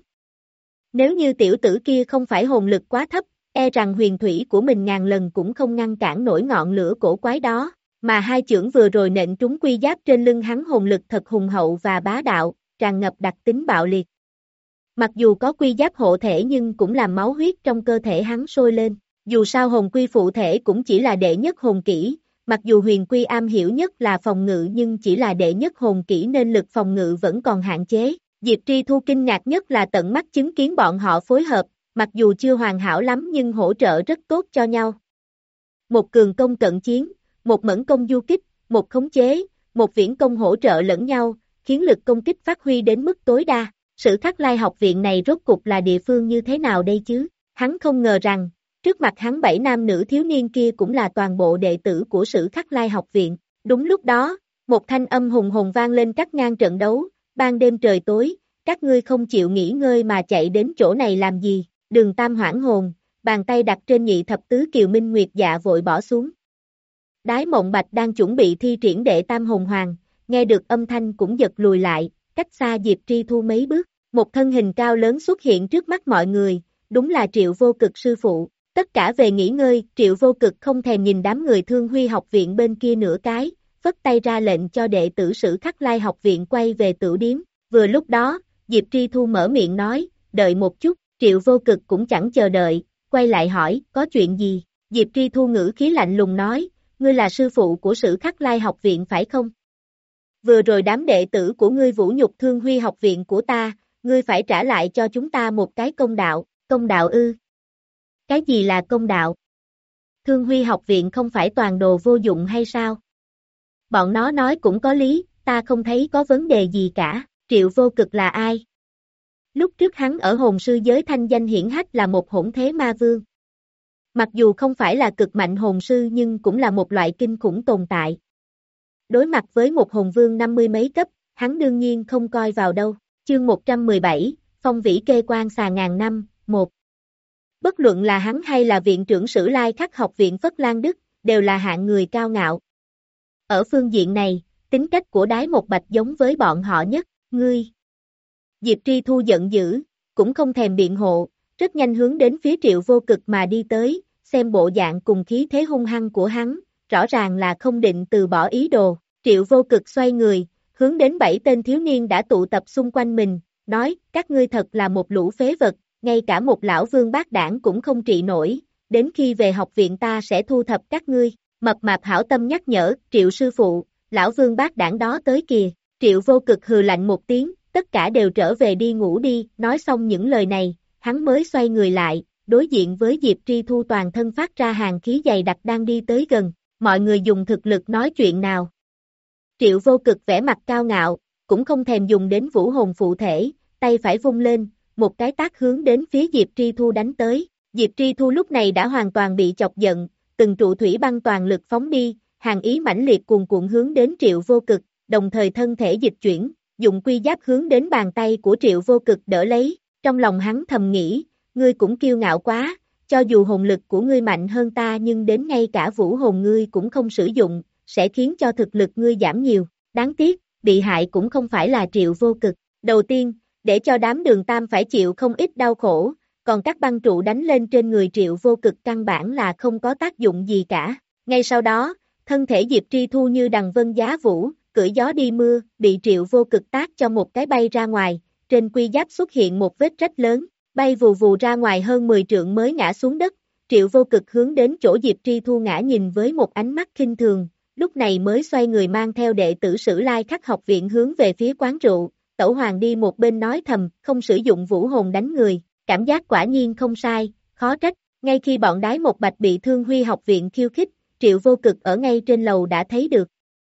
Nếu như tiểu tử kia không phải hồn lực quá thấp, e rằng huyền thủy của mình ngàn lần cũng không ngăn cản nổi ngọn lửa cổ quái đó, mà hai chưởng vừa rồi nện trúng quy giáp trên lưng hắn hồn lực thật hùng hậu và bá đạo, tràn ngập đặc tính bạo liệt. Mặc dù có quy giáp hộ thể nhưng cũng làm máu huyết trong cơ thể hắn sôi lên, dù sao hồn quy phụ thể cũng chỉ là đệ nhất hồn kỹ, mặc dù huyền quy am hiểu nhất là phòng ngự nhưng chỉ là đệ nhất hồn kỹ nên lực phòng ngự vẫn còn hạn chế. Diệp Tri Thu kinh ngạc nhất là tận mắt chứng kiến bọn họ phối hợp, mặc dù chưa hoàn hảo lắm nhưng hỗ trợ rất tốt cho nhau. Một cường công cận chiến, một mẫn công du kích, một khống chế, một viễn công hỗ trợ lẫn nhau, khiến lực công kích phát huy đến mức tối đa. Sử Khắc Lai học viện này rốt cục là địa phương như thế nào đây chứ? Hắn không ngờ rằng, trước mặt hắn bảy nam nữ thiếu niên kia cũng là toàn bộ đệ tử của Sử Khắc Lai học viện. Đúng lúc đó, một thanh âm hùng hồn vang lên cắt ngang trận đấu, ban đêm trời tối, các ngươi không chịu nghỉ ngơi mà chạy đến chỗ này làm gì? Đường Tam hoảng hồn, bàn tay đặt trên nhị thập tứ kiều minh nguyệt dạ vội bỏ xuống. Đái Mộng Bạch đang chuẩn bị thi triển đệ tam hồn hoàng, nghe được âm thanh cũng giật lùi lại, cách xa Diệp Tri Thu mấy bước, một thân hình cao lớn xuất hiện trước mắt mọi người, đúng là Triệu Vô Cực sư phụ. Tất cả về nghỉ ngơi, Triệu Vô Cực không thèm nhìn đám người Thương Huy học viện bên kia nửa cái, phất tay ra lệnh cho đệ tử Sử Khắc Lai học viện quay về tửu điếm. Vừa lúc đó, Diệp Tri Thu mở miệng nói, đợi một chút, Triệu Vô Cực cũng chẳng chờ đợi, quay lại hỏi, có chuyện gì? Diệp Tri Thu ngữ khí lạnh lùng nói, ngươi là sư phụ của Sử Khắc Lai học viện phải không? Vừa rồi đám đệ tử của ngươi vũ nhục Thương Huy học viện của ta, ngươi phải trả lại cho chúng ta một cái công đạo, công đạo ư? Cái gì là công đạo? Thương Huy học viện không phải toàn đồ vô dụng hay sao? Bọn nó nói cũng có lý, ta không thấy có vấn đề gì cả. Triệu Vô Cực là ai? Lúc trước hắn ở hồn sư giới thanh danh hiển hách là một hỗn thế ma vương. Mặc dù không phải là cực mạnh hồn sư nhưng cũng là một loại kinh khủng tồn tại. Đối mặt với một hồn vương năm mươi mấy cấp, hắn đương nhiên không coi vào đâu. Chương một trăm mười bảy, Phong Vĩ Kê Quan xà ngàn năm, một. Bất luận là hắn hay là viện trưởng Sử Lai Khắc học viện Phất Lan Đức, đều là hạng người cao ngạo. Ở phương diện này, tính cách của Đái Một Bạch giống với bọn họ nhất, ngươi. Diệp Tri Thu giận dữ, cũng không thèm biện hộ, rất nhanh hướng đến phía Triệu Vô Cực mà đi tới, xem bộ dạng cùng khí thế hung hăng của hắn, rõ ràng là không định từ bỏ ý đồ. Triệu Vô Cực xoay người, hướng đến bảy tên thiếu niên đã tụ tập xung quanh mình, nói, các ngươi thật là một lũ phế vật, ngay cả một lão vương bát đảng cũng không trị nổi, đến khi về học viện ta sẽ thu thập các ngươi. Mập mạp hảo tâm nhắc nhở, Triệu sư phụ, lão vương bát đảng đó tới kìa. Triệu Vô Cực hừ lạnh một tiếng, tất cả đều trở về đi ngủ đi. Nói xong những lời này, hắn mới xoay người lại, đối diện với Diệp Tri Thu toàn thân phát ra hàn khí dày đặc đang đi tới gần. Mọi người dùng thực lực nói chuyện nào. Triệu Vô Cực vẻ mặt cao ngạo, cũng không thèm dùng đến vũ hồn phụ thể, tay phải vung lên, một cái tác hướng đến phía Diệp Tri Thu đánh tới. Diệp Tri Thu lúc này đã hoàn toàn bị chọc giận, từng trụ thủy băng toàn lực phóng đi, hàn ý mãnh liệt cuồn cuộn hướng đến Triệu Vô Cực, đồng thời thân thể dịch chuyển, dùng quy giáp hướng đến bàn tay của Triệu Vô Cực đỡ lấy. Trong lòng hắn thầm nghĩ, ngươi cũng kiêu ngạo quá, cho dù hồn lực của ngươi mạnh hơn ta nhưng đến ngay cả vũ hồn ngươi cũng không sử dụng, sẽ khiến cho thực lực ngươi giảm nhiều. Đáng tiếc, bị hại cũng không phải là Triệu Vô Cực. Đầu tiên, để cho đám Đường Tam phải chịu không ít đau khổ, còn các băng trụ đánh lên trên người Triệu Vô Cực căn bản là không có tác dụng gì cả. Ngay sau đó, thân thể Diệp Tri Thu như đằng vân giá vũ, cưỡi gió đi mưa, bị Triệu Vô Cực tác cho một cái bay ra ngoài, trên quy giáp xuất hiện một vết rách lớn, bay vù vù ra ngoài hơn mười trượng mới ngã xuống đất. Triệu Vô Cực hướng đến chỗ Diệp Tri Thu ngã nhìn với một ánh mắt khinh thường, lúc này mới xoay người mang theo đệ tử Sử Lai Khắc học viện hướng về phía quán rượu. Tẩu Hoàng đi một bên nói thầm, không sử dụng vũ hồn đánh người, cảm giác quả nhiên không sai, khó trách. Ngay khi bọn Đái Một Bạch bị Thương Huy học viện khiêu khích, Triệu Vô Cực ở ngay trên lầu đã thấy được.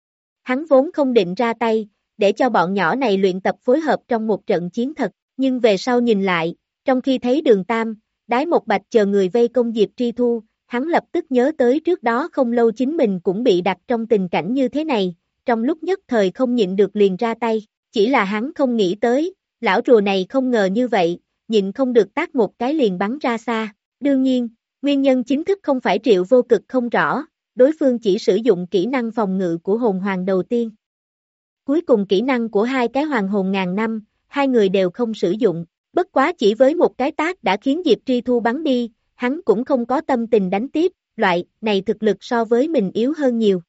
Hắn vốn không định ra tay, để cho bọn nhỏ này luyện tập phối hợp trong một trận chiến thật, nhưng về sau nhìn lại, trong khi thấy Đường Tam, Đái Một Bạch chờ người vây công Diệp Tri Thu, hắn lập tức nhớ tới trước đó không lâu chính mình cũng bị đặt trong tình cảnh như thế này, trong lúc nhất thời không nhịn được liền ra tay, chỉ là hắn không nghĩ tới, lão rùa này không ngờ như vậy, nhịn không được tác một cái liền bắn ra xa. Đương nhiên, nguyên nhân chính thức không phải Triệu Vô Cực không rõ, đối phương chỉ sử dụng kỹ năng phòng ngự của hồn hoàng đầu tiên. Cuối cùng kỹ năng của hai cái hoàng hồn ngàn năm, hai người đều không sử dụng, bất quá chỉ với một cái tác đã khiến Diệp Tri Thu bắn đi, hắn cũng không có tâm tình đánh tiếp, loại này thực lực so với mình yếu hơn nhiều.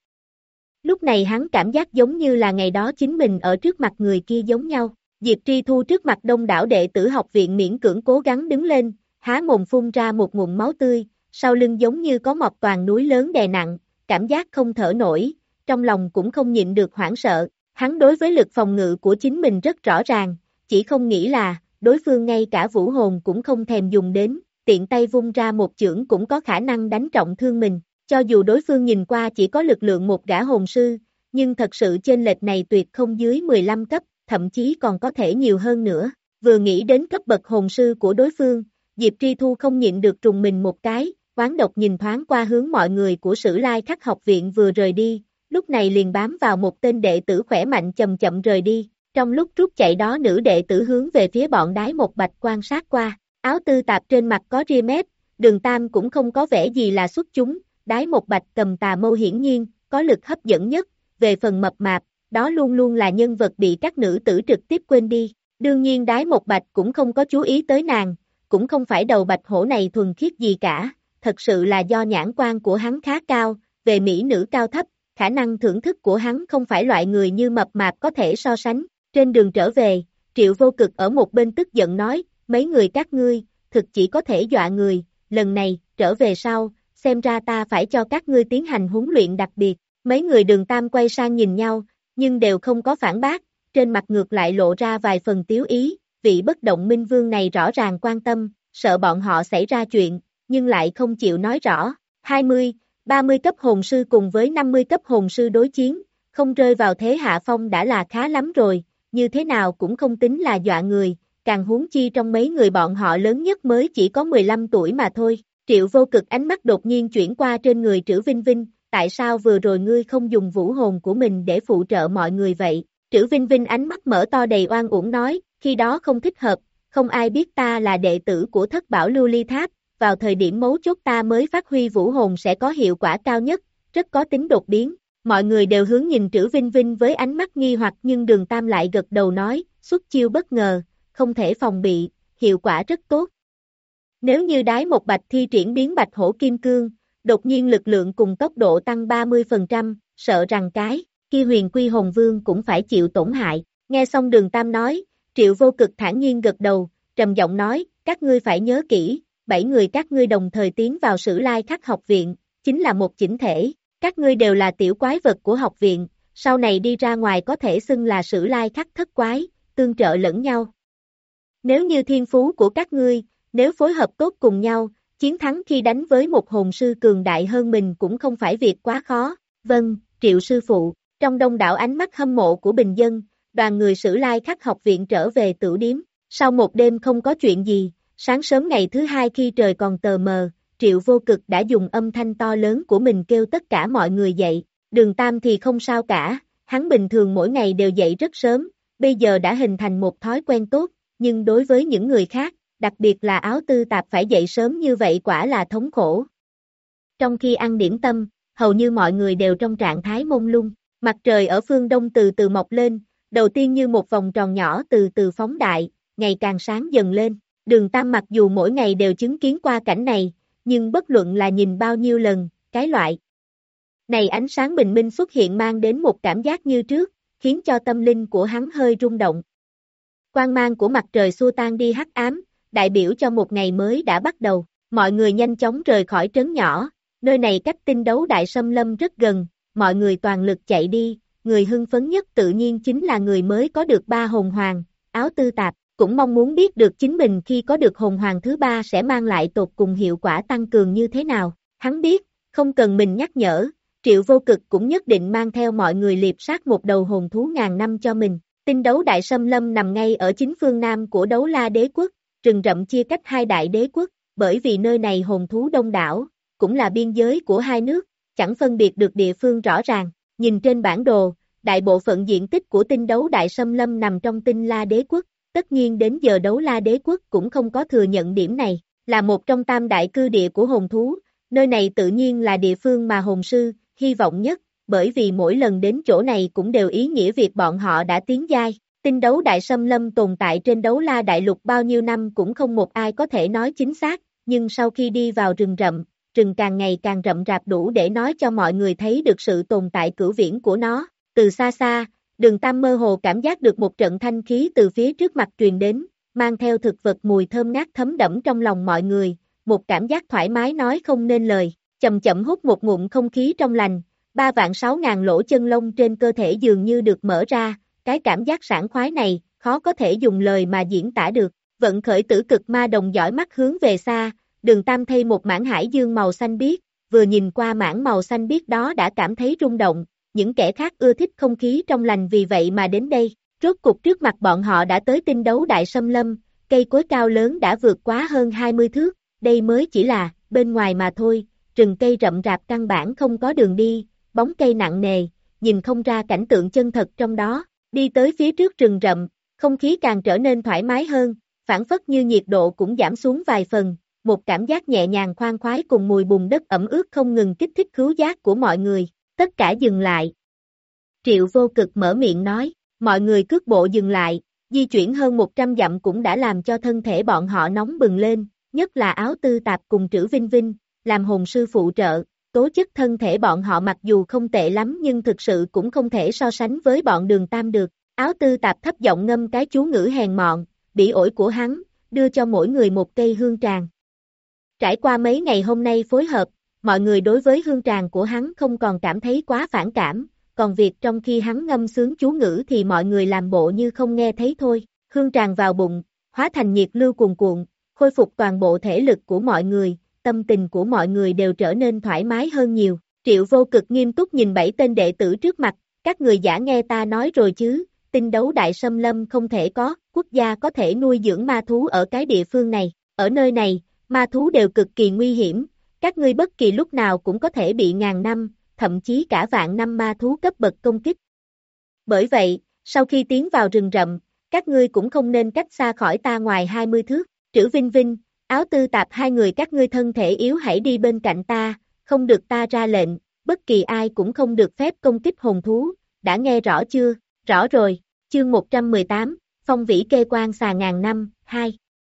Lúc này hắn cảm giác giống như là ngày đó chính mình ở trước mặt người kia giống nhau. Diệp Tri Thu trước mặt đông đảo đệ tử học viện miễn cưỡng cố gắng đứng lên, há mồm phun ra một ngụm máu tươi, sau lưng giống như có một toàn núi lớn đè nặng, cảm giác không thở nổi, trong lòng cũng không nhịn được hoảng sợ. Hắn đối với lực phòng ngự của chính mình rất rõ ràng, chỉ không nghĩ là đối phương ngay cả vũ hồn cũng không thèm dùng đến, tiện tay vung ra một chưởng cũng có khả năng đánh trọng thương mình. Cho dù đối phương nhìn qua chỉ có lực lượng một gã hồn sư, nhưng thật sự chênh lệch này tuyệt không dưới mười lăm cấp, thậm chí còn có thể nhiều hơn nữa. Vừa nghĩ đến cấp bậc hồn sư của đối phương, Diệp Tri Thu không nhịn được trùng mình một cái, oán độc nhìn thoáng qua hướng mọi người của Sử Lai Khắc học viện vừa rời đi, lúc này liền bám vào một tên đệ tử khỏe mạnh chậm chậm rời đi. Trong lúc rút chạy đó nữ đệ tử hướng về phía bọn Đái Một Bạch quan sát qua, áo tư tạp trên mặt có ria mép, Đường Tam cũng không có vẻ gì là xuất chúng, Đái Một Bạch cầm tà mâu hiển nhiên, có lực hấp dẫn nhất, về phần mập mạp, đó luôn luôn là nhân vật bị các nữ tử trực tiếp quên đi. Đương nhiên Đái Một Bạch cũng không có chú ý tới nàng, cũng không phải đầu bạch hổ này thuần khiết gì cả, thật sự là do nhãn quan của hắn khá cao, về mỹ nữ cao thấp, khả năng thưởng thức của hắn không phải loại người như mập mạp có thể so sánh. Trên đường trở về, Triệu Vô Cực ở một bên tức giận nói, mấy người các ngươi, thực chỉ có thể dọa người, lần này, trở về sau, xem ra ta phải cho các ngươi tiến hành huấn luyện đặc biệt. Mấy người Đường Tam quay sang nhìn nhau, nhưng đều không có phản bác, trên mặt ngược lại lộ ra vài phần tiếu ý, vị bất động minh vương này rõ ràng quan tâm, sợ bọn họ xảy ra chuyện, nhưng lại không chịu nói rõ. hai mươi, ba mươi cấp hồn sư cùng với năm mươi cấp hồn sư đối chiến, không rơi vào thế hạ phong đã là khá lắm rồi, như thế nào cũng không tính là dọa người, càng huống chi trong mấy người bọn họ lớn nhất mới chỉ có mười lăm tuổi mà thôi. Triệu Vô Cực ánh mắt đột nhiên chuyển qua trên người Trữ Vinh Vinh, tại sao vừa rồi ngươi không dùng vũ hồn của mình để phụ trợ mọi người vậy? Trữ Vinh Vinh ánh mắt mở to đầy oan uổng nói, khi đó không thích hợp, không ai biết ta là đệ tử của Thất Bảo Lưu Ly Tháp, vào thời điểm mấu chốt ta mới phát huy vũ hồn sẽ có hiệu quả cao nhất, rất có tính đột biến. Mọi người đều hướng nhìn Trữ Vinh Vinh với ánh mắt nghi hoặc nhưng Đường Tam lại gật đầu nói, xuất chiêu bất ngờ, không thể phòng bị, hiệu quả rất tốt. Nếu như Đái Một Bạch thi triển biến Bạch Hổ Kim Cương, đột nhiên lực lượng cùng tốc độ tăng ba mươi phần trăm, sợ rằng cái kia Huyền Quy Hồn Vương cũng phải chịu tổn hại. Nghe xong Đường Tam nói, Triệu Vô Cực thản nhiên gật đầu, trầm giọng nói, các ngươi phải nhớ kỹ, bảy người các ngươi đồng thời tiến vào Sử Lai Khắc học viện, chính là một chỉnh thể, các ngươi đều là tiểu quái vật của học viện, sau này đi ra ngoài có thể xưng là Sử Lai Khắc thất quái, tương trợ lẫn nhau. Nếu như thiên phú của các ngươi, nếu phối hợp tốt cùng nhau, chiến thắng khi đánh với một hồn sư cường đại hơn mình cũng không phải việc quá khó. Vâng, Triệu sư phụ, trong đông đảo ánh mắt hâm mộ của bình dân, đoàn người Sử Lai Khắc học viện trở về tửu điếm. Sau một đêm không có chuyện gì, sáng sớm ngày thứ hai khi trời còn tờ mờ, Triệu Vô Cực đã dùng âm thanh to lớn của mình kêu tất cả mọi người dậy. Đường Tam thì không sao cả, hắn bình thường mỗi ngày đều dậy rất sớm, bây giờ đã hình thành một thói quen tốt, nhưng đối với những người khác, đặc biệt là Áo Tư Tạp phải dậy sớm như vậy quả là thống khổ. Trong khi ăn điểm tâm, hầu như mọi người đều trong trạng thái mông lung, mặt trời ở phương đông từ từ mọc lên, đầu tiên như một vòng tròn nhỏ từ từ phóng đại, ngày càng sáng dần lên. Đường Tam mặc dù mỗi ngày đều chứng kiến qua cảnh này, nhưng bất luận là nhìn bao nhiêu lần, cái loại này ánh sáng bình minh xuất hiện mang đến một cảm giác như trước, khiến cho tâm linh của hắn hơi rung động. Quang mang của mặt trời xua tan đi hắc ám, đại biểu cho một ngày mới đã bắt đầu. Mọi người nhanh chóng rời khỏi trấn nhỏ, nơi này cách tinh đấu đại xâm lâm rất gần, mọi người toàn lực chạy đi, người hưng phấn nhất tự nhiên chính là người mới có được ba hồn hoàng, Áo Tư Tạp, cũng mong muốn biết được chính mình khi có được hồn hoàng thứ ba sẽ mang lại tột cùng hiệu quả tăng cường như thế nào. Hắn biết, không cần mình nhắc nhở, Triệu Vô Cực cũng nhất định mang theo mọi người liệp sát một đầu hồn thú ngàn năm cho mình. Tinh đấu đại xâm lâm nằm ngay ở chính phương nam của Đấu La Đế quốc, rừng rậm chia cách hai đại đế quốc, bởi vì nơi này hồn thú đông đảo, cũng là biên giới của hai nước, chẳng phân biệt được địa phương rõ ràng. Nhìn trên bản đồ, đại bộ phận diện tích của tinh đấu đại xâm lâm nằm trong Tinh La Đế quốc, tất nhiên đến giờ Đấu La Đế quốc cũng không có thừa nhận điểm này, là một trong tam đại cư địa của hồn thú, nơi này tự nhiên là địa phương mà hồn sư hy vọng nhất, bởi vì mỗi lần đến chỗ này cũng đều ý nghĩa việc bọn họ đã tiến giai. Tinh đấu đại xâm lâm tồn tại trên Đấu La Đại Lục bao nhiêu năm cũng không một ai có thể nói chính xác, nhưng sau khi đi vào rừng rậm, rừng càng ngày càng rậm rạp đủ để nói cho mọi người thấy được sự tồn tại cửu viễn của nó. Từ xa xa, Đường Tam mơ hồ cảm giác được một trận thanh khí từ phía trước mặt truyền đến, mang theo thực vật mùi thơm ngát thấm đẫm trong lòng mọi người, một cảm giác thoải mái nói không nên lời, chậm chậm hút một ngụm không khí trong lành, ba vạn sáu ngàn lỗ chân lông trên cơ thể dường như được mở ra, cái cảm giác sảng khoái này, khó có thể dùng lời mà diễn tả được. Vận khởi tử cực ma đồng dõi mắt hướng về xa, Đường Tam thay một mảng hải dương màu xanh biếc, vừa nhìn qua mảng màu xanh biếc đó đã cảm thấy rung động, những kẻ khác ưa thích không khí trong lành vì vậy mà đến đây. Rốt cục trước mặt bọn họ đã tới tinh đấu đại xâm lâm, cây cối cao lớn đã vượt quá hơn hai mươi thước, đây mới chỉ là bên ngoài mà thôi, rừng cây rậm rạp căn bản không có đường đi, bóng cây nặng nề, nhìn không ra cảnh tượng chân thật trong đó. Đi tới phía trước rừng rậm, không khí càng trở nên thoải mái hơn, phản phất như nhiệt độ cũng giảm xuống vài phần, một cảm giác nhẹ nhàng khoan khoái cùng mùi bùn đất ẩm ướt không ngừng kích thích khứu giác của mọi người, tất cả dừng lại. Triệu Vô Cực mở miệng nói, mọi người cước bộ dừng lại, di chuyển hơn một trăm dặm cũng đã làm cho thân thể bọn họ nóng bừng lên, nhất là Áo Tư Tạp cùng Trữ Vinh Vinh, làm hồn sư phụ trợ, tố chất thân thể bọn họ mặc dù không tệ lắm nhưng thực sự cũng không thể so sánh với bọn Đường Tam được. Áo Tư Tạp thấp giọng ngâm cái chú ngữ hèn mọn, bỉ ổi của hắn, đưa cho mỗi người một cây hương tràng. Trải qua mấy ngày hôm nay phối hợp, mọi người đối với hương tràng của hắn không còn cảm thấy quá phản cảm, còn việc trong khi hắn ngâm sướng chú ngữ thì mọi người làm bộ như không nghe thấy thôi. Hương tràng vào bụng, hóa thành nhiệt lưu cuồn cuộn, khôi phục toàn bộ thể lực của mọi người, tâm tình của mọi người đều trở nên thoải mái hơn nhiều. Triệu Vô Cực nghiêm túc nhìn bảy tên đệ tử trước mặt, các người giả nghe ta nói rồi chứ, tinh đấu đại xâm lâm không thể có, quốc gia có thể nuôi dưỡng ma thú ở cái địa phương này, ở nơi này, ma thú đều cực kỳ nguy hiểm, các ngươi bất kỳ lúc nào cũng có thể bị ngàn năm, thậm chí cả vạn năm ma thú cấp bậc công kích. Bởi vậy, sau khi tiến vào rừng rậm, các ngươi cũng không nên cách xa khỏi ta ngoài hai mươi thước. Trữ Vinh Vinh, Áo Tư Tạp hai người các ngươi thân thể yếu hãy đi bên cạnh ta, không được ta ra lệnh, bất kỳ ai cũng không được phép công kích hồn thú, đã nghe rõ chưa? Rõ rồi, chương một trăm mười tám, Phong Vĩ Kê Quan xà ngàn năm, hai.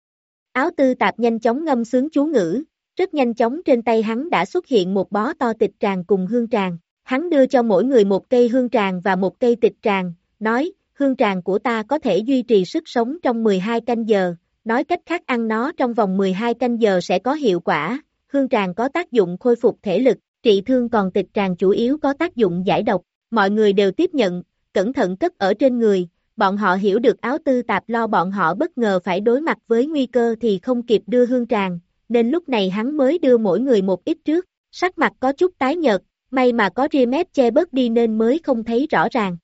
Áo Tư Tạp nhanh chóng ngâm sướng chú ngữ, rất nhanh chóng trên tay hắn đã xuất hiện một bó to tịch tràng cùng hương tràng, hắn đưa cho mỗi người một cây hương tràng và một cây tịch tràng, nói, hương tràng của ta có thể duy trì sức sống trong mười hai canh giờ, nói cách khác ăn nó trong vòng mười hai canh giờ sẽ có hiệu quả, hương tràng có tác dụng khôi phục thể lực, trị thương còn tịch tràng chủ yếu có tác dụng giải độc, mọi người đều tiếp nhận, cẩn thận cất ở trên người, bọn họ hiểu được Áo Tư Tạp lo bọn họ bất ngờ phải đối mặt với nguy cơ thì không kịp đưa hương tràng, nên lúc này hắn mới đưa mỗi người một ít trước, sắc mặt có chút tái nhợt, may mà có ria mép che bớt đi nên mới không thấy rõ ràng.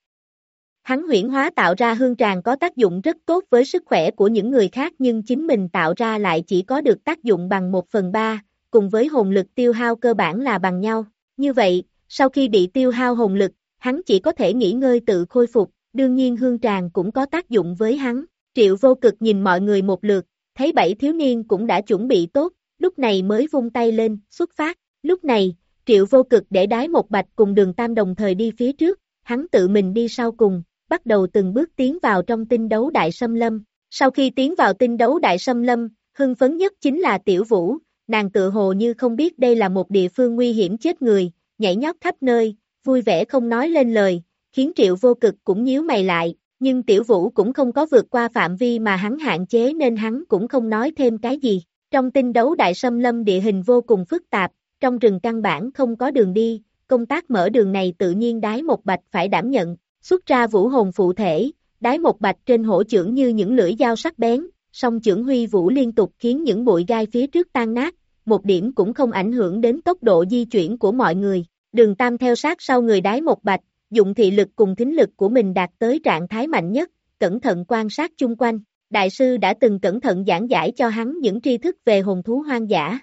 Hắn huyễn hóa tạo ra hương tràng có tác dụng rất tốt với sức khỏe của những người khác nhưng chính mình tạo ra lại chỉ có được tác dụng bằng một phần ba, cùng với hồn lực tiêu hao cơ bản là bằng nhau. Như vậy, sau khi bị tiêu hao hồn lực, hắn chỉ có thể nghỉ ngơi tự khôi phục, đương nhiên hương tràng cũng có tác dụng với hắn. Triệu Vô Cực nhìn mọi người một lượt, thấy bảy thiếu niên cũng đã chuẩn bị tốt, lúc này mới vung tay lên, xuất phát. Lúc này, Triệu Vô Cực để Đái Một Bạch cùng Đường Tam đồng thời đi phía trước, hắn tự mình đi sau cùng, bắt đầu từng bước tiến vào trong tinh đấu đại xâm lâm. Sau khi tiến vào tinh đấu đại xâm lâm, hưng phấn nhất chính là Tiểu Vũ, nàng tự hồ như không biết đây là một địa phương nguy hiểm chết người, nhảy nhót khắp nơi, vui vẻ không nói lên lời, khiến Triệu Vô Cực cũng nhíu mày lại, nhưng Tiểu Vũ cũng không có vượt qua phạm vi mà hắn hạn chế nên hắn cũng không nói thêm cái gì. Trong tinh đấu đại xâm lâm địa hình vô cùng phức tạp, trong rừng căn bản không có đường đi, công tác mở đường này tự nhiên Đái Một Bạch phải đảm nhận, xuất ra vũ hồn phụ thể, Đái Một Bạch trên hổ chưởng như những lưỡi dao sắc bén, song chưởng huy vũ liên tục khiến những bụi gai phía trước tan nát, một điểm cũng không ảnh hưởng đến tốc độ di chuyển của mọi người. Đường Tam theo sát sau người Đái Một Bạch, dụng thị lực cùng thính lực của mình đạt tới trạng thái mạnh nhất, cẩn thận quan sát chung quanh. Đại sư đã từng cẩn thận giảng giải cho hắn những tri thức về hồn thú hoang dã.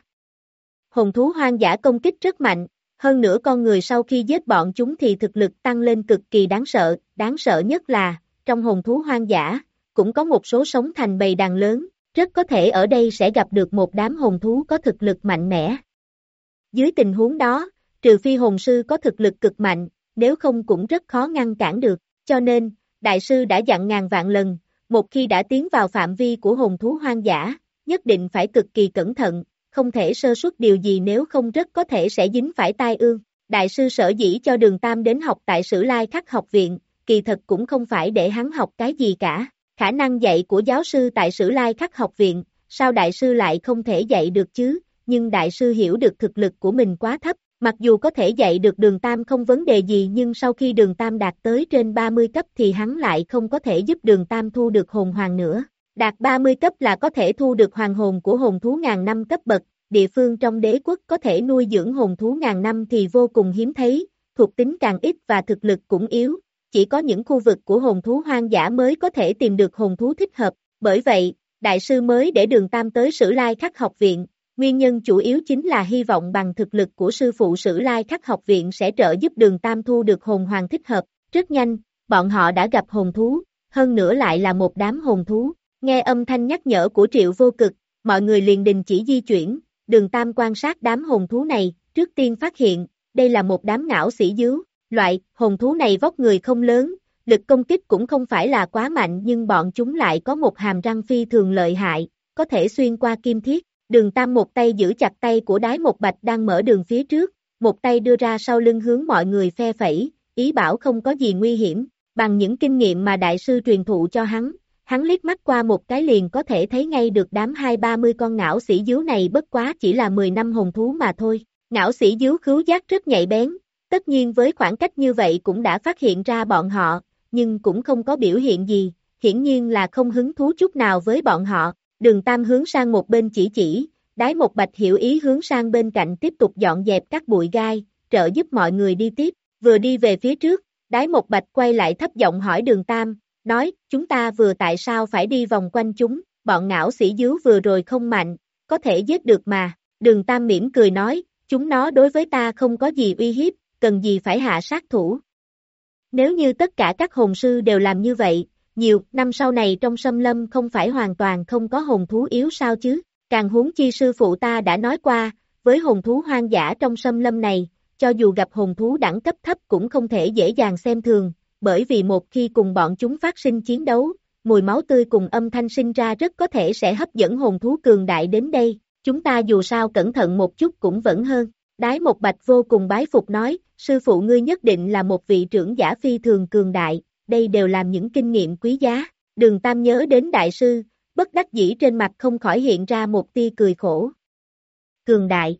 Hồn thú hoang dã công kích rất mạnh, hơn nữa con người sau khi giết bọn chúng thì thực lực tăng lên cực kỳ đáng sợ, đáng sợ nhất là, trong hồn thú hoang dã, cũng có một số sống thành bầy đàn lớn, rất có thể ở đây sẽ gặp được một đám hồn thú có thực lực mạnh mẽ. Dưới tình huống đó, trừ phi hồn sư có thực lực cực mạnh, nếu không cũng rất khó ngăn cản được, cho nên, đại sư đã dặn ngàn vạn lần, một khi đã tiến vào phạm vi của hồn thú hoang dã, nhất định phải cực kỳ cẩn thận, không thể sơ suất điều gì nếu không rất có thể sẽ dính phải tai ương. Đại sư sở dĩ cho Đường Tam đến học tại Sử Lai Khắc học viện, kỳ thật cũng không phải để hắn học cái gì cả, khả năng dạy của giáo sư tại Sử Lai Khắc học viện, sao đại sư lại không thể dạy được chứ, nhưng đại sư hiểu được thực lực của mình quá thấp, mặc dù có thể dạy được Đường Tam không vấn đề gì nhưng sau khi Đường Tam đạt tới trên ba mươi cấp thì hắn lại không có thể giúp Đường Tam thu được hồn hoàng nữa. Đạt ba mươi cấp là có thể thu được hoàng hồn của hồn thú ngàn năm cấp bậc, địa phương trong đế quốc có thể nuôi dưỡng hồn thú ngàn năm thì vô cùng hiếm thấy, thuộc tính càng ít và thực lực cũng yếu, chỉ có những khu vực của hồn thú hoang dã mới có thể tìm được hồn thú thích hợp, bởi vậy, đại sư mới để Đường Tam tới Sử Lai Khắc học viện, nguyên nhân chủ yếu chính là hy vọng bằng thực lực của sư phụ Sử Lai Khắc học viện sẽ trợ giúp Đường Tam thu được hồn hoàng thích hợp, rất nhanh, bọn họ đã gặp hồn thú, hơn nữa lại là một đám hồn thú. Nghe âm thanh nhắc nhở của Triệu Vô Cực, mọi người liền đình chỉ di chuyển, Đường Tam quan sát đám hồn thú này, trước tiên phát hiện, đây là một đám ngạo sĩ dứu, loại hồn thú này vóc người không lớn, lực công kích cũng không phải là quá mạnh nhưng bọn chúng lại có một hàm răng phi thường lợi hại, có thể xuyên qua kim thiết. Đường Tam một tay giữ chặt tay của Đái Một Bạch đang mở đường phía trước, một tay đưa ra sau lưng hướng mọi người phe phẩy, ý bảo không có gì nguy hiểm, bằng những kinh nghiệm mà đại sư truyền thụ cho hắn, hắn liếc mắt qua một cái liền có thể thấy ngay được đám hai ba mươi con ngạo sĩ dứu này bất quá chỉ là mười năm hồn thú mà thôi. Ngạo sĩ dứu khứu giác rất nhạy bén, tất nhiên với khoảng cách như vậy cũng đã phát hiện ra bọn họ, nhưng cũng không có biểu hiện gì, hiển nhiên là không hứng thú chút nào với bọn họ. Đường Tam hướng sang một bên chỉ chỉ, Đái Một Bạch hiểu ý hướng sang bên cạnh tiếp tục dọn dẹp các bụi gai, trợ giúp mọi người đi tiếp, vừa đi về phía trước, Đái Một Bạch quay lại thấp giọng hỏi Đường Tam, nói, chúng ta vừa tại sao phải đi vòng quanh chúng, bọn ngạo sĩ dứu vừa rồi không mạnh, có thể giết được mà. Đường Tam mỉm cười nói, chúng nó đối với ta không có gì uy hiếp, cần gì phải hạ sát thủ. Nếu như tất cả các hồn sư đều làm như vậy, nhiều năm sau này trong xâm lâm không phải hoàn toàn không có hồn thú yếu sao chứ, càng huống chi sư phụ ta đã nói qua, với hồn thú hoang dã trong xâm lâm này, cho dù gặp hồn thú đẳng cấp thấp cũng không thể dễ dàng xem thường, bởi vì một khi cùng bọn chúng phát sinh chiến đấu, mùi máu tươi cùng âm thanh sinh ra rất có thể sẽ hấp dẫn hồn thú cường đại đến đây, chúng ta dù sao cẩn thận một chút cũng vẫn hơn. Đái Một Bạch vô cùng bái phục nói, sư phụ ngươi nhất định là một vị trưởng giả phi thường cường đại, đây đều làm những kinh nghiệm quý giá. Đường Tam nhớ đến đại sư, bất đắc dĩ trên mặt không khỏi hiện ra một tia cười khổ. Cường đại.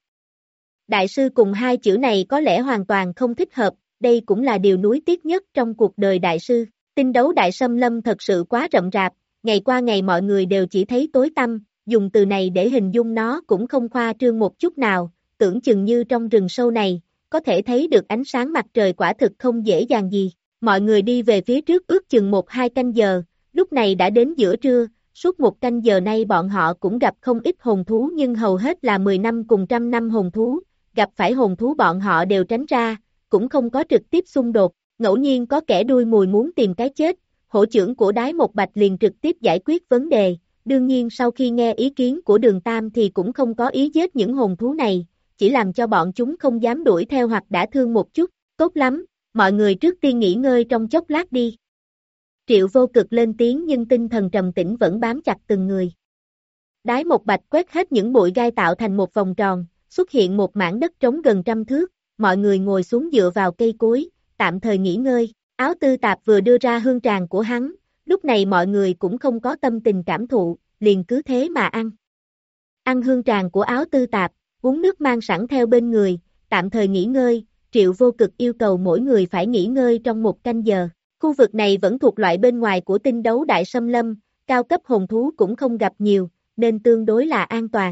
Đại sư cùng hai chữ này có lẽ hoàn toàn không thích hợp, đây cũng là điều nuối tiếc nhất trong cuộc đời đại sư. Tinh đấu đại xâm lâm thật sự quá rậm rạp, ngày qua ngày mọi người đều chỉ thấy tối tăm, dùng từ này để hình dung nó cũng không khoa trương một chút nào, tưởng chừng như trong rừng sâu này, có thể thấy được ánh sáng mặt trời quả thực không dễ dàng gì. Mọi người đi về phía trước ước chừng một hai canh giờ, lúc này đã đến giữa trưa, suốt một canh giờ nay bọn họ cũng gặp không ít hồn thú nhưng hầu hết là mười năm cùng trăm năm hồn thú, gặp phải hồn thú bọn họ đều tránh ra, cũng không có trực tiếp xung đột, ngẫu nhiên có kẻ đuôi mùi muốn tìm cái chết, hổ trưởng của Đái Một Bạch liền trực tiếp giải quyết vấn đề, đương nhiên sau khi nghe ý kiến của Đường Tam thì cũng không có ý giết những hồn thú này, chỉ làm cho bọn chúng không dám đuổi theo hoặc đả thương một chút, tốt lắm, mọi người trước tiên nghỉ ngơi trong chốc lát đi. Triệu Vô Cực lên tiếng nhưng tinh thần trầm tĩnh vẫn bám chặt từng người. Đái Một Bạch quét hết những bụi gai tạo thành một vòng tròn, xuất hiện một mảng đất trống gần trăm thước, mọi người ngồi xuống dựa vào cây cối, tạm thời nghỉ ngơi, Áo Tư Tạp vừa đưa ra hương tràng của hắn, lúc này mọi người cũng không có tâm tình cảm thụ, liền cứ thế mà ăn. Ăn hương tràng của Áo Tư Tạp, uống nước mang sẵn theo bên người, tạm thời nghỉ ngơi, Triệu Vô Cực yêu cầu mỗi người phải nghỉ ngơi trong một canh giờ. Khu vực này vẫn thuộc loại bên ngoài của tinh đấu đại xâm lâm, cao cấp hồn thú cũng không gặp nhiều, nên tương đối là an toàn.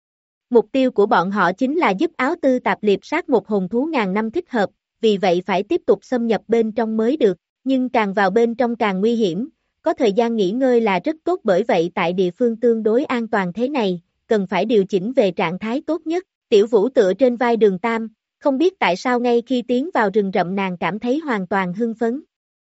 Mục tiêu của bọn họ chính là giúp Áo Tư Tạp liệp sát một hồn thú ngàn năm thích hợp, vì vậy phải tiếp tục xâm nhập bên trong mới được, nhưng càng vào bên trong càng nguy hiểm, có thời gian nghỉ ngơi là rất tốt bởi vậy tại địa phương tương đối an toàn thế này, cần phải điều chỉnh về trạng thái tốt nhất. Tiểu Vũ tựa trên vai Đường Tam, không biết tại sao ngay khi tiến vào rừng rậm nàng cảm thấy hoàn toàn hưng phấn.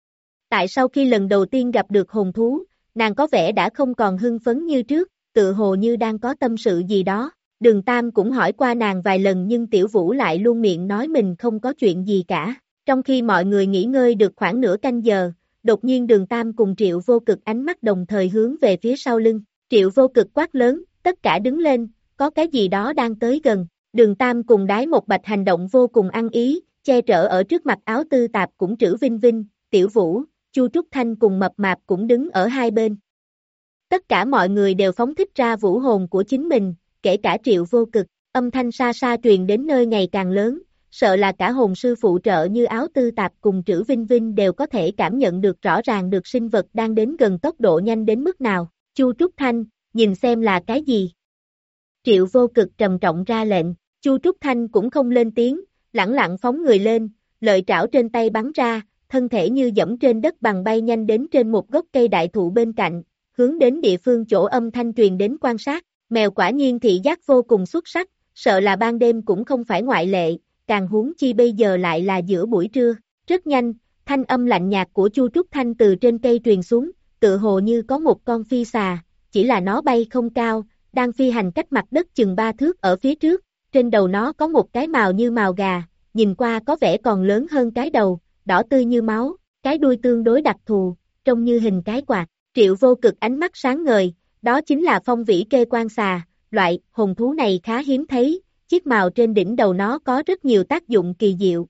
Tại sau khi lần đầu tiên gặp được hồn thú, nàng có vẻ đã không còn hưng phấn như trước, tự hồ như đang có tâm sự gì đó. Đường Tam cũng hỏi qua nàng vài lần nhưng Tiểu Vũ lại luôn miệng nói mình không có chuyện gì cả. Trong khi mọi người nghỉ ngơi được khoảng nửa canh giờ, đột nhiên Đường Tam cùng Triệu Vô Cực ánh mắt đồng thời hướng về phía sau lưng. Triệu Vô Cực quát lớn, tất cả đứng lên, có cái gì đó đang tới gần. Đường Tam cùng Đái Một Bạch hành động vô cùng ăn ý, che chở ở trước mặt Áo Tư Tạp cũng Trữ Vinh Vinh, Tiểu Vũ, Chu Trúc Thanh cùng Mập Mạp cũng đứng ở hai bên. Tất cả mọi người đều phóng thích ra vũ hồn của chính mình, kể cả Triệu Vô Cực, âm thanh xa xa truyền đến nơi ngày càng lớn, sợ là cả hồn sư phụ trợ như Áo Tư Tạp cùng Trữ Vinh Vinh đều có thể cảm nhận được rõ ràng được sinh vật đang đến gần tốc độ nhanh đến mức nào. Chu Trúc Thanh, nhìn xem là cái gì? Triệu Vô Cực trầm trọng ra lệnh, Chu Trúc Thanh cũng không lên tiếng, lẳng lặng phóng người lên, lợi trảo trên tay bắn ra, thân thể như dẫm trên đất bằng bay nhanh đến trên một gốc cây đại thụ bên cạnh, hướng đến địa phương chỗ âm thanh truyền đến quan sát. Mèo quả nhiên thị giác vô cùng xuất sắc, sợ là ban đêm cũng không phải ngoại lệ, càng huống chi bây giờ lại là giữa buổi trưa. Rất nhanh, thanh âm lạnh nhạt của Chu Trúc Thanh từ trên cây truyền xuống, tự hồ như có một con phi xà, chỉ là nó bay không cao, đang phi hành cách mặt đất chừng ba thước ở phía trước, trên đầu nó có một cái mào như mào gà, nhìn qua có vẻ còn lớn hơn cái đầu, đỏ tươi như máu, cái đuôi tương đối đặc thù, trông như hình cái quạt. Triệu Vô Cực ánh mắt sáng ngời, đó chính là phong vĩ kê quan xà, loại hồn thú này khá hiếm thấy, chiếc mào trên đỉnh đầu nó có rất nhiều tác dụng kỳ diệu.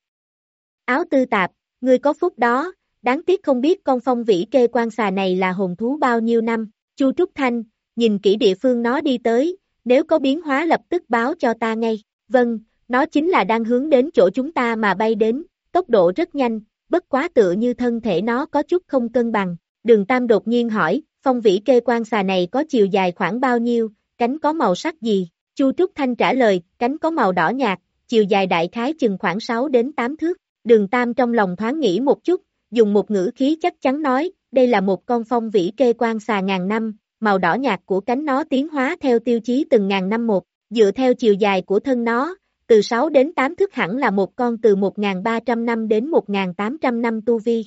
Áo Tư Tạp, ngươi có phúc đó, đáng tiếc không biết con phong vĩ kê quan xà này là hồn thú bao nhiêu năm. Chu Trúc Thanh, nhìn kỹ địa phương nó đi tới, nếu có biến hóa lập tức báo cho ta ngay. Vâng, nó chính là đang hướng đến chỗ chúng ta mà bay đến, tốc độ rất nhanh, bất quá tựa như thân thể nó có chút không cân bằng. Đường Tam đột nhiên hỏi, phong vĩ kê quan xà này có chiều dài khoảng bao nhiêu, cánh có màu sắc gì? Chu Trúc Thanh trả lời, cánh có màu đỏ nhạt, chiều dài đại khái chừng khoảng sáu đến tám thước. Đường Tam trong lòng thoáng nghĩ một chút, dùng một ngữ khí chắc chắn nói, đây là một con phong vĩ kê quan xà ngàn năm, màu đỏ nhạt của cánh nó tiến hóa theo tiêu chí từng ngàn năm một, dựa theo chiều dài của thân nó, từ sáu đến tám thước hẳn là một con từ một nghìn ba trăm năm đến một nghìn tám trăm năm tu vi.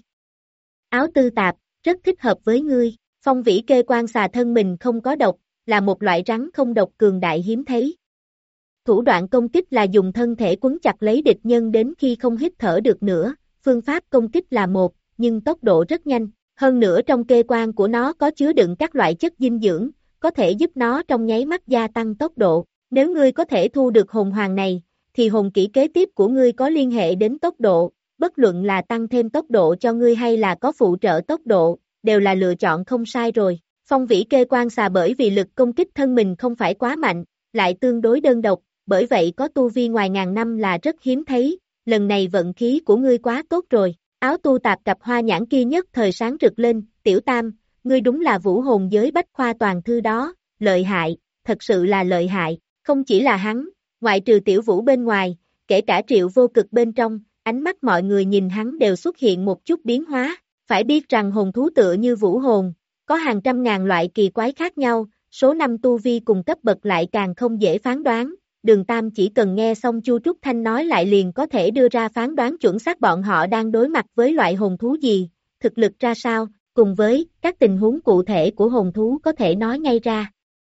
Áo Tư Tạp, rất thích hợp với ngươi, phong vĩ kê quan xà thân mình không có độc, là một loại rắn không độc cường đại hiếm thấy. Thủ đoạn công kích là dùng thân thể quấn chặt lấy địch nhân đến khi không hít thở được nữa, phương pháp công kích là một, nhưng tốc độ rất nhanh, hơn nữa trong kê quan của nó có chứa đựng các loại chất dinh dưỡng, có thể giúp nó trong nháy mắt gia tăng tốc độ. Nếu ngươi có thể thu được hồn hoàng này, thì hồn kỹ kế tiếp của ngươi có liên hệ đến tốc độ, bất luận là tăng thêm tốc độ cho ngươi hay là có phụ trợ tốc độ, đều là lựa chọn không sai rồi. Phong vĩ kê quan xà bởi vì lực công kích thân mình không phải quá mạnh, lại tương đối đơn độc, bởi vậy có tu vi ngoài ngàn năm là rất hiếm thấy, lần này vận khí của ngươi quá tốt rồi. Áo Tu Tạp cặp hoa nhãn kia nhất thời sáng rực lên, Tiểu Tam, ngươi đúng là vũ hồn giới bách khoa toàn thư đó, lợi hại, thật sự là lợi hại, không chỉ là hắn, ngoại trừ Tiểu Vũ bên ngoài, kể cả Triệu Vô Cực bên trong, ánh mắt mọi người nhìn hắn đều xuất hiện một chút biến hóa, phải biết rằng hồn thú tựa như vũ hồn, có hàng trăm ngàn loại kỳ quái khác nhau, số năm tu vi cùng cấp bậc lại càng không dễ phán đoán. Đường Tam chỉ cần nghe xong Chu Trúc Thanh nói lại liền có thể đưa ra phán đoán chuẩn xác bọn họ đang đối mặt với loại hồn thú gì, thực lực ra sao, cùng với các tình huống cụ thể của hồn thú có thể nói ngay ra.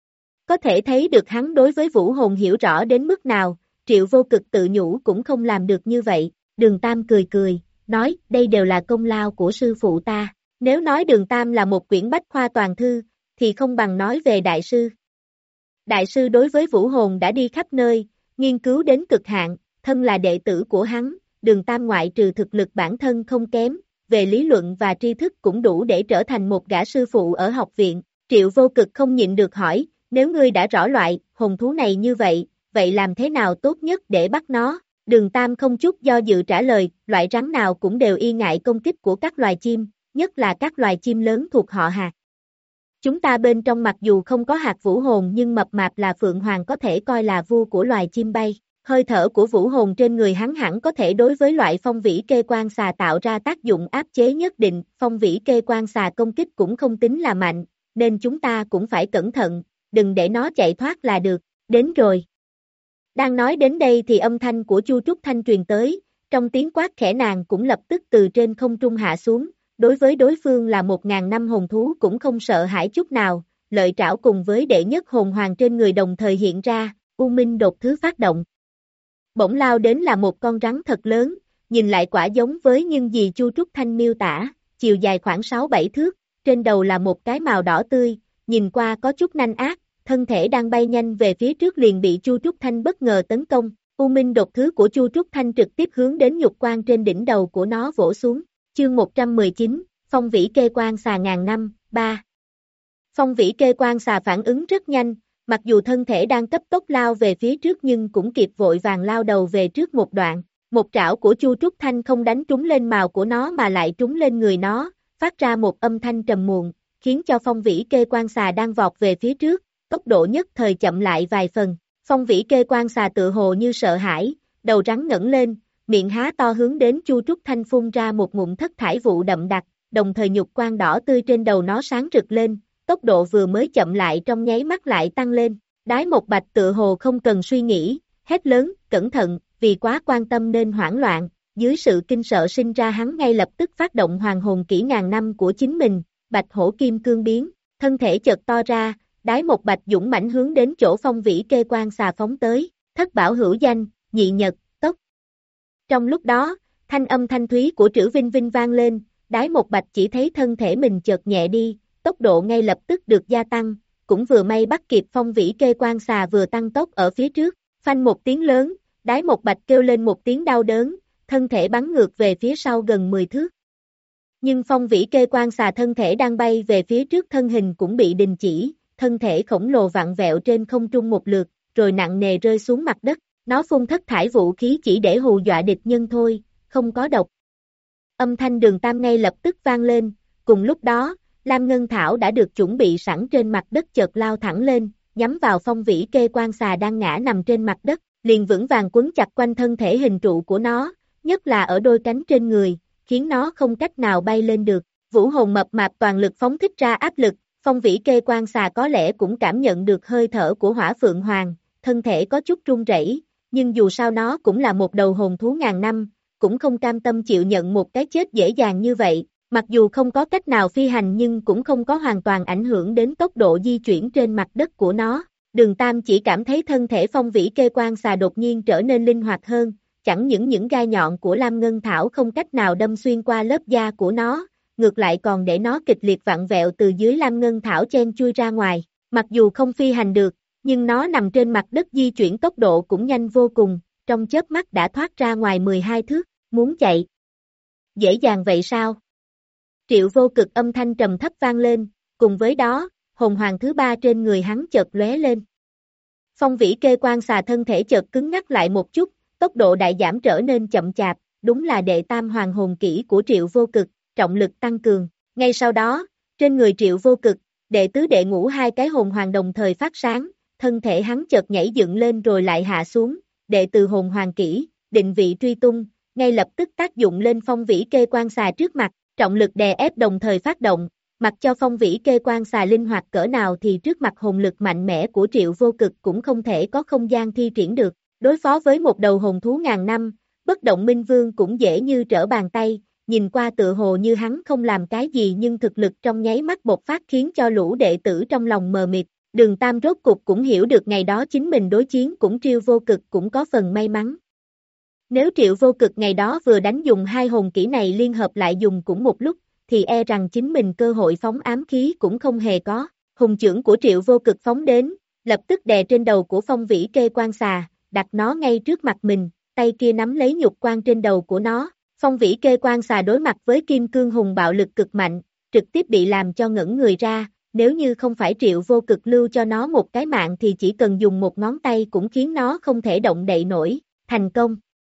Có thể thấy được hắn đối với vũ hồn hiểu rõ đến mức nào, Triệu Vô Cực tự nhủ cũng không làm được như vậy. Đường Tam cười cười, nói đây đều là công lao của sư phụ ta. Nếu nói Đường Tam là một quyển bách khoa toàn thư, thì không bằng nói về đại sư. Đại sư đối với vũ hồn đã đi khắp nơi, nghiên cứu đến cực hạn, thân là đệ tử của hắn, Đường Tam ngoại trừ thực lực bản thân không kém, về lý luận và tri thức cũng đủ để trở thành một gã sư phụ ở học viện. Triệu Vô Cực không nhịn được hỏi, nếu ngươi đã rõ loại hồn thú này như vậy, vậy làm thế nào tốt nhất để bắt nó? Đường Tam không chút do dự trả lời, loại rắn nào cũng đều y ngại công kích của các loài chim, nhất là các loài chim lớn thuộc họ hạt. Chúng ta bên trong mặc dù không có hạt vũ hồn nhưng mập mạp là phượng hoàng có thể coi là vua của loài chim bay. Hơi thở của vũ hồn trên người hắn hẳn có thể đối với loại phong vĩ kê quan xà tạo ra tác dụng áp chế nhất định. Phong vĩ kê quan xà công kích cũng không tính là mạnh, nên chúng ta cũng phải cẩn thận, đừng để nó chạy thoát là được. Đến rồi. Đang nói đến đây thì âm thanh của Chu Trúc Thanh truyền tới, trong tiếng quát khẽ nàng cũng lập tức từ trên không trung hạ xuống. Đối với đối phương là một ngàn năm hồn thú cũng không sợ hãi chút nào, lợi trảo cùng với đệ nhất hồn hoàng trên người đồng thời hiện ra, U Minh đột thứ phát động. Bỗng lao đến là một con rắn thật lớn, nhìn lại quả giống với những gì Chu Trúc Thanh miêu tả, chiều dài khoảng sáu bảy thước, trên đầu là một cái màu đỏ tươi, nhìn qua có chút nanh ác, thân thể đang bay nhanh về phía trước liền bị Chu Trúc Thanh bất ngờ tấn công. U Minh đột thứ của Chu Trúc Thanh trực tiếp hướng đến nhục quan trên đỉnh đầu của nó vỗ xuống. Chương một trăm mười chín, Phong vĩ kê quan xà ngàn năm, ba. Phong vĩ kê quan xà phản ứng rất nhanh, mặc dù thân thể đang cấp tốc lao về phía trước nhưng cũng kịp vội vàng lao đầu về trước một đoạn. Một trảo của Chu Trúc Thanh không đánh trúng lên mào của nó mà lại trúng lên người nó, phát ra một âm thanh trầm muộn, khiến cho phong vĩ kê quan xà đang vọt về phía trước, tốc độ nhất thời chậm lại vài phần. Phong vĩ kê quan xà tự hồ như sợ hãi, đầu rắn ngẩng lên, miệng há to hướng đến Chu Trúc Thanh phun ra một ngụm thất thải vụ đậm đặc, đồng thời nhục quan đỏ tươi trên đầu nó sáng rực lên, tốc độ vừa mới chậm lại trong nháy mắt lại tăng lên. Đái Một Bạch tự hồ không cần suy nghĩ, hét lớn, cẩn thận, vì quá quan tâm nên hoảng loạn, dưới sự kinh sợ sinh ra hắn ngay lập tức phát động hoàng hồn kỹ ngàn năm của chính mình, Bạch Hổ Kim Cương biến, thân thể chợt to ra, đái một bạch dũng mãnh hướng đến chỗ phong vĩ kê quan xà phóng tới, thất bảo hữu danh, nhị nhật, tốc. Trong lúc đó, thanh âm thanh thúy của Trữ Vinh Vinh vang lên, đái một bạch chỉ thấy thân thể mình chợt nhẹ đi, tốc độ ngay lập tức được gia tăng, cũng vừa may bắt kịp phong vĩ kê quan xà vừa tăng tốc ở phía trước, phanh một tiếng lớn, đái một bạch kêu lên một tiếng đau đớn, thân thể bắn ngược về phía sau gần mười thước. Nhưng phong vĩ kê quan xà thân thể đang bay về phía trước thân hình cũng bị đình chỉ, thân thể khổng lồ vặn vẹo trên không trung một lượt, rồi nặng nề rơi xuống mặt đất, nó phun thất thải vũ khí chỉ để hù dọa địch nhân thôi, không có độc. Âm thanh Đường Tam ngay lập tức vang lên, cùng lúc đó, Lam Ngân Thảo đã được chuẩn bị sẵn trên mặt đất chợt lao thẳng lên, nhắm vào phong vĩ kê quan xà đang ngã nằm trên mặt đất, liền vững vàng quấn chặt quanh thân thể hình trụ của nó, nhất là ở đôi cánh trên người, khiến nó không cách nào bay lên được. Vũ hồn mập mạp toàn lực phóng thích ra áp lực, phong vĩ kê quan xà có lẽ cũng cảm nhận được hơi thở của Hỏa Phượng Hoàng, thân thể có chút run rẩy, nhưng dù sao nó cũng là một đầu hồn thú ngàn năm, cũng không cam tâm chịu nhận một cái chết dễ dàng như vậy, mặc dù không có cách nào phi hành nhưng cũng không có hoàn toàn ảnh hưởng đến tốc độ di chuyển trên mặt đất của nó. Đường Tam chỉ cảm thấy thân thể phong vĩ kê quan xà đột nhiên trở nên linh hoạt hơn, chẳng những những gai nhọn của Lam Ngân Thảo không cách nào đâm xuyên qua lớp da của nó, ngược lại còn để nó kịch liệt vặn vẹo từ dưới Lam Ngân Thảo chen chui ra ngoài, mặc dù không phi hành được, nhưng nó nằm trên mặt đất di chuyển tốc độ cũng nhanh vô cùng, trong chớp mắt đã thoát ra ngoài mười hai thước, muốn chạy. Dễ dàng vậy sao? Triệu Vô Cực âm thanh trầm thấp vang lên, cùng với đó, hồn hoàng thứ ba trên người hắn chợt lóe lên. Phong vĩ kê quan xà thân thể chợt cứng ngắc lại một chút, tốc độ đại giảm trở nên chậm chạp, đúng là đệ tam hoàng hồn kỹ của Triệu Vô Cực, trọng lực tăng cường. Ngay sau đó, trên người Triệu Vô Cực, đệ tứ đệ ngũ hai cái hồn hoàng đồng thời phát sáng, thân thể hắn chợt nhảy dựng lên rồi lại hạ xuống, đệ từ hồn hoàng kỹ, định vị truy tung, ngay lập tức tác dụng lên phong vĩ kê quan xà trước mặt, trọng lực đè ép đồng thời phát động, mặc cho phong vĩ kê quan xà linh hoạt cỡ nào thì trước mặt hồn lực mạnh mẽ của Triệu Vô Cực cũng không thể có không gian thi triển được, đối phó với một đầu hồn thú ngàn năm, bất động minh vương cũng dễ như trở bàn tay, nhìn qua tựa hồ như hắn không làm cái gì nhưng thực lực trong nháy mắt bộc phát khiến cho lũ đệ tử trong lòng mờ mịt, Đường Tam rốt cục cũng hiểu được ngày đó chính mình đối chiến cũng Triệu Vô Cực cũng có phần may mắn. Nếu Triệu Vô Cực ngày đó vừa đánh dùng hai hồn kỹ này liên hợp lại dùng cũng một lúc, thì e rằng chính mình cơ hội phóng ám khí cũng không hề có. Hùng chưởng của Triệu Vô Cực phóng đến, lập tức đè trên đầu của phong vĩ kê quan xà, đặt nó ngay trước mặt mình, tay kia nắm lấy nhục quan trên đầu của nó. Phong vĩ kê quan xà đối mặt với kim cương hùng bạo lực cực mạnh, trực tiếp bị làm cho ngẩn người ra, nếu như không phải Triệu Vô Cực lưu cho nó một cái mạng thì chỉ cần dùng một ngón tay cũng khiến nó không thể động đậy nổi, thành công.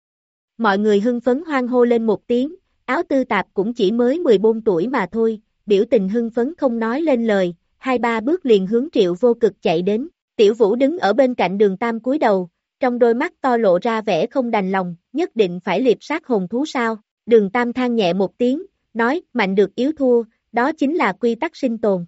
Mọi người hưng phấn hoan hô lên một tiếng, Áo Tư Tạp cũng chỉ mới mười bốn tuổi mà thôi, biểu tình hưng phấn không nói lên lời, hai ba bước liền hướng Triệu Vô Cực chạy đến, Tiểu Vũ đứng ở bên cạnh Đường Tam cúi đầu, trong đôi mắt to lộ ra vẻ không đành lòng, nhất định phải liệp sát hồn thú sao, Đường Tam than nhẹ một tiếng, nói, mạnh được yếu thua, đó chính là quy tắc sinh tồn.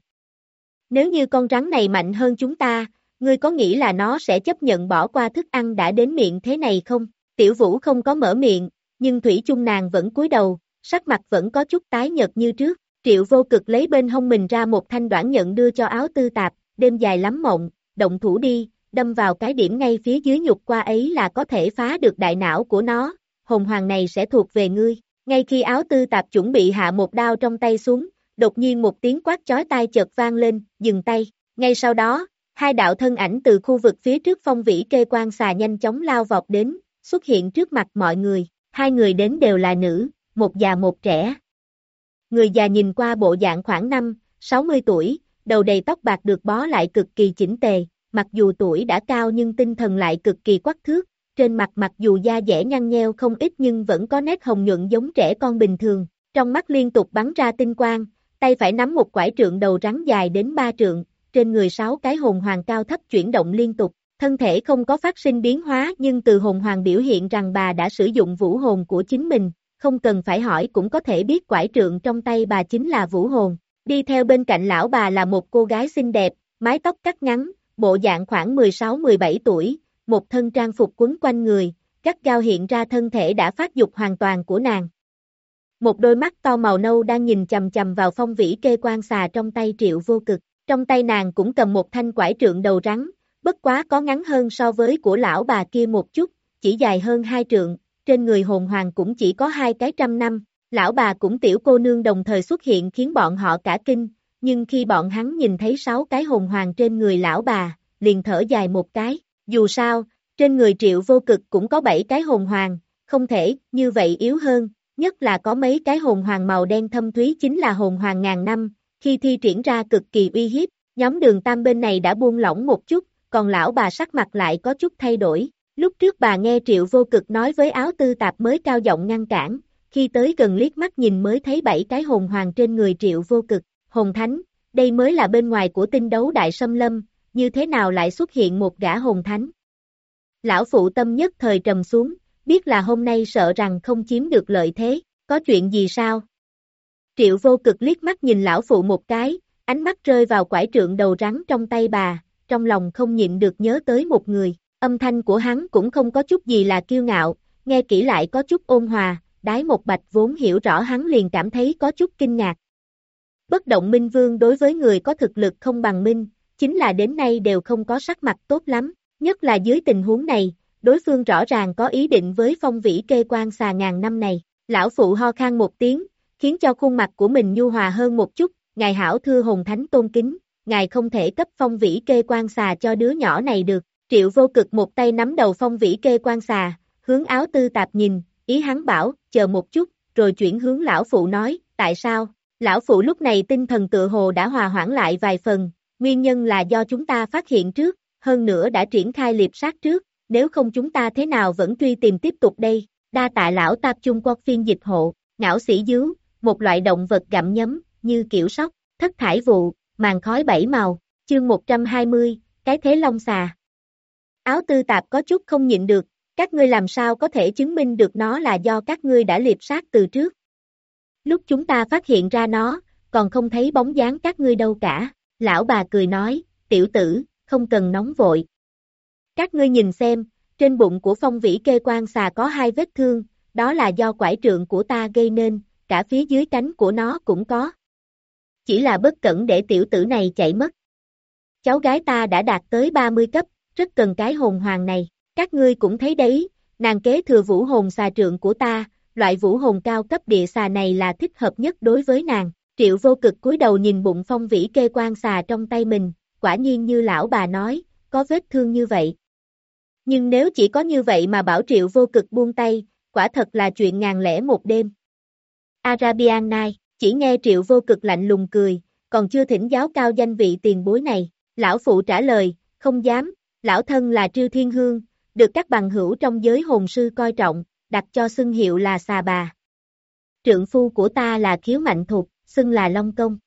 Nếu như con rắn này mạnh hơn chúng ta, ngươi có nghĩ là nó sẽ chấp nhận bỏ qua thức ăn đã đến miệng thế này không? Tiểu Vũ không có mở miệng, nhưng thủy chung nàng vẫn cúi đầu, sắc mặt vẫn có chút tái nhợt như trước. Triệu Vô Cực lấy bên hông mình ra một thanh đoản nhận đưa cho Áo Tư Tạp, đêm dài lắm mộng, động thủ đi, đâm vào cái điểm ngay phía dưới nhục qua ấy là có thể phá được đại não của nó, hồn hoàng này sẽ thuộc về ngươi. Ngay khi Áo Tư Tạp chuẩn bị hạ một đao trong tay xuống, đột nhiên một tiếng quát chói tai chợt vang lên, dừng tay. Ngay sau đó, hai đạo thân ảnh từ khu vực phía trước phong vĩ kê quan xà nhanh chóng lao vọt đến, xuất hiện trước mặt mọi người. Hai người đến đều là nữ, một già một trẻ. Người già nhìn qua bộ dạng khoảng năm, sáu mươi tuổi, đầu đầy tóc bạc được bó lại cực kỳ chỉnh tề, mặc dù tuổi đã cao nhưng tinh thần lại cực kỳ quắc thước, trên mặt mặc dù da dẻ nhăn nheo không ít nhưng vẫn có nét hồng nhuận giống trẻ con bình thường, trong mắt liên tục bắn ra tinh quang, tay phải nắm một quải trượng đầu rắn dài đến ba trượng, trên người sáu cái hồn hoàng cao thấp chuyển động liên tục, thân thể không có phát sinh biến hóa nhưng từ hồn hoàng biểu hiện rằng bà đã sử dụng vũ hồn của chính mình, không cần phải hỏi cũng có thể biết quải trượng trong tay bà chính là vũ hồn. Đi theo bên cạnh lão bà là một cô gái xinh đẹp, mái tóc cắt ngắn, bộ dạng khoảng mười sáu mười bảy tuổi, một thân trang phục quấn quanh người, gắt gao hiện ra thân thể đã phát dục hoàn toàn của nàng. Một đôi mắt to màu nâu đang nhìn chằm chằm vào phong vĩ kê quan xà trong tay Triệu Vô Cực. trong tay nàng cũng cầm một thanh quải trượng đầu rắn, bất quá có ngắn hơn so với của lão bà kia một chút, chỉ dài hơn hai trượng, trên người hồn hoàng cũng chỉ có hai cái trăm năm, lão bà cũng tiểu cô nương đồng thời xuất hiện khiến bọn họ cả kinh, nhưng khi bọn hắn nhìn thấy sáu cái hồn hoàng trên người lão bà, liền thở dài một cái, dù sao, trên người Triệu Vô Cực cũng có bảy cái hồn hoàng, không thể như vậy yếu hơn, nhất là có mấy cái hồn hoàng màu đen thâm thúy chính là hồn hoàng ngàn năm, khi thi triển ra cực kỳ uy hiếp, nhóm Đường Tam bên này đã buông lỏng một chút, còn lão bà sắc mặt lại có chút thay đổi, lúc trước bà nghe Triệu Vô Cực nói với Áo Tư Tạp mới cao giọng ngăn cản, khi tới gần liếc mắt nhìn mới thấy bảy cái hồn hoàng trên người Triệu Vô Cực, hồn thánh, đây mới là bên ngoài của tinh đấu đại xâm lâm, như thế nào lại xuất hiện một gã hồn thánh. Lão phụ tâm nhất thời trầm xuống, biết là hôm nay sợ rằng không chiếm được lợi thế, có chuyện gì sao? Triệu Vô Cực liếc mắt nhìn lão phụ một cái, ánh mắt rơi vào quải trượng đầu rắn trong tay bà, trong lòng không nhịn được nhớ tới một người, âm thanh của hắn cũng không có chút gì là kiêu ngạo, nghe kỹ lại có chút ôn hòa, Đái Một Bạch vốn hiểu rõ hắn liền cảm thấy có chút kinh ngạc. Bất Động Minh Vương đối với người có thực lực không bằng Minh, chính là đến nay đều không có sắc mặt tốt lắm, nhất là dưới tình huống này, đối phương rõ ràng có ý định với Phong Vĩ Kê Quan Xà ngàn năm này, lão phụ ho khan một tiếng, khiến cho khuôn mặt của mình nhu hòa hơn một chút, ngài hảo thưa hồn thánh tôn kính, ngài không thể cấp Phong Vĩ Kê Quan Xà cho đứa nhỏ này được, Triệu Vô Cực một tay nắm đầu Phong Vĩ Kê Quan Xà, hướng Áo Tư Tạp nhìn, ý hắn bảo, chờ một chút, rồi chuyển hướng lão phụ nói, tại sao? Lão phụ lúc này tinh thần tựa hồ đã hòa hoãn lại vài phần, nguyên nhân là do chúng ta phát hiện trước, hơn nữa đã triển khai liệp sát trước, nếu không chúng ta thế nào vẫn truy tìm tiếp tục đây, đa tạ lão Tạp Trung Quốc phiên dịch hộ, ngạo sĩ dứu, một loại động vật gặm nhấm, như kiểu sóc, thất thải vụ, màn khói bảy màu, chương một trăm hai mươi, cái thế long xà. Áo Tư Tạp có chút không nhịn được, các ngươi làm sao có thể chứng minh được nó là do các ngươi đã liệp sát từ trước. Lúc chúng ta phát hiện ra nó, còn không thấy bóng dáng các ngươi đâu cả, lão bà cười nói, tiểu tử, không cần nóng vội. Các ngươi nhìn xem, trên bụng của Phong Vĩ Kê Quan Xà có hai vết thương, đó là do quải trượng của ta gây nên, cả phía dưới cánh của nó cũng có. Chỉ là bất cẩn để tiểu tử này chạy mất. Cháu gái ta đã đạt tới ba mươi cấp, rất cần cái hồn hoàng này, các ngươi cũng thấy đấy, nàng kế thừa vũ hồn xà trượng của ta, loại vũ hồn cao cấp địa xà này là thích hợp nhất đối với nàng. Triệu Vô Cực cúi đầu nhìn bụng Phong Vĩ Kê Quan Xà trong tay mình, quả nhiên như lão bà nói, có vết thương như vậy. Nhưng nếu chỉ có như vậy mà bảo Triệu Vô Cực buông tay, quả thật là chuyện ngàn lẻ một đêm. Arabian Night, chỉ nghe Triệu Vô Cực lạnh lùng cười, còn chưa thỉnh giáo cao danh vị tiền bối này. Lão phụ trả lời, không dám, lão thân là Triêu Thiên Hương, được các bằng hữu trong giới hồn sư coi trọng, đặt cho xưng hiệu là xà bà. Trượng phu của ta là Khiếu Mạnh Thục, xưng là Long Công.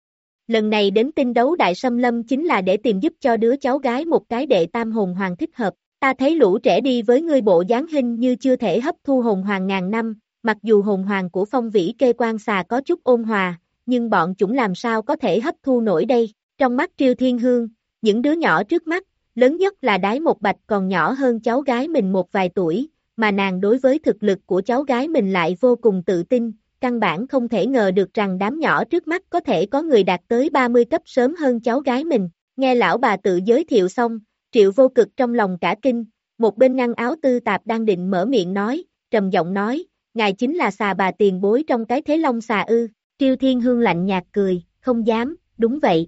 Lần này đến tinh đấu đại xâm lâm chính là để tìm giúp cho đứa cháu gái một cái đệ tam hồn hoàng thích hợp. Ta thấy lũ trẻ đi với ngươi bộ dáng hình như chưa thể hấp thu hồn hoàng ngàn năm, mặc dù hồn hoàng của Phong Vĩ Kê Quan Xà có chút ôn hòa, nhưng bọn chúng làm sao có thể hấp thu nổi đây. Trong mắt Triêu Thiên Hương, những đứa nhỏ trước mắt, lớn nhất là Đái Một Bạch còn nhỏ hơn cháu gái mình một vài tuổi, mà nàng đối với thực lực của cháu gái mình lại vô cùng tự tin, căn bản không thể ngờ được rằng đám nhỏ trước mắt có thể có người đạt tới ba mươi cấp sớm hơn cháu gái mình. Nghe lão bà tự giới thiệu xong, Triệu Vô Cực trong lòng cả kinh, một bên ngăn Áo Tư Tạp đang định mở miệng nói, trầm giọng nói, ngài chính là xà bà tiền bối trong cái thế long xà ư. Triêu Thiên Hương lạnh nhạt cười, không dám, đúng vậy.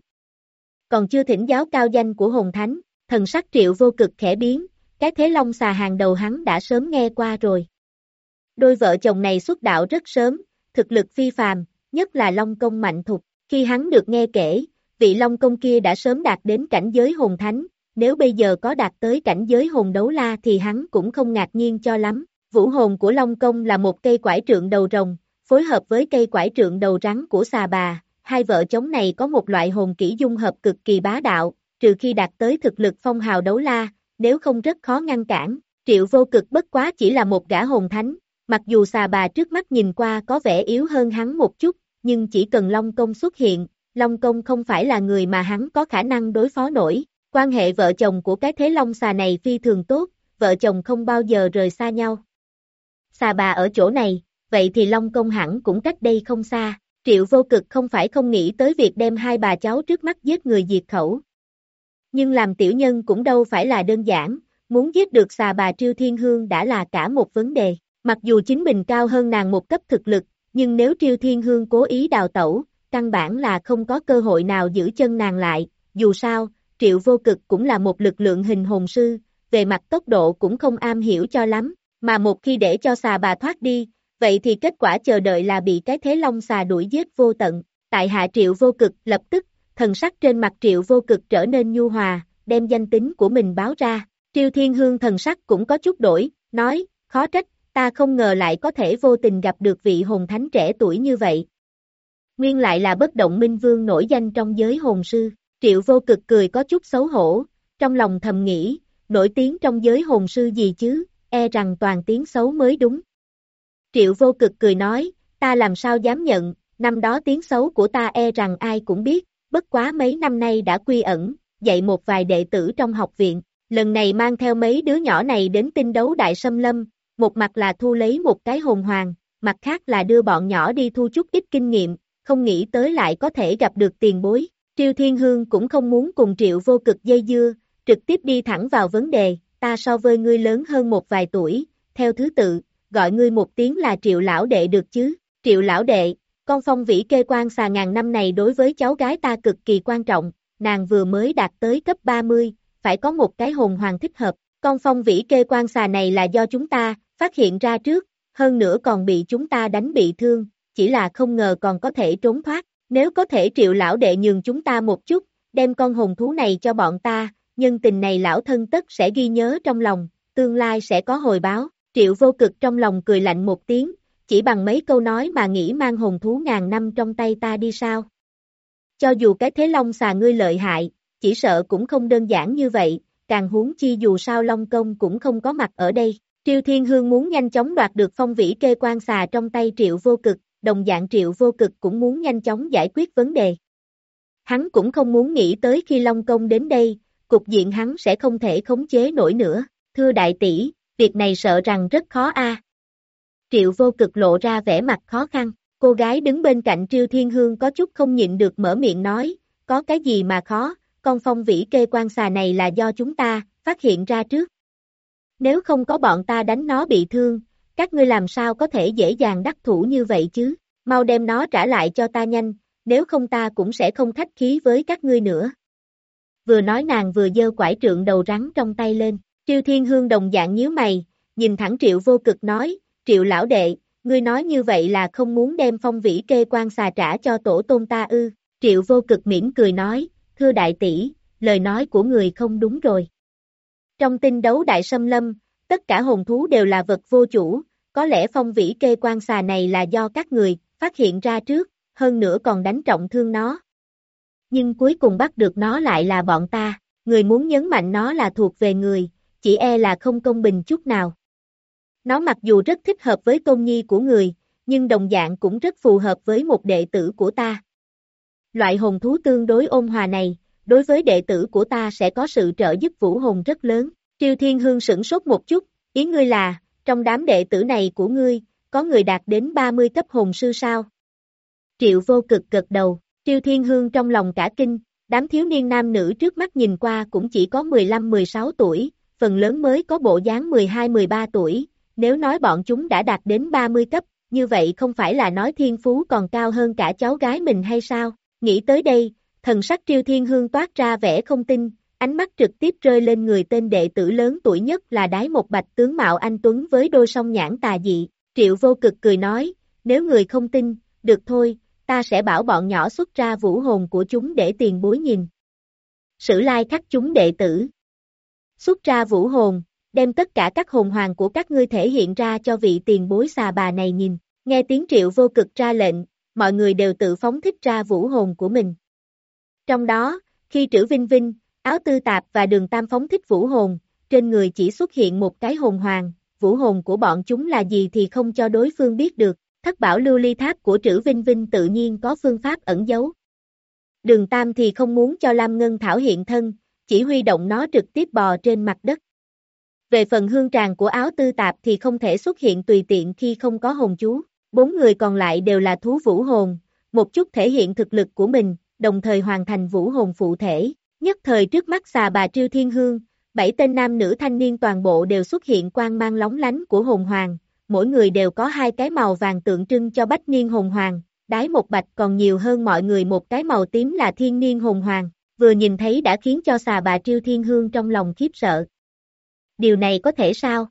Còn chưa thỉnh giáo cao danh của hồn thánh, thần sắc Triệu Vô Cực khẽ biến, cái thế long xà hàng đầu hắn đã sớm nghe qua rồi. Đôi vợ chồng này xuất đạo rất sớm, thực lực phi phàm, nhất là Long Công Mạnh Thục, khi hắn được nghe kể, vị Long Công kia đã sớm đạt đến cảnh giới hồn thánh, nếu bây giờ có đạt tới cảnh giới hồn đấu la thì hắn cũng không ngạc nhiên cho lắm. Vũ hồn của Long Công là một cây quải trượng đầu rồng, phối hợp với cây quải trượng đầu rắn của xà bà, hai vợ chồng này có một loại hồn kỹ dung hợp cực kỳ bá đạo, trừ khi đạt tới thực lực phong hào đấu la, nếu không rất khó ngăn cản. Triệu Vô Cực bất quá chỉ là một gã hồn thánh, mặc dù xà bà trước mắt nhìn qua có vẻ yếu hơn hắn một chút, nhưng chỉ cần Long Công xuất hiện, Long Công không phải là người mà hắn có khả năng đối phó nổi. Quan hệ vợ chồng của cái thế long xà này phi thường tốt, vợ chồng không bao giờ rời xa nhau. Xà bà ở chỗ này, vậy thì Long Công hẳn cũng cách đây không xa. Triệu Vô Cực không phải không nghĩ tới việc đem hai bà cháu trước mắt giết người diệt khẩu. Nhưng làm tiểu nhân cũng đâu phải là đơn giản, muốn giết được xà bà Triêu Thiên Hương đã là cả một vấn đề. Mặc dù chính mình cao hơn nàng một cấp thực lực, nhưng nếu Triêu Thiên Hương cố ý đào tẩu, căn bản là không có cơ hội nào giữ chân nàng lại. Dù sao, Triệu Vô Cực cũng là một lực lượng hình hồn sư, về mặt tốc độ cũng không am hiểu cho lắm, mà một khi để cho xà bà thoát đi, vậy thì kết quả chờ đợi là bị cái thế long xà đuổi giết vô tận. Tại hạ Triệu Vô Cực lập tức, thần sắc trên mặt Triệu Vô Cực trở nên nhu hòa, đem danh tính của mình báo ra. Triêu Thiên Hương thần sắc cũng có chút đổi, nói, khó trách, ta không ngờ lại có thể vô tình gặp được vị hồn thánh trẻ tuổi như vậy. Nguyên lại là Bất Động Minh Vương nổi danh trong giới hồn sư. Triệu Vô Cực cười có chút xấu hổ, trong lòng thầm nghĩ, nổi tiếng trong giới hồn sư gì chứ, e rằng toàn tiếng xấu mới đúng. Triệu Vô Cực cười nói, ta làm sao dám nhận, năm đó tiếng xấu của ta e rằng ai cũng biết, bất quá mấy năm nay đã quy ẩn, dạy một vài đệ tử trong học viện, lần này mang theo mấy đứa nhỏ này đến tinh đấu Đại Sâm Lâm, một mặt là thu lấy một cái hồn hoàng, mặt khác là đưa bọn nhỏ đi thu chút ít kinh nghiệm, không nghĩ tới lại có thể gặp được tiền bối. Triêu Thiên Hương cũng không muốn cùng Triệu Vô Cực dây dưa, trực tiếp đi thẳng vào vấn đề, ta so với ngươi lớn hơn một vài tuổi, theo thứ tự, gọi ngươi một tiếng là Triệu lão đệ được chứ. Triệu lão đệ, con phong vĩ kê quan xà ngàn năm này đối với cháu gái ta cực kỳ quan trọng, nàng vừa mới đạt tới cấp ba mươi, phải có một cái hồn hoàng thích hợp. Con phong vĩ kê quan xà này là do chúng ta phát hiện ra trước, hơn nữa còn bị chúng ta đánh bị thương, chỉ là không ngờ còn có thể trốn thoát. Nếu có thể Triệu lão đệ nhường chúng ta một chút, đem con hồn thú này cho bọn ta, nhân tình này lão thân tất sẽ ghi nhớ trong lòng, tương lai sẽ có hồi báo. Triệu Vô Cực trong lòng cười lạnh một tiếng, chỉ bằng mấy câu nói mà nghĩ mang hồn thú ngàn năm trong tay ta đi sao? Cho dù cái thế long xà ngươi lợi hại, chỉ sợ cũng không đơn giản như vậy, càng huống chi dù sao Long Công cũng không có mặt ở đây. Triêu Thiên Hương muốn nhanh chóng đoạt được phong vĩ kê quan xà trong tay Triệu Vô Cực, đồng dạng Triệu Vô Cực cũng muốn nhanh chóng giải quyết vấn đề. Hắn cũng không muốn nghĩ tới khi Long Công đến đây, cục diện hắn sẽ không thể khống chế nổi nữa. Thưa đại tỷ, việc này sợ rằng rất khó a. Triệu Vô Cực lộ ra vẻ mặt khó khăn, cô gái đứng bên cạnh Triêu Thiên Hương có chút không nhịn được mở miệng nói, có cái gì mà khó, con phong vĩ kê quan xà này là do chúng ta phát hiện ra trước. Nếu không có bọn ta đánh nó bị thương, các ngươi làm sao có thể dễ dàng đắc thủ như vậy chứ, mau đem nó trả lại cho ta nhanh, nếu không ta cũng sẽ không khách khí với các ngươi nữa. Vừa nói nàng vừa giơ quải trượng đầu rắn trong tay lên, Triêu Thiên Hương đồng dạng nhíu mày, nhìn thẳng Triệu Vô Cực nói, Triệu lão đệ, ngươi nói như vậy là không muốn đem phong vĩ kê quan xà trả cho tổ tôn ta ư? Triệu Vô Cực mỉm cười nói, thưa đại tỷ, lời nói của người không đúng rồi. Trong tinh đấu Đại Sâm Lâm, tất cả hồn thú đều là vật vô chủ, có lẽ phong vĩ kê quan xà này là do các người phát hiện ra trước, hơn nữa còn đánh trọng thương nó. Nhưng cuối cùng bắt được nó lại là bọn ta, người muốn nhấn mạnh nó là thuộc về người, chỉ e là không công bình chút nào. Nó mặc dù rất thích hợp với tôn nhi của người, nhưng đồng dạng cũng rất phù hợp với một đệ tử của ta. Loại hồn thú tương đối ôn hòa này, đối với đệ tử của ta sẽ có sự trợ giúp vũ hồn rất lớn. Triêu Thiên Hương sửng sốt một chút, ý ngươi là, trong đám đệ tử này của ngươi, có người đạt đến ba mươi cấp hồn sư sao? Triệu Vô Cực gật đầu, Triêu Thiên Hương trong lòng cả kinh, đám thiếu niên nam nữ trước mắt nhìn qua cũng chỉ có mười lăm mười sáu tuổi, phần lớn mới có bộ dáng mười hai mười ba tuổi, nếu nói bọn chúng đã đạt đến ba mươi cấp, như vậy không phải là nói thiên phú còn cao hơn cả cháu gái mình hay sao? Nghĩ tới đây, thần sắc Triêu Thiên Hương toát ra vẻ không tin, ánh mắt trực tiếp rơi lên người tên đệ tử lớn tuổi nhất là Đái Một Bạch tướng mạo anh tuấn với đôi song nhãn tà dị. Triệu Vô Cực cười nói, nếu người không tin, được thôi, ta sẽ bảo bọn nhỏ xuất ra vũ hồn của chúng để tiền bối nhìn. Sử lai khắc chúng đệ tử. Xuất ra vũ hồn, đem tất cả các hồn hoàng của các ngươi thể hiện ra cho vị tiền bối xà bà này nhìn. Nghe tiếng Triệu Vô Cực ra lệnh, mọi người đều tự phóng thích ra vũ hồn của mình. Trong đó, khi Trữ Vinh Vinh, Áo Tư Tạp và Đường Tam phóng thích vũ hồn, trên người chỉ xuất hiện một cái hồn hoàng, vũ hồn của bọn chúng là gì thì không cho đối phương biết được. Thất bảo lưu ly tháp của Trữ Vinh Vinh tự nhiên có phương pháp ẩn giấu. Đường Tam thì không muốn cho Lam Ngân Thảo hiện thân, chỉ huy động nó trực tiếp bò trên mặt đất. Về phần hương tràng của Áo Tư Tạp thì không thể xuất hiện tùy tiện khi không có hồn chú. Bốn người còn lại đều là thú vũ hồn, một chút thể hiện thực lực của mình, đồng thời hoàn thành vũ hồn phụ thể. Nhất thời trước mắt xà bà Triêu Thiên Hương, bảy tên nam nữ thanh niên toàn bộ đều xuất hiện quang mang lóng lánh của hồn hoàng, mỗi người đều có hai cái màu vàng tượng trưng cho bách niên hồn hoàng, đái một bạch còn nhiều hơn mọi người một cái màu tím là thiên niên hồn hoàng, vừa nhìn thấy đã khiến cho xà bà Triêu Thiên Hương trong lòng khiếp sợ. Điều này có thể sao?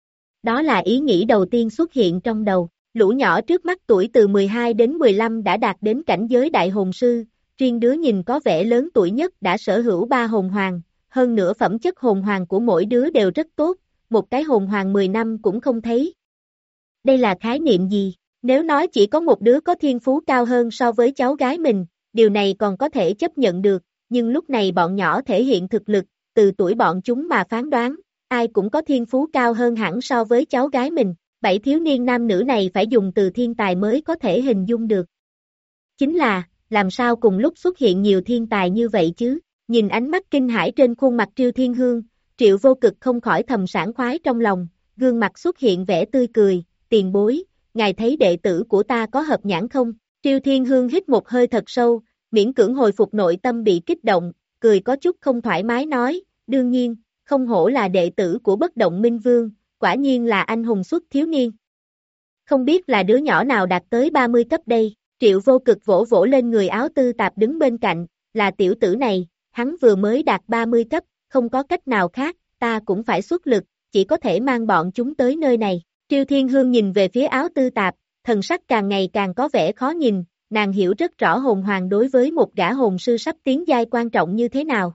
Đó là ý nghĩ đầu tiên xuất hiện trong đầu, lũ nhỏ trước mắt tuổi từ mười hai đến mười lăm đã đạt đến cảnh giới đại hồn sư, riêng đứa nhìn có vẻ lớn tuổi nhất đã sở hữu ba hồn hoàng, hơn nữa phẩm chất hồn hoàng của mỗi đứa đều rất tốt, một cái hồn hoàng mười năm cũng không thấy. Đây là khái niệm gì? Nếu nói chỉ có một đứa có thiên phú cao hơn so với cháu gái mình, điều này còn có thể chấp nhận được, nhưng lúc này bọn nhỏ thể hiện thực lực, từ tuổi bọn chúng mà phán đoán, ai cũng có thiên phú cao hơn hẳn so với cháu gái mình, bảy thiếu niên nam nữ này phải dùng từ thiên tài mới có thể hình dung được. Chính là, làm sao cùng lúc xuất hiện nhiều thiên tài như vậy chứ? Nhìn ánh mắt kinh hãi trên khuôn mặt Triêu Thiên Hương, Triệu Vô Cực không khỏi thầm sảng khoái trong lòng, gương mặt xuất hiện vẻ tươi cười, tiền bối, ngài thấy đệ tử của ta có hợp nhãn không? Triêu Thiên Hương hít một hơi thật sâu, miễn cưỡng hồi phục nội tâm bị kích động, cười có chút không thoải mái nói, đương nhiên, không hổ là đệ tử của Bất Động Minh Vương, quả nhiên là anh hùng xuất thiếu niên. Không biết là đứa nhỏ nào đạt tới ba mươi cấp đây, Triệu Vô Cực vỗ vỗ lên người áo tư tạp đứng bên cạnh, là tiểu tử này, hắn vừa mới đạt ba mươi cấp, không có cách nào khác, ta cũng phải xuất lực, chỉ có thể mang bọn chúng tới nơi này. Triêu Thiên Hương nhìn về phía áo tư tạp, thần sắc càng ngày càng có vẻ khó nhìn, nàng hiểu rất rõ hồn hoàng đối với một gã hồn sư sắp tiến giai quan trọng như thế nào.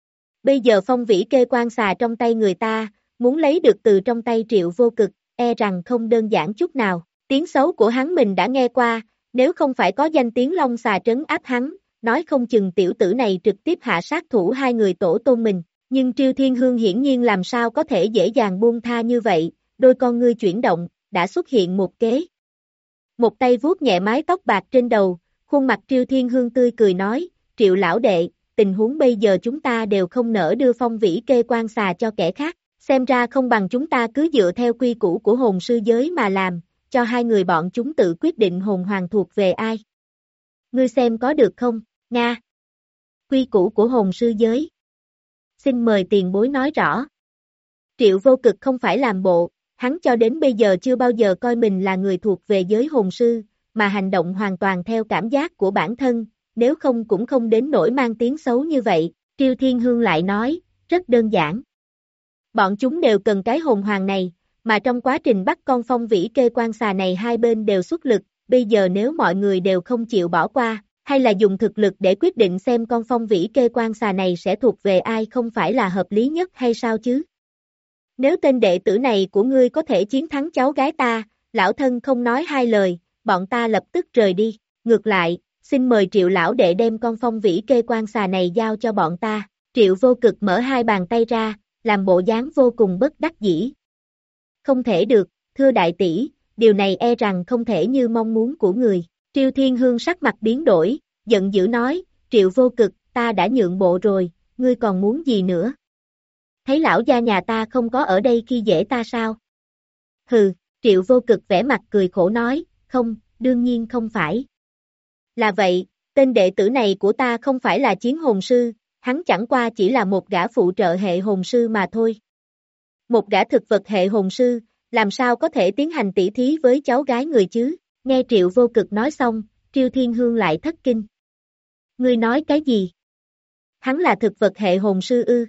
Bây giờ phong vĩ kê quan xà trong tay người ta, muốn lấy được từ trong tay Triệu Vô Cực, e rằng không đơn giản chút nào, tiếng xấu của hắn mình đã nghe qua, nếu không phải có danh tiếng long xà trấn áp hắn, nói không chừng tiểu tử này trực tiếp hạ sát thủ hai người tổ tôn mình, nhưng Triêu Thiên Hương hiển nhiên làm sao có thể dễ dàng buông tha như vậy, đôi con ngươi chuyển động, đã xuất hiện một kế. Một tay vuốt nhẹ mái tóc bạc trên đầu, khuôn mặt Triêu Thiên Hương tươi cười nói, Triệu lão đệ, tình huống bây giờ chúng ta đều không nỡ đưa phong vĩ kê quan xà cho kẻ khác, xem ra không bằng chúng ta cứ dựa theo quy củ của hồn sư giới mà làm, cho hai người bọn chúng tự quyết định hồn hoàng thuộc về ai. Ngươi xem có được không, Nga? Quy củ của hồn sư giới. Xin mời tiền bối nói rõ. Triệu Vô Cực không phải làm bộ, hắn cho đến bây giờ chưa bao giờ coi mình là người thuộc về giới hồn sư, mà hành động hoàn toàn theo cảm giác của bản thân, nếu không cũng không đến nỗi mang tiếng xấu như vậy. Triêu Thiên Hương lại nói, rất đơn giản. Bọn chúng đều cần cái hồn hoàng này, mà trong quá trình bắt con phong vĩ kê quan xà này hai bên đều xuất lực, bây giờ nếu mọi người đều không chịu bỏ qua, hay là dùng thực lực để quyết định xem con phong vĩ kê quan xà này sẽ thuộc về ai không phải là hợp lý nhất hay sao chứ? Nếu tên đệ tử này của ngươi có thể chiến thắng cháu gái ta, lão thân không nói hai lời, bọn ta lập tức rời đi, ngược lại, xin mời Triệu lão đệ đem con phong vĩ kê quan xà này giao cho bọn ta. Triệu Vô Cực mở hai bàn tay ra, làm bộ dáng vô cùng bất đắc dĩ. Không thể được, thưa đại tỷ, điều này e rằng không thể như mong muốn của người. Triêu Thiên Hương sắc mặt biến đổi, giận dữ nói, Triệu Vô Cực, ta đã nhượng bộ rồi, ngươi còn muốn gì nữa? Thấy lão gia nhà ta không có ở đây khi dễ ta sao? Hừ, Triệu Vô Cực vẻ mặt cười khổ nói, không, đương nhiên không phải. Là vậy, tên đệ tử này của ta không phải là chiến hồn sư, hắn chẳng qua chỉ là một gã phụ trợ hệ hồn sư mà thôi. Một gã thực vật hệ hồn sư, làm sao có thể tiến hành tỉ thí với cháu gái người chứ? Nghe Triệu Vô Cực nói xong, Triêu Thiên Hương lại thất kinh. Ngươi nói cái gì? Hắn là thực vật hệ hồn sư ư?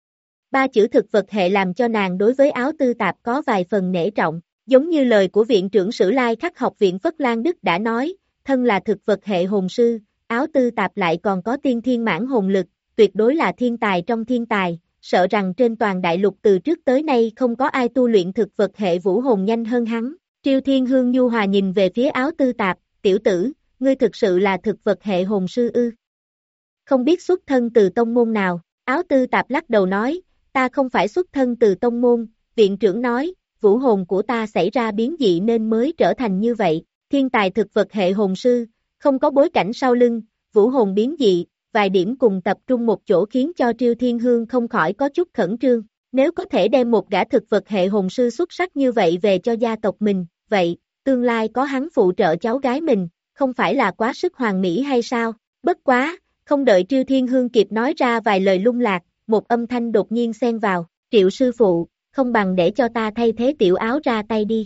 Ba chữ thực vật hệ làm cho nàng đối với áo tư tạp có vài phần nể trọng, giống như lời của viện trưởng Sử Lai Khắc học viện Phất Lan Đức đã nói, thân là thực vật hệ hồn sư, áo tư tạp lại còn có tiên thiên mãn hồn lực, tuyệt đối là thiên tài trong thiên tài, sợ rằng trên toàn đại lục từ trước tới nay không có ai tu luyện thực vật hệ vũ hồn nhanh hơn hắn. Triêu Thiên Hương nhu hòa nhìn về phía áo tư tạp, tiểu tử, ngươi thực sự là thực vật hệ hồn sư ư? Không biết xuất thân từ tông môn nào, áo tư tạp lắc đầu nói, ta không phải xuất thân từ tông môn, viện trưởng nói, vũ hồn của ta xảy ra biến dị nên mới trở thành như vậy, thiên tài thực vật hệ hồn sư, không có bối cảnh sau lưng, vũ hồn biến dị, vài điểm cùng tập trung một chỗ khiến cho Triêu Thiên Hương không khỏi có chút khẩn trương, nếu có thể đem một gã thực vật hệ hồn sư xuất sắc như vậy về cho gia tộc mình, vậy, tương lai có hắn phụ trợ cháu gái mình, không phải là quá sức hoàn mỹ hay sao? Bất quá, không đợi Triêu Thiên Hương kịp nói ra vài lời lung lạc, một âm thanh đột nhiên xen vào, Triệu sư phụ, không bằng để cho ta thay thế tiểu áo ra tay đi.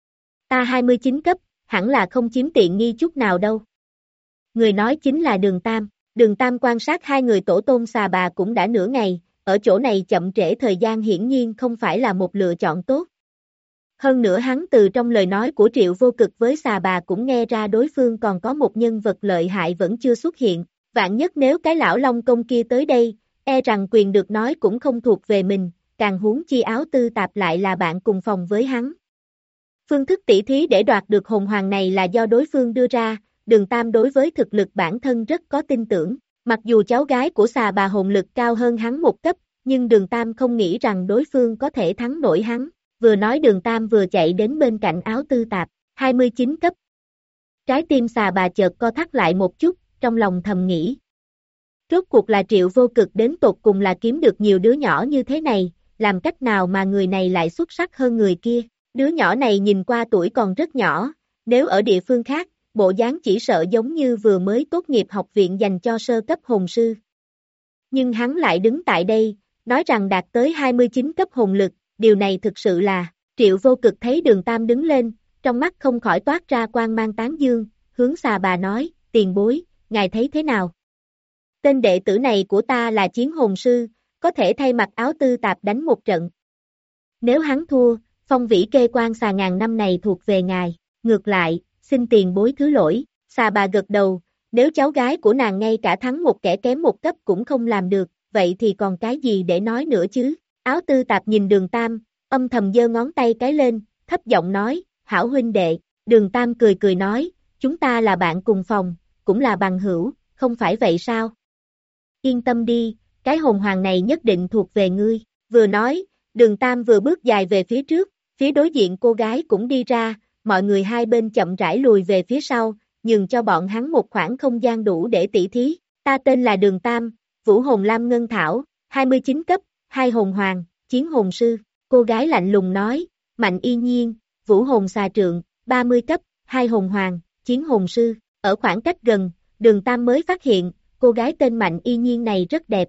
Ta hai mươi chín cấp, hẳn là không chiếm tiện nghi chút nào đâu. Người nói chính là Đường Tam, Đường Tam quan sát hai người tổ tôn xà bà cũng đã nửa ngày, ở chỗ này chậm trễ thời gian hiển nhiên không phải là một lựa chọn tốt. Hơn nữa hắn từ trong lời nói của Triệu Vô Cực với xà bà cũng nghe ra đối phương còn có một nhân vật lợi hại vẫn chưa xuất hiện, vạn nhất nếu cái lão Long Công kia tới đây, e rằng quyền được nói cũng không thuộc về mình, càng huống chi áo tư tạp lại là bạn cùng phòng với hắn. Phương thức tỉ thí để đoạt được hồn hoàng này là do đối phương đưa ra, Đường Tam đối với thực lực bản thân rất có tin tưởng, mặc dù cháu gái của xà bà hồn lực cao hơn hắn một cấp, nhưng Đường Tam không nghĩ rằng đối phương có thể thắng nổi hắn, vừa nói Đường Tam vừa chạy đến bên cạnh áo tư tạp, hai mươi chín cấp. Trái tim xà bà chợt co thắt lại một chút, trong lòng thầm nghĩ. Rốt cuộc là Triệu Vô Cực đến tột cùng là kiếm được nhiều đứa nhỏ như thế này, làm cách nào mà người này lại xuất sắc hơn người kia, đứa nhỏ này nhìn qua tuổi còn rất nhỏ, nếu ở địa phương khác, bộ dáng chỉ sợ giống như vừa mới tốt nghiệp học viện dành cho sơ cấp hồn sư. Nhưng hắn lại đứng tại đây, nói rằng đạt tới hai mươi chín cấp hồn lực, điều này thực sự là, Triệu Vô Cực thấy Đường Tam đứng lên, trong mắt không khỏi toát ra quang mang tán dương, hướng xà bà nói, tiền bối, ngài thấy thế nào? Tên đệ tử này của ta là chiến hồn sư, có thể thay mặt áo tư tạp đánh một trận. Nếu hắn thua, phong vĩ kê quan xà ngàn năm này thuộc về ngài, ngược lại, xin tiền bối thứ lỗi, xà bà gật đầu, nếu cháu gái của nàng ngay cả thắng một kẻ kém một cấp cũng không làm được, vậy thì còn cái gì để nói nữa chứ? Áo tư tạp nhìn Đường Tam, âm thầm giơ ngón tay cái lên, thấp giọng nói, hảo huynh đệ, Đường Tam cười cười nói, chúng ta là bạn cùng phòng, cũng là bằng hữu, không phải vậy sao? Yên tâm đi, cái hồn hoàng này nhất định thuộc về ngươi, vừa nói, Đường Tam vừa bước dài về phía trước, phía đối diện cô gái cũng đi ra, mọi người hai bên chậm rãi lùi về phía sau, nhường cho bọn hắn một khoảng không gian đủ để tỉ thí, ta tên là Đường Tam, Vũ Hồn Lam Ngân Thảo, hai mươi chín cấp, hai hồn hoàng, chiến hồn sư, cô gái lạnh lùng nói, Mạnh Y Nhiên, Vũ Hồn Xà Trượng, ba mươi cấp, hai hồn hoàng, chiến hồn sư, ở khoảng cách gần, Đường Tam mới phát hiện, cô gái tên Mạnh Y Nhiên này rất đẹp.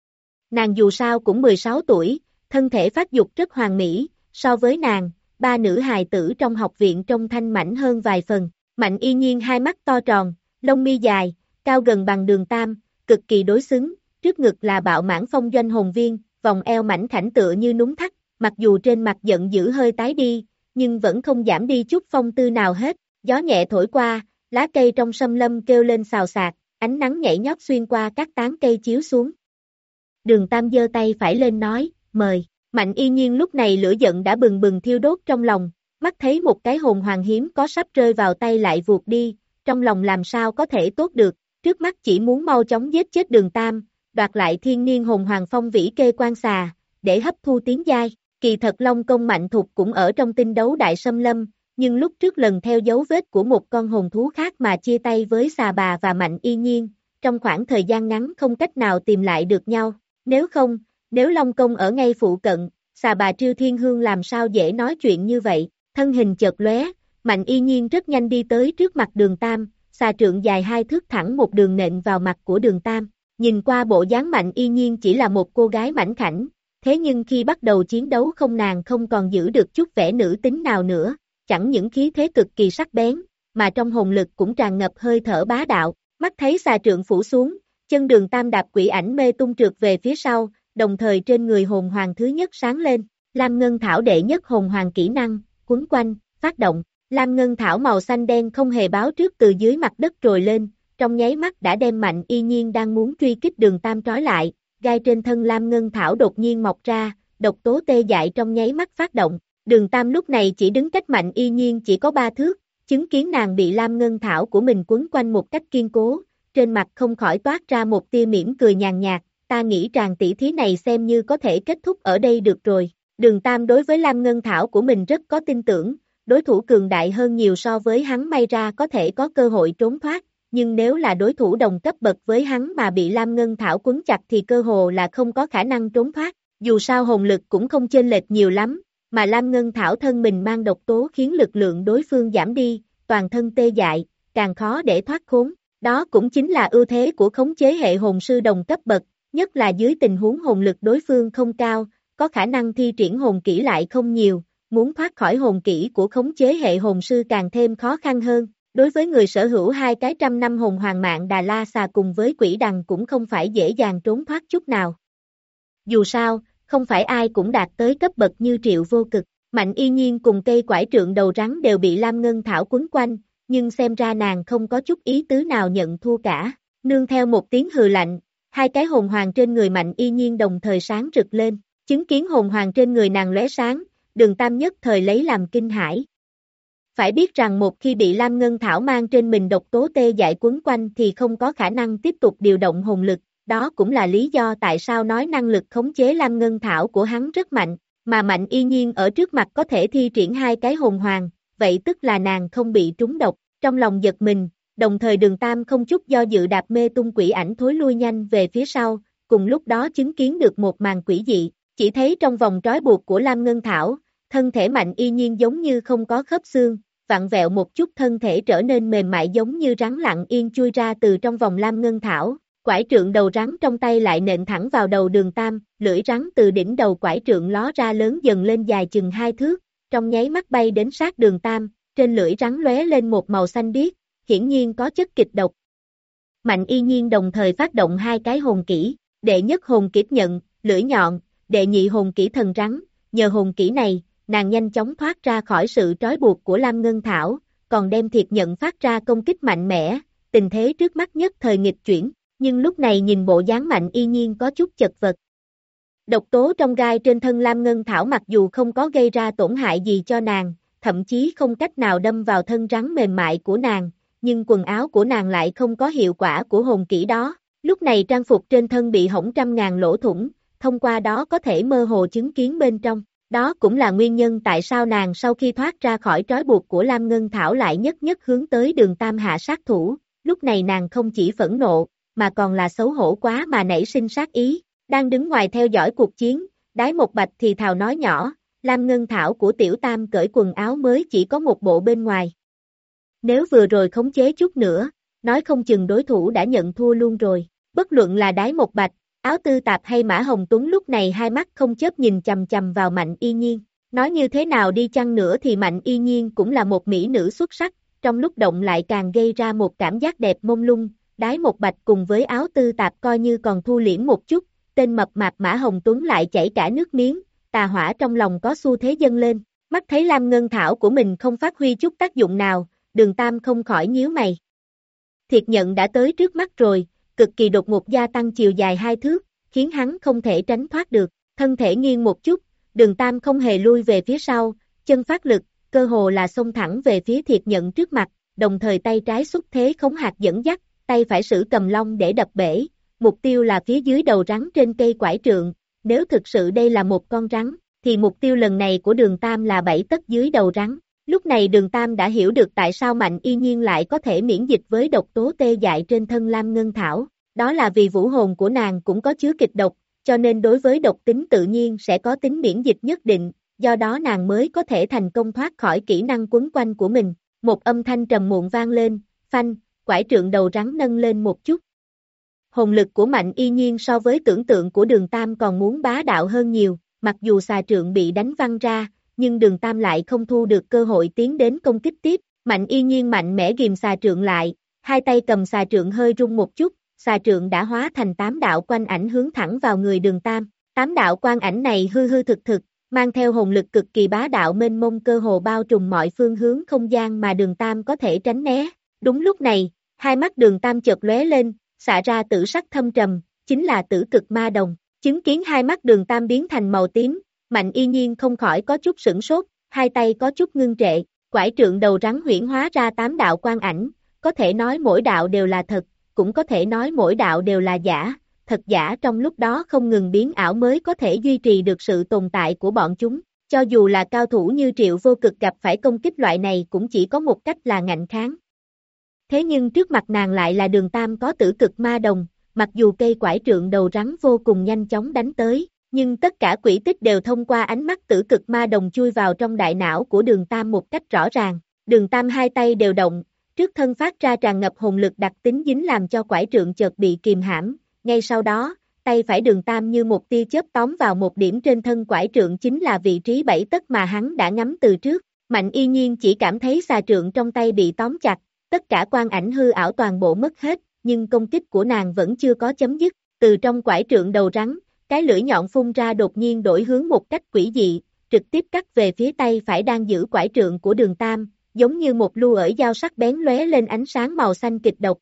Nàng dù sao cũng mười sáu tuổi, thân thể phát dục rất hoàn mỹ, so với nàng, ba nữ hài tử trong học viện trông thanh mảnh hơn vài phần. Mạnh Y Nhiên hai mắt to tròn, lông mi dài, cao gần bằng Đường Tam, cực kỳ đối xứng, trước ngực là bạo mãn phong doanh hồn viên, vòng eo mảnh khảnh tựa như núng thắt, mặc dù trên mặt giận dữ hơi tái đi, nhưng vẫn không giảm đi chút phong tư nào hết, gió nhẹ thổi qua, lá cây trong sâm lâm kêu lên xào xạc, ánh nắng nhảy nhót xuyên qua các tán cây chiếu xuống. Đường Tam giơ tay phải lên nói, mời, Mạnh Y Nhiên lúc này lửa giận đã bừng bừng thiêu đốt trong lòng, mắt thấy một cái hồn hoàng hiếm có sắp rơi vào tay lại vụt đi, trong lòng làm sao có thể tốt được, trước mắt chỉ muốn mau chóng giết chết Đường Tam, đoạt lại thiên niên hồn hoàng phong vĩ kê quan xà, để hấp thu tiến giai, kỳ thật Long Công Mạnh Thục cũng ở trong tinh đấu đại xâm lâm, nhưng lúc trước lần theo dấu vết của một con hồn thú khác mà chia tay với xà bà và Mạnh Y Nhiên, trong khoảng thời gian ngắn không cách nào tìm lại được nhau, nếu không, nếu Long Công ở ngay phụ cận, xà bà Triêu Thiên Hương làm sao dễ nói chuyện như vậy, thân hình chợt lóe, Mạnh Y Nhiên rất nhanh đi tới trước mặt Đường Tam, xà trượng dài hai thước thẳng một đường nện vào mặt của Đường Tam, nhìn qua bộ dáng Mạnh Y Nhiên chỉ là một cô gái mảnh khảnh, thế nhưng khi bắt đầu chiến đấu không nàng không còn giữ được chút vẻ nữ tính nào nữa, chẳng những khí thế cực kỳ sắc bén, mà trong hồn lực cũng tràn ngập hơi thở bá đạo, mắt thấy xà trượng phủ xuống, chân Đường Tam đạp quỷ ảnh mê tung trượt về phía sau, đồng thời trên người hồn hoàng thứ nhất sáng lên, Lam Ngân Thảo đệ nhất hồn hoàng kỹ năng, quấn quanh, phát động, Lam Ngân Thảo màu xanh đen không hề báo trước từ dưới mặt đất trồi lên, trong nháy mắt đã đem Mạnh Y Nhiên đang muốn truy kích Đường Tam trói lại, gai trên thân Lam Ngân Thảo đột nhiên mọc ra, độc tố tê dại trong nháy mắt phát động, Đường Tam lúc này chỉ đứng cách Mạnh Y Nhiên chỉ có ba thước, chứng kiến nàng bị Lam Ngân Thảo của mình quấn quanh một cách kiên cố, trên mặt không khỏi toát ra một tia mỉm cười nhàn nhạt, ta nghĩ tràng tỷ thí này xem như có thể kết thúc ở đây được rồi. Đường Tam đối với Lam Ngân Thảo của mình rất có tin tưởng, đối thủ cường đại hơn nhiều so với hắn may ra có thể có cơ hội trốn thoát, nhưng nếu là đối thủ đồng cấp bậc với hắn mà bị Lam Ngân Thảo quấn chặt thì cơ hồ là không có khả năng trốn thoát, dù sao hồn lực cũng không chênh lệch nhiều lắm, mà Lam Ngân Thảo thân mình mang độc tố khiến lực lượng đối phương giảm đi, toàn thân tê dại, càng khó để thoát khốn. Đó cũng chính là ưu thế của khống chế hệ hồn sư đồng cấp bậc, nhất là dưới tình huống hồn lực đối phương không cao, có khả năng thi triển hồn kỹ lại không nhiều, muốn thoát khỏi hồn kỹ của khống chế hệ hồn sư càng thêm khó khăn hơn. Đối với người sở hữu hai cái trăm năm hồn hoàng mạng Đà La Xà cùng với quỷ đằng cũng không phải dễ dàng trốn thoát chút nào. Dù sao, không phải ai cũng đạt tới cấp bậc như Triệu Vô Cực, Mạnh Y Nhiên cùng cây quải trượng đầu rắn đều bị Lam Ngân Thảo quấn quanh, nhưng xem ra nàng không có chút ý tứ nào nhận thua cả. Nương theo một tiếng hừ lạnh, hai cái hồn hoàng trên người Mạnh Y Nhiên đồng thời sáng rực lên, chứng kiến hồn hoàng trên người nàng lóe sáng, Đường Tam nhất thời lấy làm kinh hãi. Phải biết rằng một khi bị Lam Ngân Thảo mang trên mình độc tố tê dại quấn quanh thì không có khả năng tiếp tục điều động hồn lực, đó cũng là lý do tại sao nói năng lực khống chế Lam Ngân Thảo của hắn rất mạnh, mà Mạnh Y Nhiên ở trước mặt có thể thi triển hai cái hồn hoàng, vậy tức là nàng không bị trúng độc, trong lòng giật mình, đồng thời Đường Tam không chút do dự đạp mê tung quỷ ảnh thối lui nhanh về phía sau, cùng lúc đó chứng kiến được một màn quỷ dị, chỉ thấy trong vòng trói buộc của Lam Ngân Thảo, thân thể Mạnh Y Nhiên giống như không có khớp xương, vặn vẹo một chút thân thể trở nên mềm mại giống như rắn lặng yên chui ra từ trong vòng Lam Ngân Thảo, quải trượng đầu rắn trong tay lại nện thẳng vào đầu Đường Tam, lưỡi rắn từ đỉnh đầu quải trượng ló ra lớn dần lên dài chừng hai thước, trong nháy mắt bay đến sát Đường Tam, trên lưỡi rắn lóe lên một màu xanh biếc, hiển nhiên có chất kịch độc. Mạnh Y Nhiên đồng thời phát động hai cái hồn kỹ, đệ nhất hồn kỹ nhận, lưỡi nhọn, đệ nhị hồn kỹ thần rắn, nhờ hồn kỹ này, nàng nhanh chóng thoát ra khỏi sự trói buộc của Lam Ngân Thảo, còn đem thiệt nhận phát ra công kích mạnh mẽ, tình thế trước mắt nhất thời nghịch chuyển, nhưng lúc này nhìn bộ dáng Mạnh Y Nhiên có chút chật vật. Độc tố trong gai trên thân Lam Ngân Thảo mặc dù không có gây ra tổn hại gì cho nàng, thậm chí không cách nào đâm vào thân rắn mềm mại của nàng, nhưng quần áo của nàng lại không có hiệu quả của hồn kỹ đó, lúc này trang phục trên thân bị hỏng trăm ngàn lỗ thủng, thông qua đó có thể mơ hồ chứng kiến bên trong. Đó cũng là nguyên nhân tại sao nàng sau khi thoát ra khỏi trói buộc của Lam Ngân Thảo lại nhất nhất hướng tới Đường Tam hạ sát thủ, lúc này nàng không chỉ phẫn nộ, mà còn là xấu hổ quá mà nảy sinh sát ý, đang đứng ngoài theo dõi cuộc chiến, Đái Một Bạch thì thào nói nhỏ, Lam Ngân Thảo của Tiểu Tam cởi quần áo mới chỉ có một bộ bên ngoài. Nếu vừa rồi khống chế chút nữa, nói không chừng đối thủ đã nhận thua luôn rồi, bất luận là Đái Một Bạch, Áo Tư Tạp hay Mã Hồng Tuấn lúc này hai mắt không chớp nhìn chằm chằm vào Mạnh Y Nhiên, nói như thế nào đi chăng nữa thì Mạnh Y Nhiên cũng là một mỹ nữ xuất sắc, trong lúc động lại càng gây ra một cảm giác đẹp mông lung, Đái Một Bạch cùng với Áo Tư Tạp coi như còn thu liễm một chút, tên mập mạp Mã Hồng Tuấn lại chảy cả nước miếng, tà hỏa trong lòng có xu thế dâng lên, mắt thấy Lam Ngân Thảo của mình không phát huy chút tác dụng nào, Đường Tam không khỏi nhíu mày. Thiệt nhận đã tới trước mắt rồi, cực kỳ đột ngột gia tăng chiều dài hai thước, khiến hắn không thể tránh thoát được, thân thể nghiêng một chút, Đường Tam không hề lui về phía sau, chân phát lực, cơ hồ là xông thẳng về phía thiệt nhận trước mặt, đồng thời tay trái xúc thế khống hạt dẫn dắt, tay phải sử cầm long để đập bể, mục tiêu là phía dưới đầu rắn trên cây quải trượng, nếu thực sự đây là một con rắn, thì mục tiêu lần này của Đường Tam là bảy tấc dưới đầu rắn. Lúc này Đường Tam đã hiểu được tại sao Mạnh Y Nhiên lại có thể miễn dịch với độc tố tê dại trên thân Lam Ngân Thảo, đó là vì vũ hồn của nàng cũng có chứa kịch độc, cho nên đối với độc tính tự nhiên sẽ có tính miễn dịch nhất định, do đó nàng mới có thể thành công thoát khỏi kỹ năng quấn quanh của mình. Một âm thanh trầm muộn vang lên, phanh, quải trượng đầu rắn nâng lên một chút. Hồn lực của Mạnh Y Nhiên so với tưởng tượng của Đường Tam còn muốn bá đạo hơn nhiều, mặc dù xà trượng bị đánh văng ra, nhưng Đường Tam lại không thu được cơ hội tiến đến công kích tiếp, Mạnh Y Nhiên mạnh mẽ ghim xà trượng lại, hai tay cầm xà trượng hơi rung một chút, xà trượng đã hóa thành tám đạo quang ảnh hướng thẳng vào người Đường Tam, tám đạo quang ảnh này hư hư thực thực, mang theo hồn lực cực kỳ bá đạo mênh mông cơ hồ bao trùm mọi phương hướng không gian mà Đường Tam có thể tránh né, đúng lúc này, hai mắt Đường Tam chợt lóe lên, xạ ra tử sắc thâm trầm, chính là tử cực ma đồng, chứng kiến hai mắt Đường Tam biến thành màu tím, Mạnh Y Nhiên không khỏi có chút sửng sốt, hai tay có chút ngưng trệ, quải trượng đầu rắn huyễn hóa ra tám đạo quang ảnh, có thể nói mỗi đạo đều là thật, cũng có thể nói mỗi đạo đều là giả, thật giả trong lúc đó không ngừng biến ảo mới có thể duy trì được sự tồn tại của bọn chúng, cho dù là cao thủ như Triệu Vô Cực gặp phải công kích loại này cũng chỉ có một cách là ngạnh kháng. Thế nhưng trước mặt nàng lại là Đường Tam có tử cực ma đồng, mặc dù cây quải trượng đầu rắn vô cùng nhanh chóng đánh tới, nhưng tất cả quỹ tích đều thông qua ánh mắt tử cực ma đồng chui vào trong đại não của Đường Tam một cách rõ ràng. Đường Tam hai tay đều động, trước trước thân phát ra tràn ngập hồn lực đặc tính dính làm cho quải trượng chợt bị kìm hãm, ngay sau đó, tay phải Đường Tam như một tia chớp tóm vào một điểm trên thân quải trượng chính là vị trí bảy tấc mà hắn đã ngắm từ trước. Mạnh Y Nhiên chỉ cảm thấy xà trượng trong tay bị tóm chặt, tất cả quang ảnh hư ảo toàn bộ mất hết, nhưng công kích của nàng vẫn chưa có chấm dứt. Từ trong quải trượng đầu rắn, cái lưỡi nhọn phun ra đột nhiên đổi hướng một cách quỷ dị, trực tiếp cắt về phía tay phải đang giữ quải trượng của Đường Tam, giống như một lu ỡi dao sắc bén lóe lên ánh sáng màu xanh kịch độc.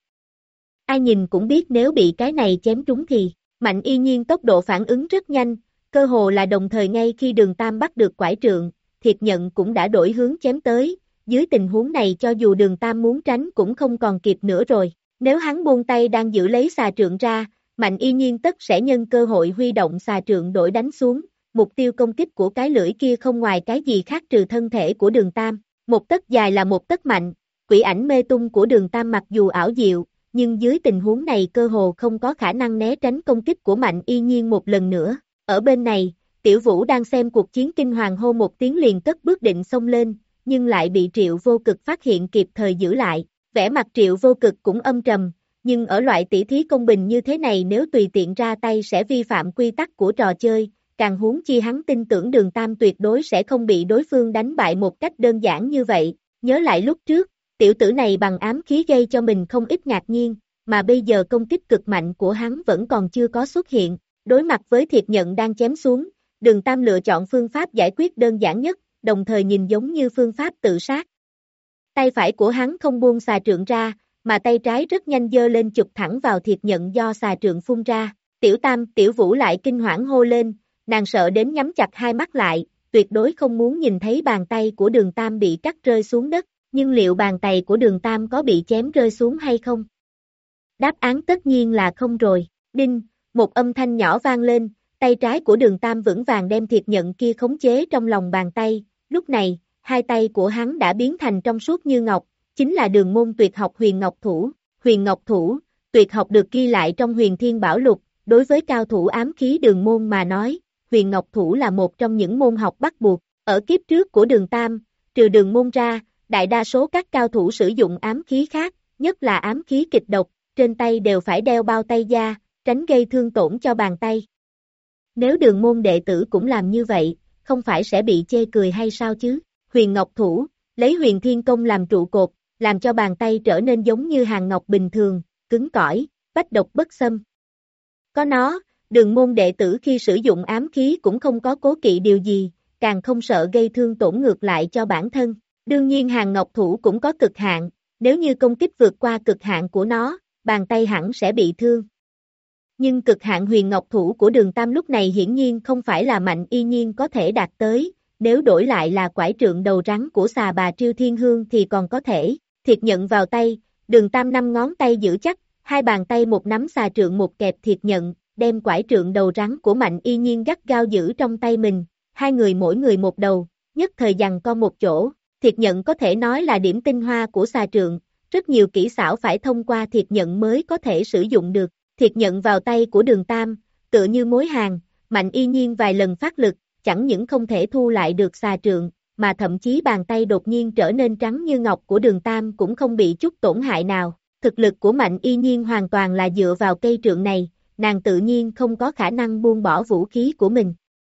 Ai nhìn cũng biết nếu bị cái này chém trúng thì, Mạnh Y Nhiên tốc độ phản ứng rất nhanh, cơ hồ là đồng thời ngay khi Đường Tam bắt được quải trượng, Thiệt Nhận cũng đã đổi hướng chém tới, dưới tình huống này cho dù Đường Tam muốn tránh cũng không còn kịp nữa rồi, nếu hắn buông tay đang giữ lấy xà trượng ra, Mạnh Y Nhiên tất sẽ nhân cơ hội huy động xà trượng đổi đánh xuống, mục tiêu công kích của cái lưỡi kia không ngoài cái gì khác trừ thân thể của Đường Tam, một tấc dài là một tấc mạnh, quỷ ảnh mê tung của Đường Tam mặc dù ảo diệu, nhưng dưới tình huống này cơ hồ không có khả năng né tránh công kích của Mạnh Y Nhiên một lần nữa. Ở bên này, Tiểu Vũ đang xem cuộc chiến kinh hoàng hô một tiếng liền cất bước định xông lên, nhưng lại bị Triệu Vô Cực phát hiện kịp thời giữ lại. Vẻ mặt Triệu Vô Cực cũng âm trầm, nhưng ở loại tỷ thí công bình như thế này nếu tùy tiện ra tay sẽ vi phạm quy tắc của trò chơi, càng huống chi hắn tin tưởng Đường Tam tuyệt đối sẽ không bị đối phương đánh bại một cách đơn giản như vậy. Nhớ lại lúc trước, tiểu tử này bằng ám khí gây cho mình không ít ngạc nhiên, mà bây giờ công kích cực mạnh của hắn vẫn còn chưa có xuất hiện. Đối mặt với Thiệt Nhận đang chém xuống, Đường Tam lựa chọn phương pháp giải quyết đơn giản nhất, đồng thời nhìn giống như phương pháp tự sát. Tay phải của hắn không buông xà trượng ra, mà tay trái rất nhanh giơ lên chụp thẳng vào Thiệt Nhận do xà trượng phun ra. Tiểu Tam, Tiểu Vũ lại kinh hoảng hô lên, nàng sợ đến nhắm chặt hai mắt lại, tuyệt đối không muốn nhìn thấy bàn tay của Đường Tam bị cắt rơi xuống đất, nhưng liệu bàn tay của Đường Tam có bị chém rơi xuống hay không? Đáp án tất nhiên là không rồi. Đinh, một âm thanh nhỏ vang lên, tay trái của Đường Tam vững vàng đem Thiệt Nhận kia khống chế trong lòng bàn tay, lúc này, hai tay của hắn đã biến thành trong suốt như ngọc, chính là đường môn tuyệt học Huyền Ngọc Thủ. Huyền Ngọc Thủ, tuyệt học được ghi lại trong Huyền Thiên Bảo Lục, đối với cao thủ ám khí đường môn mà nói, Huyền Ngọc Thủ là một trong những môn học bắt buộc. Ở kiếp trước của Đường Tam, trừ đường môn ra, đại đa số các cao thủ sử dụng ám khí khác, nhất là ám khí kịch độc, trên tay đều phải đeo bao tay da, tránh gây thương tổn cho bàn tay. Nếu đường môn đệ tử cũng làm như vậy, không phải sẽ bị chê cười hay sao chứ? Huyền Ngọc Thủ, lấy Huyền Thiên Công làm trụ cột, làm cho bàn tay trở nên giống như hàng ngọc bình thường, cứng cỏi, bách độc bất xâm. Có nó, đường môn đệ tử khi sử dụng ám khí cũng không có cố kỵ điều gì, càng không sợ gây thương tổn ngược lại cho bản thân. Đương nhiên hàng ngọc thủ cũng có cực hạn, nếu như công kích vượt qua cực hạn của nó, bàn tay hẳn sẽ bị thương. Nhưng cực hạn Huyền Ngọc Thủ của Đường Tam lúc này hiển nhiên không phải là Mạnh Y Nhiên có thể đạt tới, nếu đổi lại là quải trượng đầu rắn của xà bà Triêu Thiên Hương thì còn có thể. Thiệt Nhận vào tay, Đường Tam năm ngón tay giữ chắc, hai bàn tay một nắm xà trượng một kẹp Thiệt Nhận, đem quải trượng đầu rắn của Mạnh Y Nhiên gắt gao giữ trong tay mình, hai người mỗi người một đầu, nhất thời giằng co một chỗ. Thiệt Nhận có thể nói là điểm tinh hoa của xà trượng, rất nhiều kỹ xảo phải thông qua Thiệt Nhận mới có thể sử dụng được. Thiệt Nhận vào tay của Đường Tam, tựa như mối hàng, Mạnh Y Nhiên vài lần phát lực, chẳng những không thể thu lại được xà trượng, mà thậm chí bàn tay đột nhiên trở nên trắng như ngọc của Đường Tam cũng không bị chút tổn hại nào. Thực lực của Mạnh Y Nhiên hoàn toàn là dựa vào cây trượng này, nàng tự nhiên không có khả năng buông bỏ vũ khí của mình.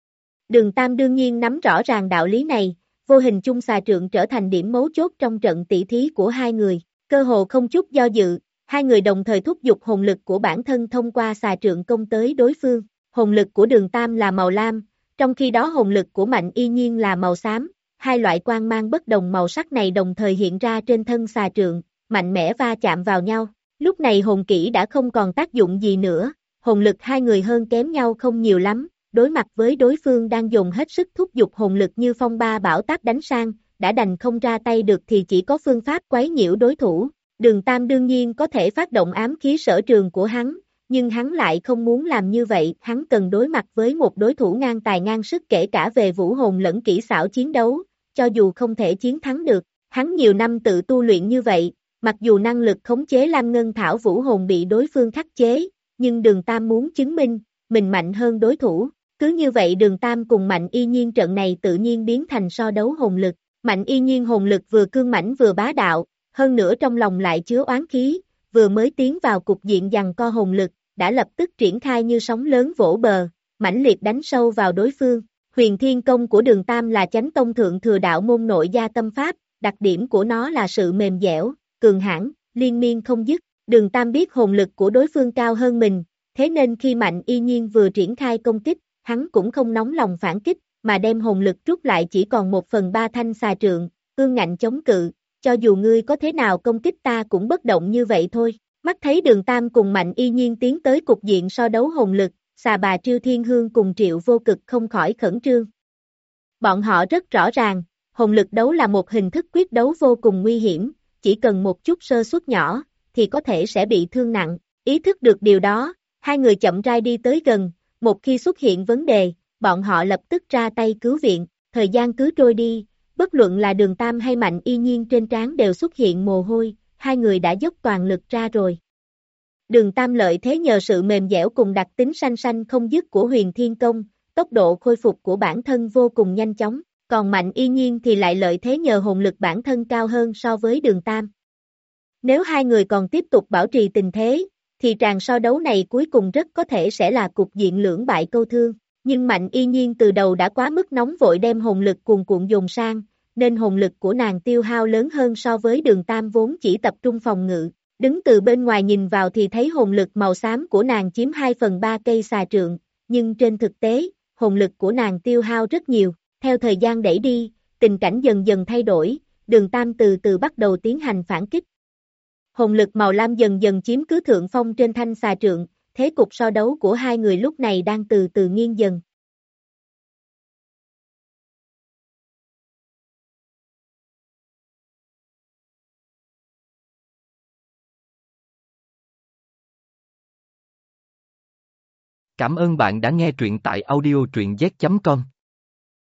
Đường Tam đương nhiên nắm rõ ràng đạo lý này, vô hình chung xà trượng trở thành điểm mấu chốt trong trận tỷ thí của hai người, cơ hồ không chút do dự, hai người đồng thời thúc giục hồn lực của bản thân thông qua xà trượng công tới đối phương. Hồn lực của Đường Tam là màu lam, trong khi đó hồn lực của Mạnh Y Nhiên là màu xám, hai loại quang mang bất đồng màu sắc này đồng thời hiện ra trên thân xà trượng, mạnh mẽ va chạm vào nhau. Lúc này hồn kỹ đã không còn tác dụng gì nữa, hồn lực hai người hơn kém nhau không nhiều lắm, đối mặt với đối phương đang dùng hết sức thúc giục hồn lực như phong ba bão táp đánh sang, đã đành không ra tay được thì chỉ có phương pháp quấy nhiễu đối thủ. Đường Tam đương nhiên có thể phát động ám khí sở trường của hắn, nhưng hắn lại không muốn làm như vậy, hắn cần đối mặt với một đối thủ ngang tài ngang sức kể cả về vũ hồn lẫn kỹ xảo chiến đấu, cho dù không thể chiến thắng được, hắn nhiều năm tự tu luyện như vậy, mặc dù năng lực khống chế Lam Ngân Thảo vũ hồn bị đối phương khắc chế, nhưng Đường Tam muốn chứng minh, mình mạnh hơn đối thủ, cứ như vậy Đường Tam cùng Mạnh Y Nhiên trận này tự nhiên biến thành so đấu hồn lực, Mạnh Y Nhiên hồn lực vừa cương mãnh vừa bá đạo, hơn nữa trong lòng lại chứa oán khí, vừa mới tiến vào cục diện giằng co hồn lực, đã lập tức triển khai như sóng lớn vỗ bờ, mãnh liệt đánh sâu vào đối phương. Huyền Thiên Công của Đường Tam là chánh tông thượng thừa đạo môn nội gia tâm pháp, đặc điểm của nó là sự mềm dẻo, cường hãn, liên miên không dứt. Đường Tam biết hồn lực của đối phương cao hơn mình, thế nên khi Mạnh Y Nhiên vừa triển khai công kích, hắn cũng không nóng lòng phản kích, mà đem hồn lực rút lại chỉ còn một phần ba thanh xà trượng, cương ngạnh chống cự, cho dù ngươi có thế nào công kích ta cũng bất động như vậy thôi. Mắt thấy Đường Tam cùng Mạnh Y Nhiên tiến tới cục diện so đấu hồn lực, xà bà Triêu Thiên Hương cùng Triệu Vô Cực không khỏi khẩn trương. Bọn họ rất rõ ràng, hồn lực đấu là một hình thức quyết đấu vô cùng nguy hiểm, chỉ cần một chút sơ suất nhỏ, thì có thể sẽ bị thương nặng. Ý thức được điều đó, hai người chậm rãi đi tới gần, một khi xuất hiện vấn đề, bọn họ lập tức ra tay cứu viện. Thời gian cứ trôi đi, bất luận là Đường Tam hay Mạnh Y Nhiên trên trán đều xuất hiện mồ hôi, hai người đã dốc toàn lực ra rồi. Đường Tam lợi thế nhờ sự mềm dẻo cùng đặc tính sanh sanh không dứt của Huyền Thiên Công, tốc độ khôi phục của bản thân vô cùng nhanh chóng, còn Mạnh Y Nhiên thì lại lợi thế nhờ hồn lực bản thân cao hơn so với Đường Tam. Nếu hai người còn tiếp tục bảo trì tình thế, thì tràng so đấu này cuối cùng rất có thể sẽ là cục diện lưỡng bại câu thương, nhưng Mạnh Y Nhiên từ đầu đã quá mức nóng vội đem hồn lực cuồn cuộn dồn sang, nên hồn lực của nàng tiêu hao lớn hơn so với Đường Tam vốn chỉ tập trung phòng ngự. Đứng từ bên ngoài nhìn vào thì thấy hồn lực màu xám của nàng chiếm hai phần ba cây xà trượng, nhưng trên thực tế, hồn lực của nàng tiêu hao rất nhiều. Theo thời gian đẩy đi, tình cảnh dần dần thay đổi, Đường Tam từ từ bắt đầu tiến hành phản kích. Hồn lực màu lam dần dần chiếm cứ thượng phong trên thanh xà trượng, thế cục so đấu của hai người lúc này đang từ từ nghiêng dần. Cảm ơn bạn đã nghe truyện tại audio truyện z chấm com.